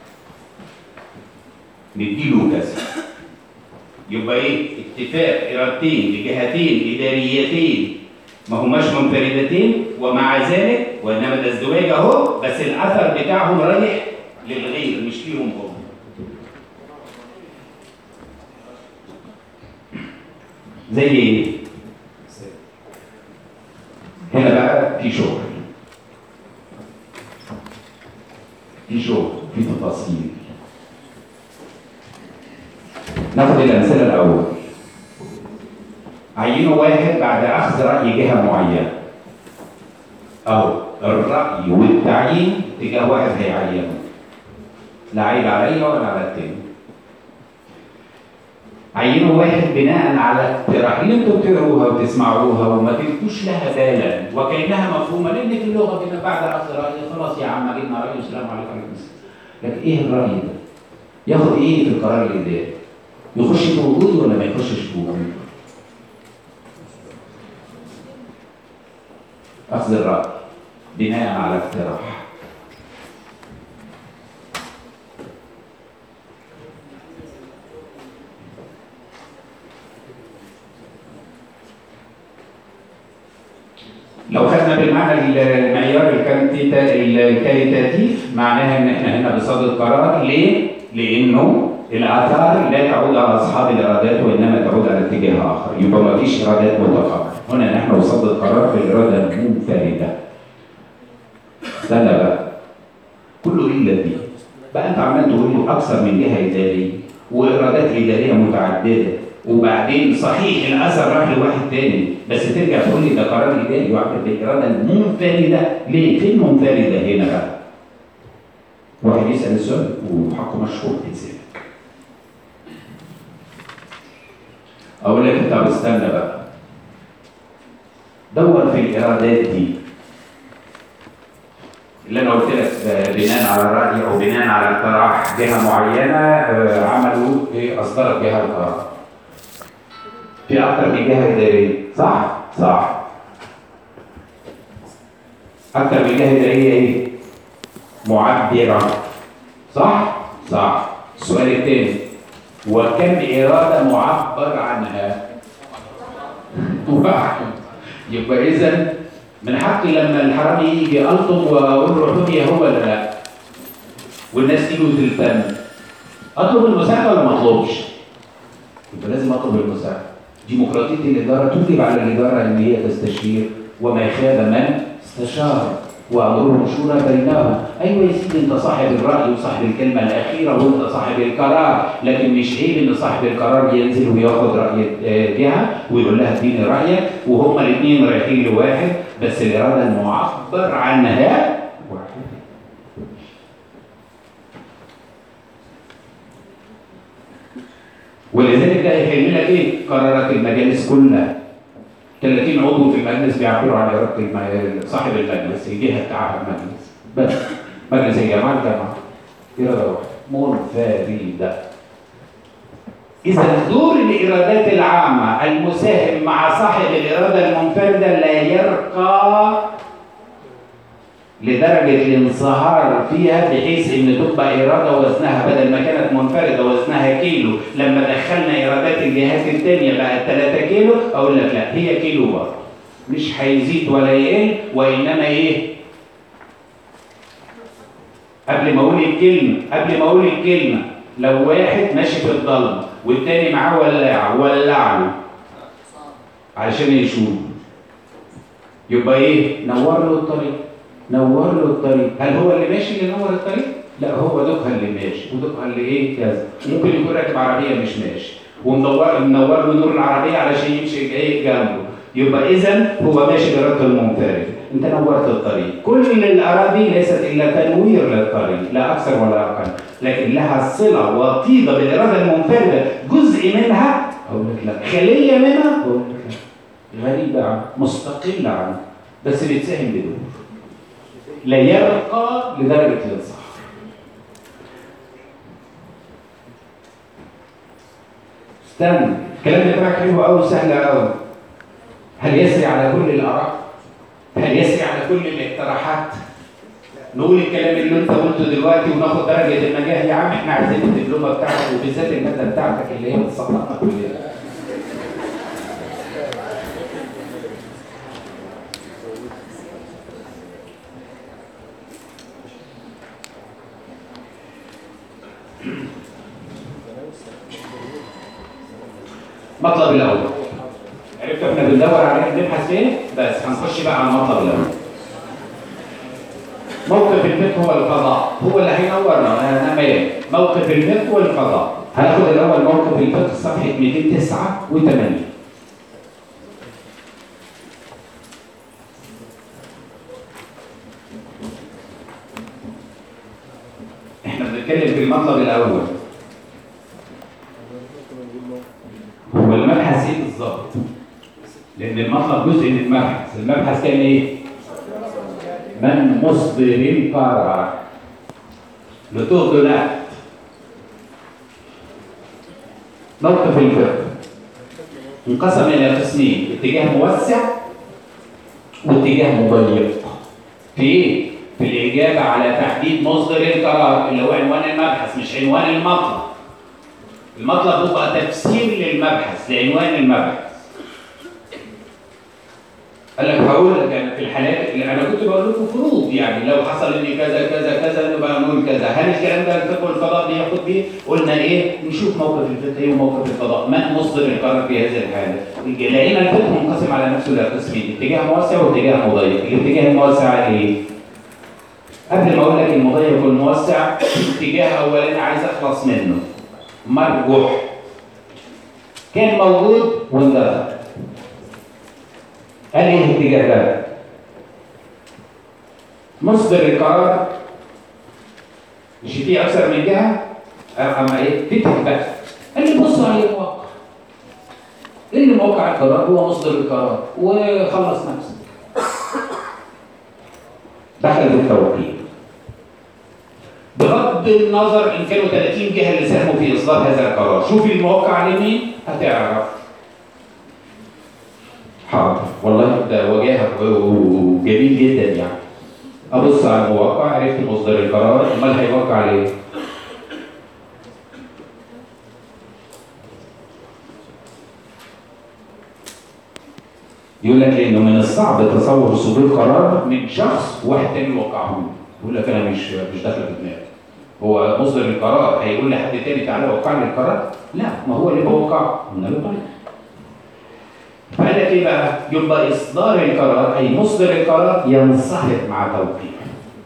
نديله كذا. يبقى ايه؟ اتفاق ارادتين لجهتين اداريتين ما هماش منفردتين، ومع ذلك وانما ده ازدواج اهو، بس الاثر بتاعهم رايح للغير مش ليهم هم. زي ايه؟ هنا بقى في شغل، في شغل في تفاصيل. ناخد الامثله الاول. عينوا واحد بعد اخذ راي جهه معينه، اهو الراي والتعيين تجاه واحد هيعينه، لا عيب عليا ولا على التاني. عينوا واحد بناء على اقتراح اللي انتوا بتقروها وتسمعوها وما تلقوش لها بالا وكانها مفهومه، لان في اللغه كده بعد اخذ راي خلاص يا عم جبنا راي والسلام عليكم وعليكم السلام. لكن ايه الراي ده؟ ياخد ايه في القرار الاداري؟ يخش في وجوده ولا ما يخشش في وجوده؟ اخذ الراي بناء على اقتراح. لو خدنا بالمعنى المعيار الكاليتاتيف معناها ان احنا هنا بصدد قرار. ليه؟ لانه الاثار لا تعود على اصحاب الايرادات وانما تعود على اتجاه اخر، يبقى ما فيش ايرادات متقابله. هنا نحن بصدد قرار في الاراده المنفرده. استنى بقى، كله الا دي. بقى انت عمال تقول لي اكثر من جهه اداريه وايرادات اداريه متعدده، وبعدين صحيح الاثر راح لواحد تاني، بس ترجع تقول لي ده قرار اداري يعبر بالاراده المنفرده. ليه؟ فين منفرده هنا بقى؟ واحد يسال السؤال وحقه مشهور تتسال. اقول لك طب استنى بقى، دور في الايرادات دي اللي انا قلت لك بناء على راي او بناء على اقتراح جهه معينه عملوا ايه؟ اصدرت جهه القرار. في اكثر من جهه اداريه، صح؟ صح. اكثر من جهه اداريه ايه؟ معبره، صح؟ صح. السؤال الثاني، وكم اراده معبر عنها؟ واحد. يبقى اذا من حقي لما الحرامي يجي الطم واقول له اعطوني هو ولا لا؟ والناس تيجي وتلتم، اطلب المساعده ولا ما اطلبش؟ يبقى لازم اطلب المساعده. ديمقراطيه الاداره تجب على الاداره ان هي تستشير، وما خاب من استشار وامرهم شورى بينهم. ايوه يا سيدي انت صاحب الراي وصاحب الكلمه الاخيره وانت صاحب القرار، لكن مش عيب ان صاحب القرار ينزل وياخد راي جهه ويقول لها اديني رايك، وهما الاثنين رايحين لواحد، بس الاراده المعبر عنها واحده. ولذلك ده يحل لك ايه؟ قرارات المجالس كلها. ثلاثين عضو في المجلس بيعبروا عن اراده صاحب المجلس، الجهه بتاعها المجلس. بس مجلس الجامعه الجامعه اراده واحده منفرده. اذا دور الايرادات العامه المساهم مع صاحب الاراده المنفرده لا يرقى لدرجه الانصهار فيها بحيث ان تبقى اراده وزنها بدل ما كانت منفرده وزنها كيلو، لما دخلنا ايرادات الجهات الثانيه بقت ثلاثة كيلو، اقول لك لا هي كيلو برضه، مش هيزيد ولا يقل، وانما ايه؟ قبل ما اقول الكلمه قبل ما اقول الكلمه لو واحد ماشي في الضلمه والتاني معاه ولاعه ولع له علشان يشوف، يبقى ايه؟ نور له الطريق. نور له الطريق. هل هو اللي ماشي اللي نور الطريق؟ لا، هو دوكها اللي ماشي ودوكها اللي ايه كذا. ممكن يكون راكب عربيه مش ماشي ومنور منور له نور العربيه علشان يمشي جاي جنبه، يبقى اذا هو ماشي باراده المنفرد. انت نورت الطريق. كل الاراضي ليست الا تنوير للطريق، لا اكثر ولا اقل، لكن لها صله وطيده بالاراده المنفرده. جزء منها اقول لك لا، خليه منها اقول لك لا، غريبه عنه، مستقله عنه، بس بتساهم بدور، لا يرقى لدرجه الانصاف. استنى، الكلام بتاعك حلو قوي وسهل قوي. هل يسري على كل الاراء؟ هل يسري على كل الاقتراحات؟ نقول الكلام اللي انت قلته دلوقتي وناخد درجه النجاح؟ يا عم احنا عايزين الدبلومه بتاعتك وبالذات الماده بتاعتك اللي هي بتسقطنا كلنا. المطلب الاول عرفت احنا بندور عليه بنبحث فين؟ بس هنخش بقى على المطلب الاول. موقف الفقه هو القضاء، هو اللي هينورنا. انا مالي موقف الفقه والقضاء. هناخد الاول موقف الفقه صفحه مئتين وتسعة وثمانين. احنا بنتكلم في المطلب الاول. هو المبحث ايه بالظبط؟ لان المطلب جزء من المبحث. المبحث كان ايه؟ من مصدر القرار لتوضع لا. موقف الفقه انقسم الى قسمين، اتجاه موسع واتجاه مضيق. في ايه؟ في الاجابه على تحديد مصدر القرار اللي هو عنوان المبحث، مش عنوان المطلب. المطلب هو تفسير للمبحث لعنوان المبحث. قال لك هقول لك انا في الحالات اللي انا كنت بقول لكم فروض، يعني لو حصل ان كذا كذا كذا نبقى نقول كذا. هل الكلام ده الفقه والقضاء بياخد بيه؟ قلنا ايه؟ نشوف موقف الفقه ايه وموقف القضاء. من مصدر القرار في هذه الحاله؟ لقينا الفقه منقسم على نفسه الى قسمين، اتجاه موسع واتجاه مضيق. الاتجاه الموسع ايه؟ قبل ما اقول لك المضيق والموسع، اتجاه اولاني عايز اخلص منه، مرجوح، كان موجود واندثر. قال ايه الاتجاه ده؟ مصدر القرار مش فيه اكثر من جهه. اما ايه؟ فتح بقى. قال لي بص على الموقع. ايه اللي موقع القرار؟ هو مصدر القرار، وخلص نفسك. دخل في التوقيع. بغض النظر ان كانوا ثلاثين جهه اللي ساهموا في اصدار هذا القرار، شوف الموقع على مين هتعرف. حاضر، والله ده وجاهك وجميل جدا يعني. ابص على الموقع، عرفت مصدر القرار، امال هيوقع عليه؟ يقول لك لانه من الصعب تصور صدور قرار من شخص واحد تاني يوقعه له. يقول لك انا مش مش داخله في دماغي. هو مصدر القرار هيقول لحد تاني تعالى وقع لي القرار؟ لا، ما هو اللي بوقعه. قلنا له طيب. فقال لك ايه بقى؟ يبقى اصدار القرار اي مصدر القرار ينصهر مع توقيعه.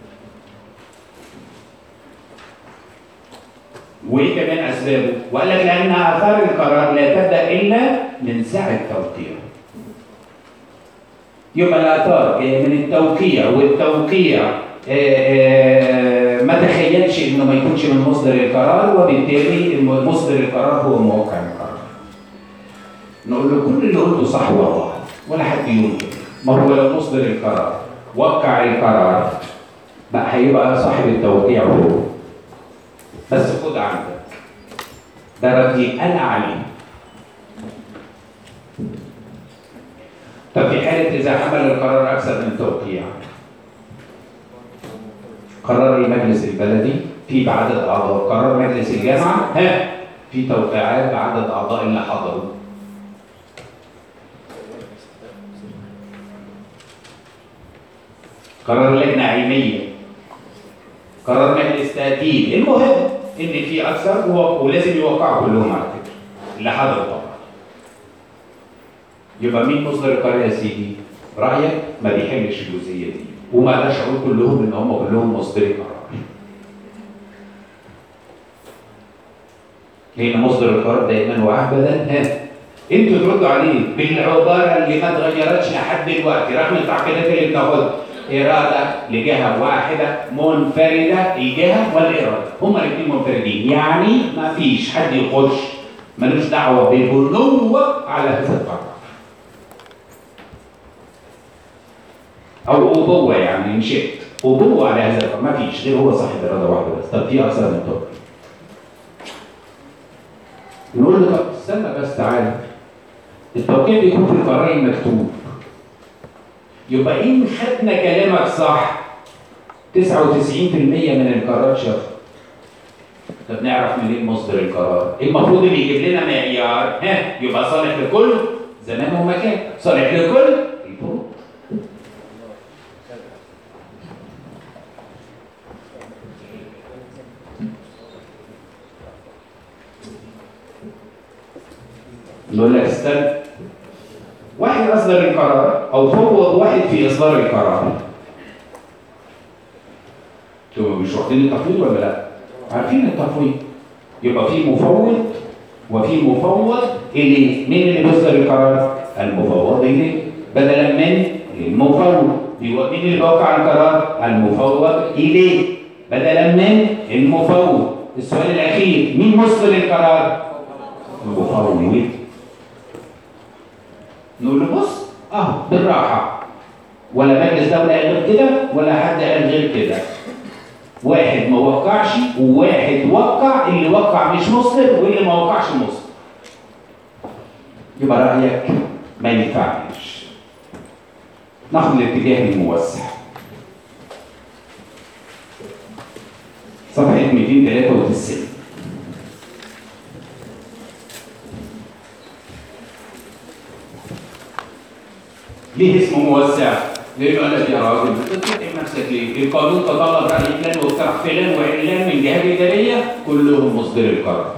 وايه كمان اسبابه؟ وقال لك لان اثار القرار لا تبدا الا من ساعه توقيعه. يبقى الاثار جايه من التوقيع، والتوقيع آآ آآ ما تخيلش انه ما يكونش من مصدر القرار، وبالتالي مصدر القرار هو موقع القرار. نقول له كل اللي قلته صح والله، ولا حد ينكر. ما هو لو مصدر القرار وقع القرار بقى هيبقى صاحب التوقيع هو. بس خد عندك ده ردي انا عليه. طب في حاله اذا حمل القرار اكثر من توقيع، قرار المجلس البلدي في بعدد اعضاء، قرار مجلس الجامعه ها في توقيعات بعدد اعضاء اللي حضروا. قرار لجنه علميه، قرار مجلس تأديب، المهم ان في اكثر ولازم يوقعوا كلهم على فكره. لحد الطبع. يبقى مين مصدر القرار يا سيدي؟ رايك ما بيحلش الجزئيه دي، وما اقدرش اقول كلهم ان هم كلهم مصدر قرار. لان مصدر القرار دائما وابدا ها انتوا تردوا عليه بالعباره اللي ما اتغيرتش لحد دلوقتي رغم التعقيدات اللي بتاخدها. اراده لجهه واحده منفرده، الجهه والاراده هما الاثنين منفردين، يعني ما فيش حد يخش ملوش دعوه بالبنوه على هذا القرار. او ابوه، يعني ان شئت ابوه على هذا القرار، ما فيش غير هو صاحب اراده واحده بس. طب في اكثر من طرق. نقول له طب استنى بس تعالى، التوقيع بيكون في القرار المكتوب. يبقى إن خدنا كلامك صح تسعة وتسعين بالمئة من القرارات شفت. طب نعرف منين مصدر القرار؟ المفروض اللي يجيب لنا معيار ها يبقى صالح لكل زمان ومكان، صالح لكل الفروض. نقول لك استنى، واحد أصدر القرار أو فوض واحد في إصدار القرار. انتوا مش واخدين التفويض ولا لا؟ عارفين التفويض. يبقى في مفوض وفي مفوض إليه. مين اللي بيصدر القرار؟ المفوض إليه بدلا من المفوض. يبقى مين اللي بيوقع القرار؟ المفوض إليه بدلا من المفوض. السؤال الأخير، مين مصدر القرار؟ المفوض. نقول له بص اهو بالراحه، ولا مجلس دوله قال غير كده ولا حد قال غير كده. واحد ما وقعش وواحد وقع، اللي وقع مش مصدر واللي ما وقعش مصدر. يبقى رايك ما ينفعش. ناخد الاتجاه الموسع. صفحه مئتين وثلاثة وتسعين. ليه اسمه موسع؟ لأنه قال لك يا راجل بتتعب نفسك ليه؟ القانون تطلب رأي فلان واقتراح فلان وإعلان من جهات إدارية كلهم مصدر القرار.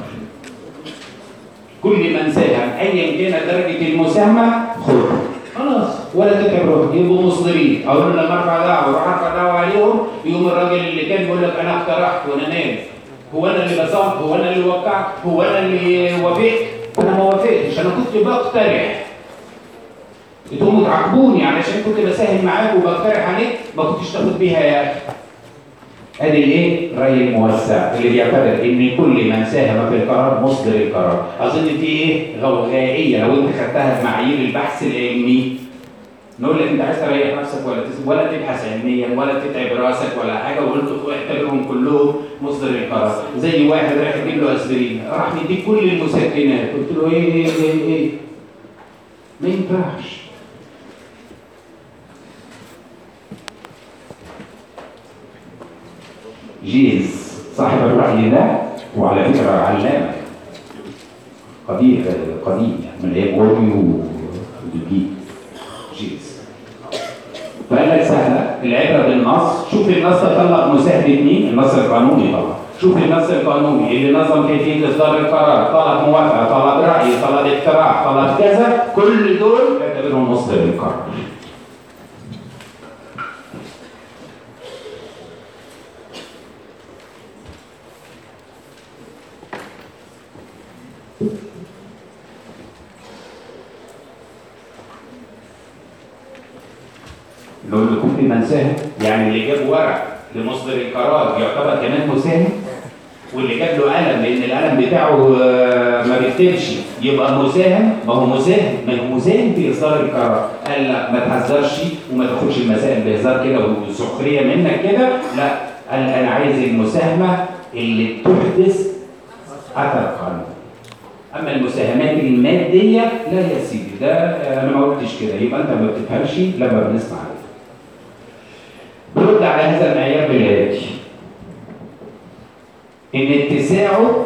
كل من ساهم أيا كانت درجة المساهمة خذ. خلاص ولا تتعب روحك، يبقوا مصدرين. أقول لما أرفع دعوة وأروح أرفع دعوة عليهم، يقوم الراجل اللي كان بيقول لك أنا اقترحت وأنا مالي؟ هو أنا اللي بصمت؟ هو أنا اللي وقعت؟ هو أنا اللي وافقت؟ أنا ما وافقتش، أنا كنت بقترح. تقوموا تعاقبوني علشان كنت بساهم معاك وبقترح عليك، ما كنتش تاخد بيها يا اخي. ادي الايه؟ الراي الموسع اللي بيعتبر ان كل من ساهم في القرار مصدر القرار. اظن دي ايه؟ غوغائيه لو انت خدتها بمعايير البحث العلمي. نقول لك انت عايز تريح نفسك ولا ولا تبحث علميا ولا تتعب راسك ولا حاجه، وقلت اعتبرهم كلهم مصدر القرار. زي واحد رايح يجيب له اسبرين، راح مديك كل المسكنات، قلت له ايه ايه ايه ايه؟ ما ينفعش. جيز صاحب الرأي ده، وعلى فكرة علامة قديم قديم يعني من ايام غورمي ودوبي. جيز فقال لك سهلة العبرة بالنص. شوف النص طلق مساهمة مين؟ النص القانوني طبعا. شوف النص القانوني اللي نظم كيفية إصدار القرار، طلب موافقة، طلب رأي، طلب اقتراح، طلب كذا، كل دول يعتبرهم مصدر القرار. نقول لكم في من ساهم، يعني اللي جاب ورق لمصدر القرار يعتبر كمان مساهم، واللي جاب له قلم لان القلم بتاعه ما بيكتبش يبقى مساهم. ما هو مساهم، ما هو مساهم في اصدار القرار. قال لا ما تهزرش وما تاخدش المسائل بهزار كده وسخريه منك كده، لا قال انا عايز المساهمه اللي تحدث اثر قانون. اما المساهمات الماديه لا يا سيدي، ده انا ما قلتش كده، يبقى انت ما بتفهمش لما بنسمع عليه. برد على هذا المعيار بالآتي: ان اتساعه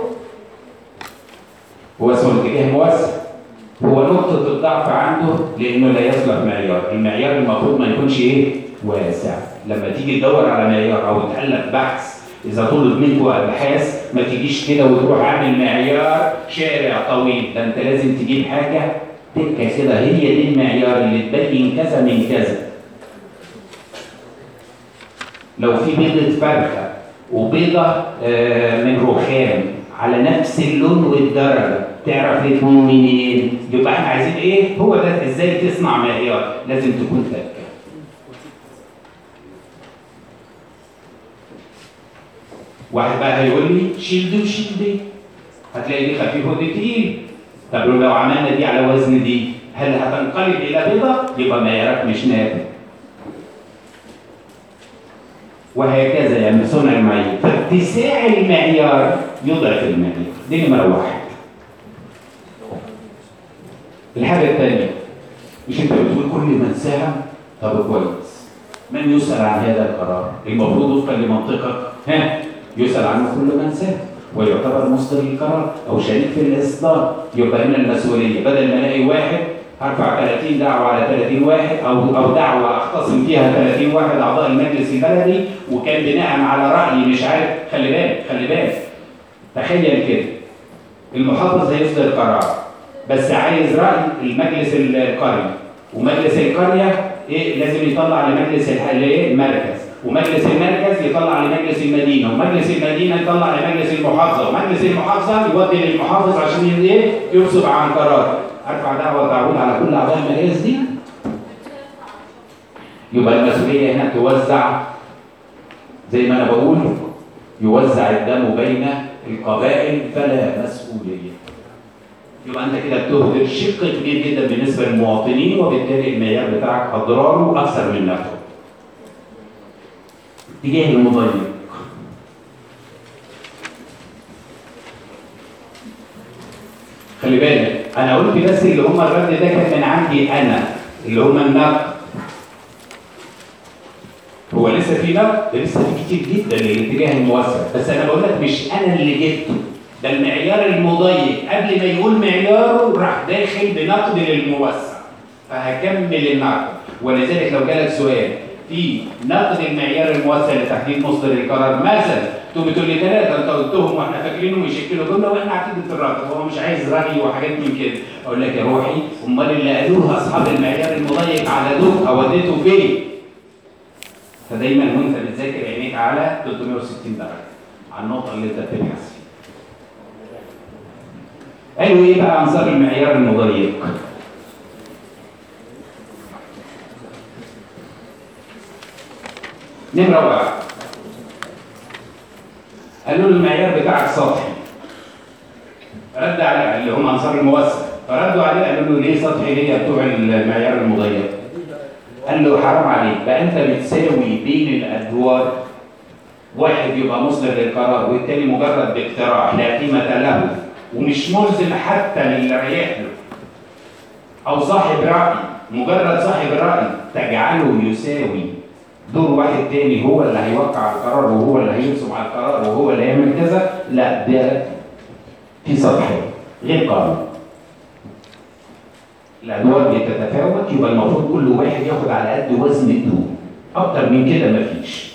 هو اسمه اتجاه موسع، هو نقطة الضعف عنده لانه لا يصلح معيار. المعيار المفروض ما يكونش ايه؟ واسع. لما تيجي تدور على معيار او تألف بحث اذا طلب منكم ابحاث ما تجيش كده وتروح عامل معيار شارع طويل، ده انت لازم تجيب حاجه تكه كده هي دي المعيار اللي تبين كذا من كذا. لو في بيضه فرخه وبيضه من رخام على نفس اللون والدرجه، تعرف الاثنين منين؟ يبقى احنا عايزين ايه؟ هو ده ازاي تصنع معيار، لازم تكون تكه. واحد بقى هيقول لي شيل دي وشيل دي، هتلاقي دي خفيف ودي تقيل. طب لو عملنا دي على وزن دي، هل هتنقلب الى بيضه؟ يبقى معيارك مش نافع. وهكذا يعني صنع المعايير، فاتساع المعيار يضعف المعيار، دي نمره واحد. الحاجه الثانيه، مش انت بتقول كل من ساهم؟ طب كويس، من يسأل عن هذا القرار؟ المفروض وفقا لمنطقك ها يسأل عنه كل من ساهم ويعتبر مصدر القرار او شريك في الاصدار. يبقى هنا المسؤوليه بدل ما الاقي واحد هرفع ثلاثين دعوه على ثلاثين واحد او او دعوه اختصم فيها ثلاثين واحد اعضاء المجلس البلدي، وكان بناء على راي مش عارف. خلي بالك خلي بالك تخيل كده، المحافظ هيصدر قرار بس عايز راي المجلس القرية، ومجلس القرية ايه لازم يطلع لمجلس المركز، ومجلس المركز يطلع لمجلس المدينه، ومجلس المدينه يطلع لمجلس المحافظه، ومجلس المحافظه يودي للمحافظ عشان ايه يبصر عن قرار. ارفع دعوه تعود على كل اعضاء المجلس دي. يبقى المسؤوليه هنا توزع زي ما انا بقول، يوزع الدم بين القبائل فلا مسؤوليه. يبقى انت كده بتهدر شق كبير جدا بالنسبه للمواطنين، وبالتالي المعيار بتاعك اضراره اكثر من نفعه. اتجاه المضيق، خلي بالك انا قلت بس اللي هم الرد ده كان من عندي انا، اللي هم النقد. هو لسه في نقد، ده لسه في كتير جدا للاتجاه الموسع، بس انا بقول لك مش انا اللي جبته، ده المعيار المضيق قبل ما يقول معياره راح داخل بنقد للموسع، فهكمل النقد. ولذلك لو جالك سؤال في نقد المعيار الموسع لتحديد مصدر القرار مثلا، تقوم بتقول لي ثلاثه انت قلتهم واحنا فاكرينهم يشكلوا جمله واحنا عارفين في الرد، هو مش عايز راي وحاجات من كده. اقول لك يا روحي امال اللي قالوها اصحاب المعيار المضيق على دول اوديته فين؟ فدايما وانت بتذاكر عينيك على ثلاثمائة وستين درجه على النقطه اللي انت بتبحث فيها. قالوا ايه بقى انصار المعيار المضيق؟ نمرة واحد، قالوا له المعيار بتاعك سطحي. رد على اللي هم انصار الموسع، فردوا عليه قالوا له ليه سطحي ليه بتوع المعيار المضيق؟ قال له حرام عليك، بقى انت بتساوي بين الادوار، واحد يبقى مصدر للقرار والتاني مجرد باقتراح لا قيمة له ومش ملزم حتى للي رايح له، او صاحب رأي مجرد صاحب رأي تجعله يساوي دور واحد تاني هو اللي هيوقع على القرار وهو اللي هينصب على القرار وهو اللي هيعمل كذا. لا، ده في سطحية غير قانون. الادوار بتتفاوت، يبقى المفروض كل واحد ياخد على قد وزن الدور، اكتر من كده مفيش.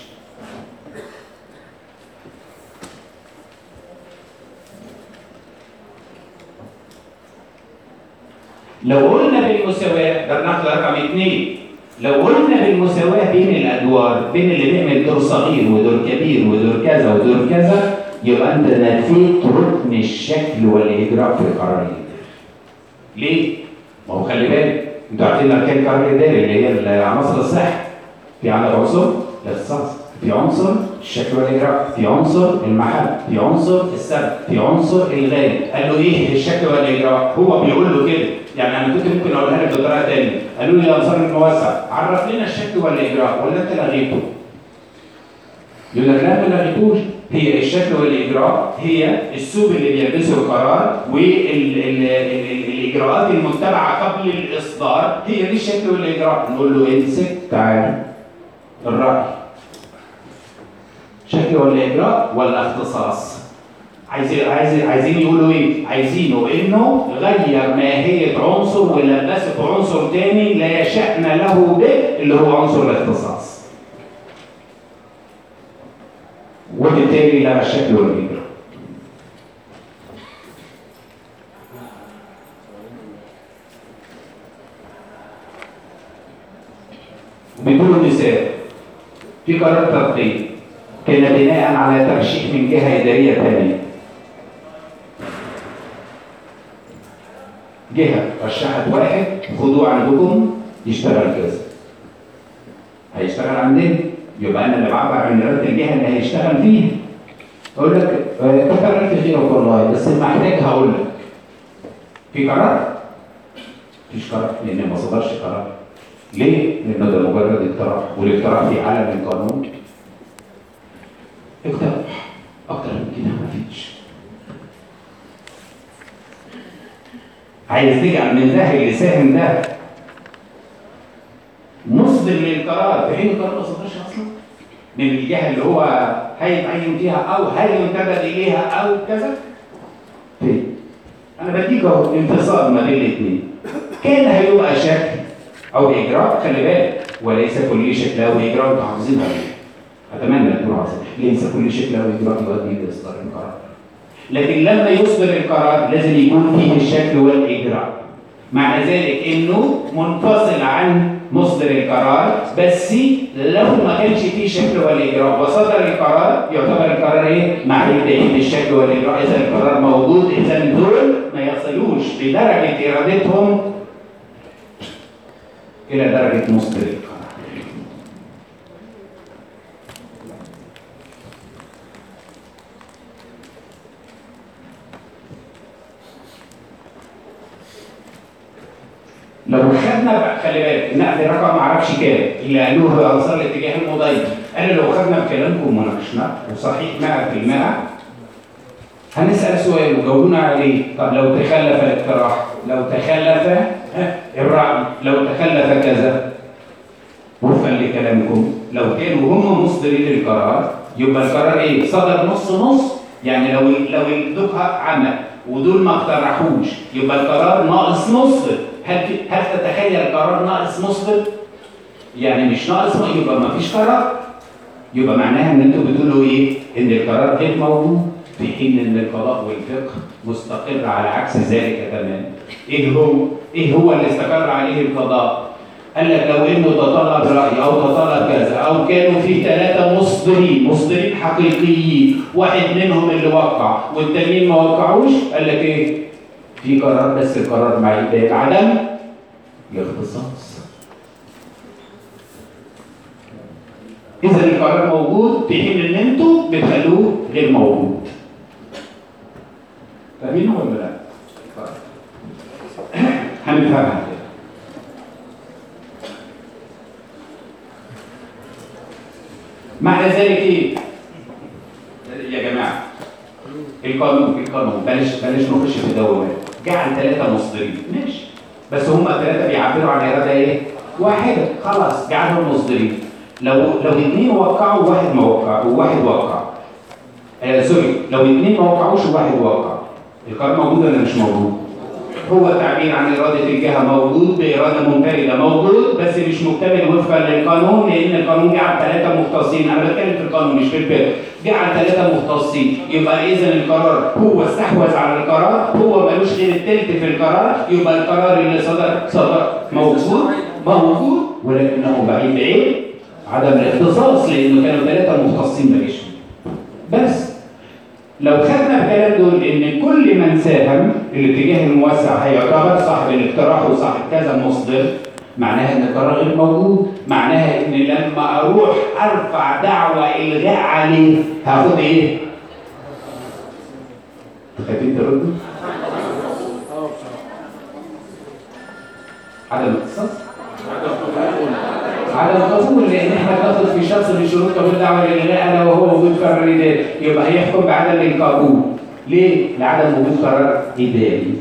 لو قلنا بالمساواة، ده النقل رقم اثنين، لو قلنا بالمساواة بين الأدوار، بين اللي بيعمل دور صغير ودور كبير ودور كذا ودور كذا، يبقى أنت نفيت ركن الشكل والإجراء في القرار الإداري. ليه؟ ما هو خلي بالك، أنتوا عارفين أركان القرار الإداري اللي هي عناصر الصحة. في عندك عنصر الاختصاص، في عنصر الشكل والإجراء، في عنصر المحل، في عنصر السبب، في عنصر الغاية. قال له إيه الشكل والإجراء؟ هو بيقول له كده. يعني انا كنت ممكن اقولها لك بطريقه ثانيه، قالوا لي يا انصار الموسع عرف لنا الشكل والاجراء ولا انت لغيته؟ يقول لك لا ما لغيتوش، هي الشكل والاجراء هي الثوب اللي بيلبسه القرار والاجراءات المتبعه قبل الاصدار، هي دي الشكل والاجراء. نقول له امسك تعال الراي، شكل ولا اجراء ولا اختصاص؟ عايزين عايزين عايزين يقولوا ايه؟ عايزينه انه غير ماهيه عنصر ولبسه في عنصر تاني لا شأن له به اللي هو عنصر الاختصاص. وبالتالي لغى الشكل والإجراء. بدون مثال في قرار تطبيق كان بناء على ترشيح من جهة إدارية ثانية. جهة رشحت واحد خدوه عندكم يشتغل كذا. هيشتغل عندنا يبقى أنا اللي بعبر عن إرادة الجهة اللي هيشتغل فيها. أقول لك كتر ألف خيرك والله بس محتاج هقول لك. في قرار؟ مفيش قرار لأن ما صدرش قرار. ليه؟ لأنه ده مجرد اقتراح والاقتراح في عالم القانون اقتراح أكتر من كده مفيش. عايز تجعل من ده اللي ساهم ده مصدر للقرار في حين القرار ما صدرش اصلا من الجهه اللي هو هيتعين فيها او هينتبه اليها او كذا. فين؟ انا بديك اهو انفصال ما بين الاثنين. كان هيبقى شكل او اجراء خلي بالك وليس كل شكل او اجراء انتوا حافظينها. اتمنى تكونوا حافظين ليس كل شكل او اجراء يؤدي لاصدار القرار. لكن لما يصدر القرار لازم يكون فيه الشكل والإجراء. معنى ذلك إنه منفصل عن مصدر القرار بس لو ما كانش فيه شكل والإجراء وصدر القرار يعتبر القرار إيه؟ معرفة بالشكل والإجراء. إذا القرار موجود إذا دول ما يصلوش بدرجة إرادتهم إلى درجة مصدر القرار. لو خدنا بقى خلي بالك نقل رقم معرفش كام اللي قالوه انصار الاتجاه المضيف. انا لو خدنا بكلامكم وناقشنا وصحيح مئة في المئة هنسال سؤال وجاوبونا عليه. طب لو تخلف الاقتراح لو تخلف الراي لو تخلف كذا وفقا لكلامكم لو كانوا هم مصدرين للقرار يبقى القرار ايه؟ صدر نص نص. يعني لو لو الدكه عمل ودول ما اقترحوش يبقى القرار ناقص مصدر. هل هل تتخيل قرار ناقص مصدر؟ يعني مش ناقص يبقى ما فيش قرار. يبقى معناها ان انتوا بتقولوا ايه؟ ان القرار غير موجود في حين ان القضاء والفقه مستقر على عكس ذلك تماما. ايه هو؟ ايه هو اللي استقر عليه القضاء؟ قال لك لو انه تطلب راي او تطلب كذا او كانوا في ثلاثه مصدرين مصدرين حقيقيين واحد منهم اللي وقع والتانيين ما وقعوش قال لك ايه؟ في قرار بس القرار مع عدم الاختصاص. إذا القرار موجود في حين إن أنتوا بتخلوه غير موجود. فاهمين ولا لا؟ هنفهمها كده. معنى ذلك إيه؟ يا جماعة القانون القانون بلاش بلاش نخش في دوامات. جعل ثلاثة مصدرين ماشي بس هم الثلاثة بيعبروا عن إرادة إيه؟ واحدة خلاص جعلهم مصدرين. لو لو اثنين وقعوا وواحد ما وقع وواحد وقع آه سوري لو اثنين ما وقعوش وواحد وقع القرار موجود ولا مش موجود؟ هو تعبير عن إرادة الجهة موجود بإرادة منفردة موجود بس مش مكتمل وفقا للقانون لأن القانون جعل ثلاثة مختصين. أنا بتكلم في القانون مش في الفقه. جعل ثلاثة مختصين يبقى إذا القرار هو استحوذ على القرار هو ملوش غير التلت في القرار يبقى القرار اللي صدر صدر موجود موجود ولكنه بعيد بعيد عدم الاختصاص لأنه كانوا ثلاثة مختصين ماليش. بس لو خدنا الكلام دول ان كل من ساهم الاتجاه الموسع هيعتبر صاحب الاقتراح وصاحب كذا مصدر معناها ان القرار غير موجود. معناها ان لما اروح ارفع دعوى الغاء عليه هاخد ايه؟ خايفين تردوا؟ عدم اختصاص؟ عدم قبول لان احنا بناخد في شخص من شروط قبول دعوه للغاء الا وهو وجود قرار اداري يبقى هيحكم بعدم القبول. ليه؟ لعدم وجود قرار اداري.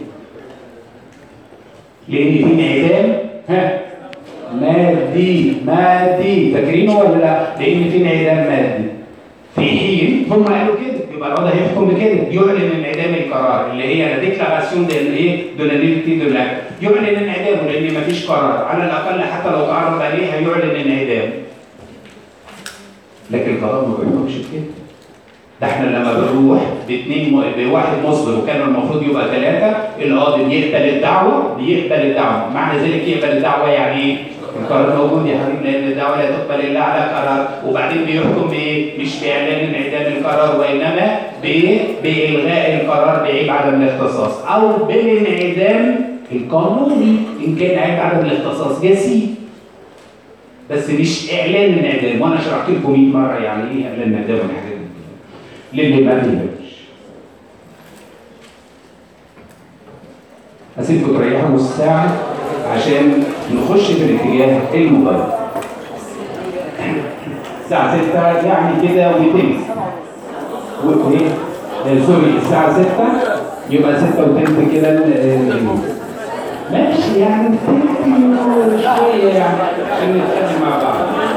لان في انعدام ها مادي مادي فاكرينه ولا لا؟ لان في انعدام مادي في حين هم قالوا كده يبقى الوضع هيحكم بكده يعلن انعدام القرار اللي هي لا ديكلاراسيون دي ايه دوناليتي دولا يعلن انعدامه لان مفيش قرار على الاقل حتى لو تعرض عليه هيعلن انعدام. لكن القضاء ما بيحكمش بكده. ده احنا لما بنروح باثنين م... بواحد مصدر وكان المفروض يبقى ثلاثه، القاضي بيقبل الدعوه بيقبل الدعوه، معنى ذلك يقبل الدعوه يعني ايه؟ القرار موجود يا حبيبي، لان الدعوه لا تقبل الا على قرار، وبعدين بيحكم بايه؟ مش باعلان انعدام القرار وانما بايه؟ بالغاء القرار بعيب عدم الاختصاص او بالانعدام القانوني ان كان عيب عدم الاختصاص جسيم. بس مش اعلان انعدام، وانا شرحت لكم مية مره يعني ايه اعلان انعدام والحاجات دي للي ما فهمش. اسيبكم تريحوا نص ساعه عشان نخش في الاتجاه المباشر. الساعه ستة يعني كده وتمس وايه؟ سوري الساعه ستة يبقى ستة وتلت كده ماشي يعني شويه يعني عشان نتكلم مع بعض.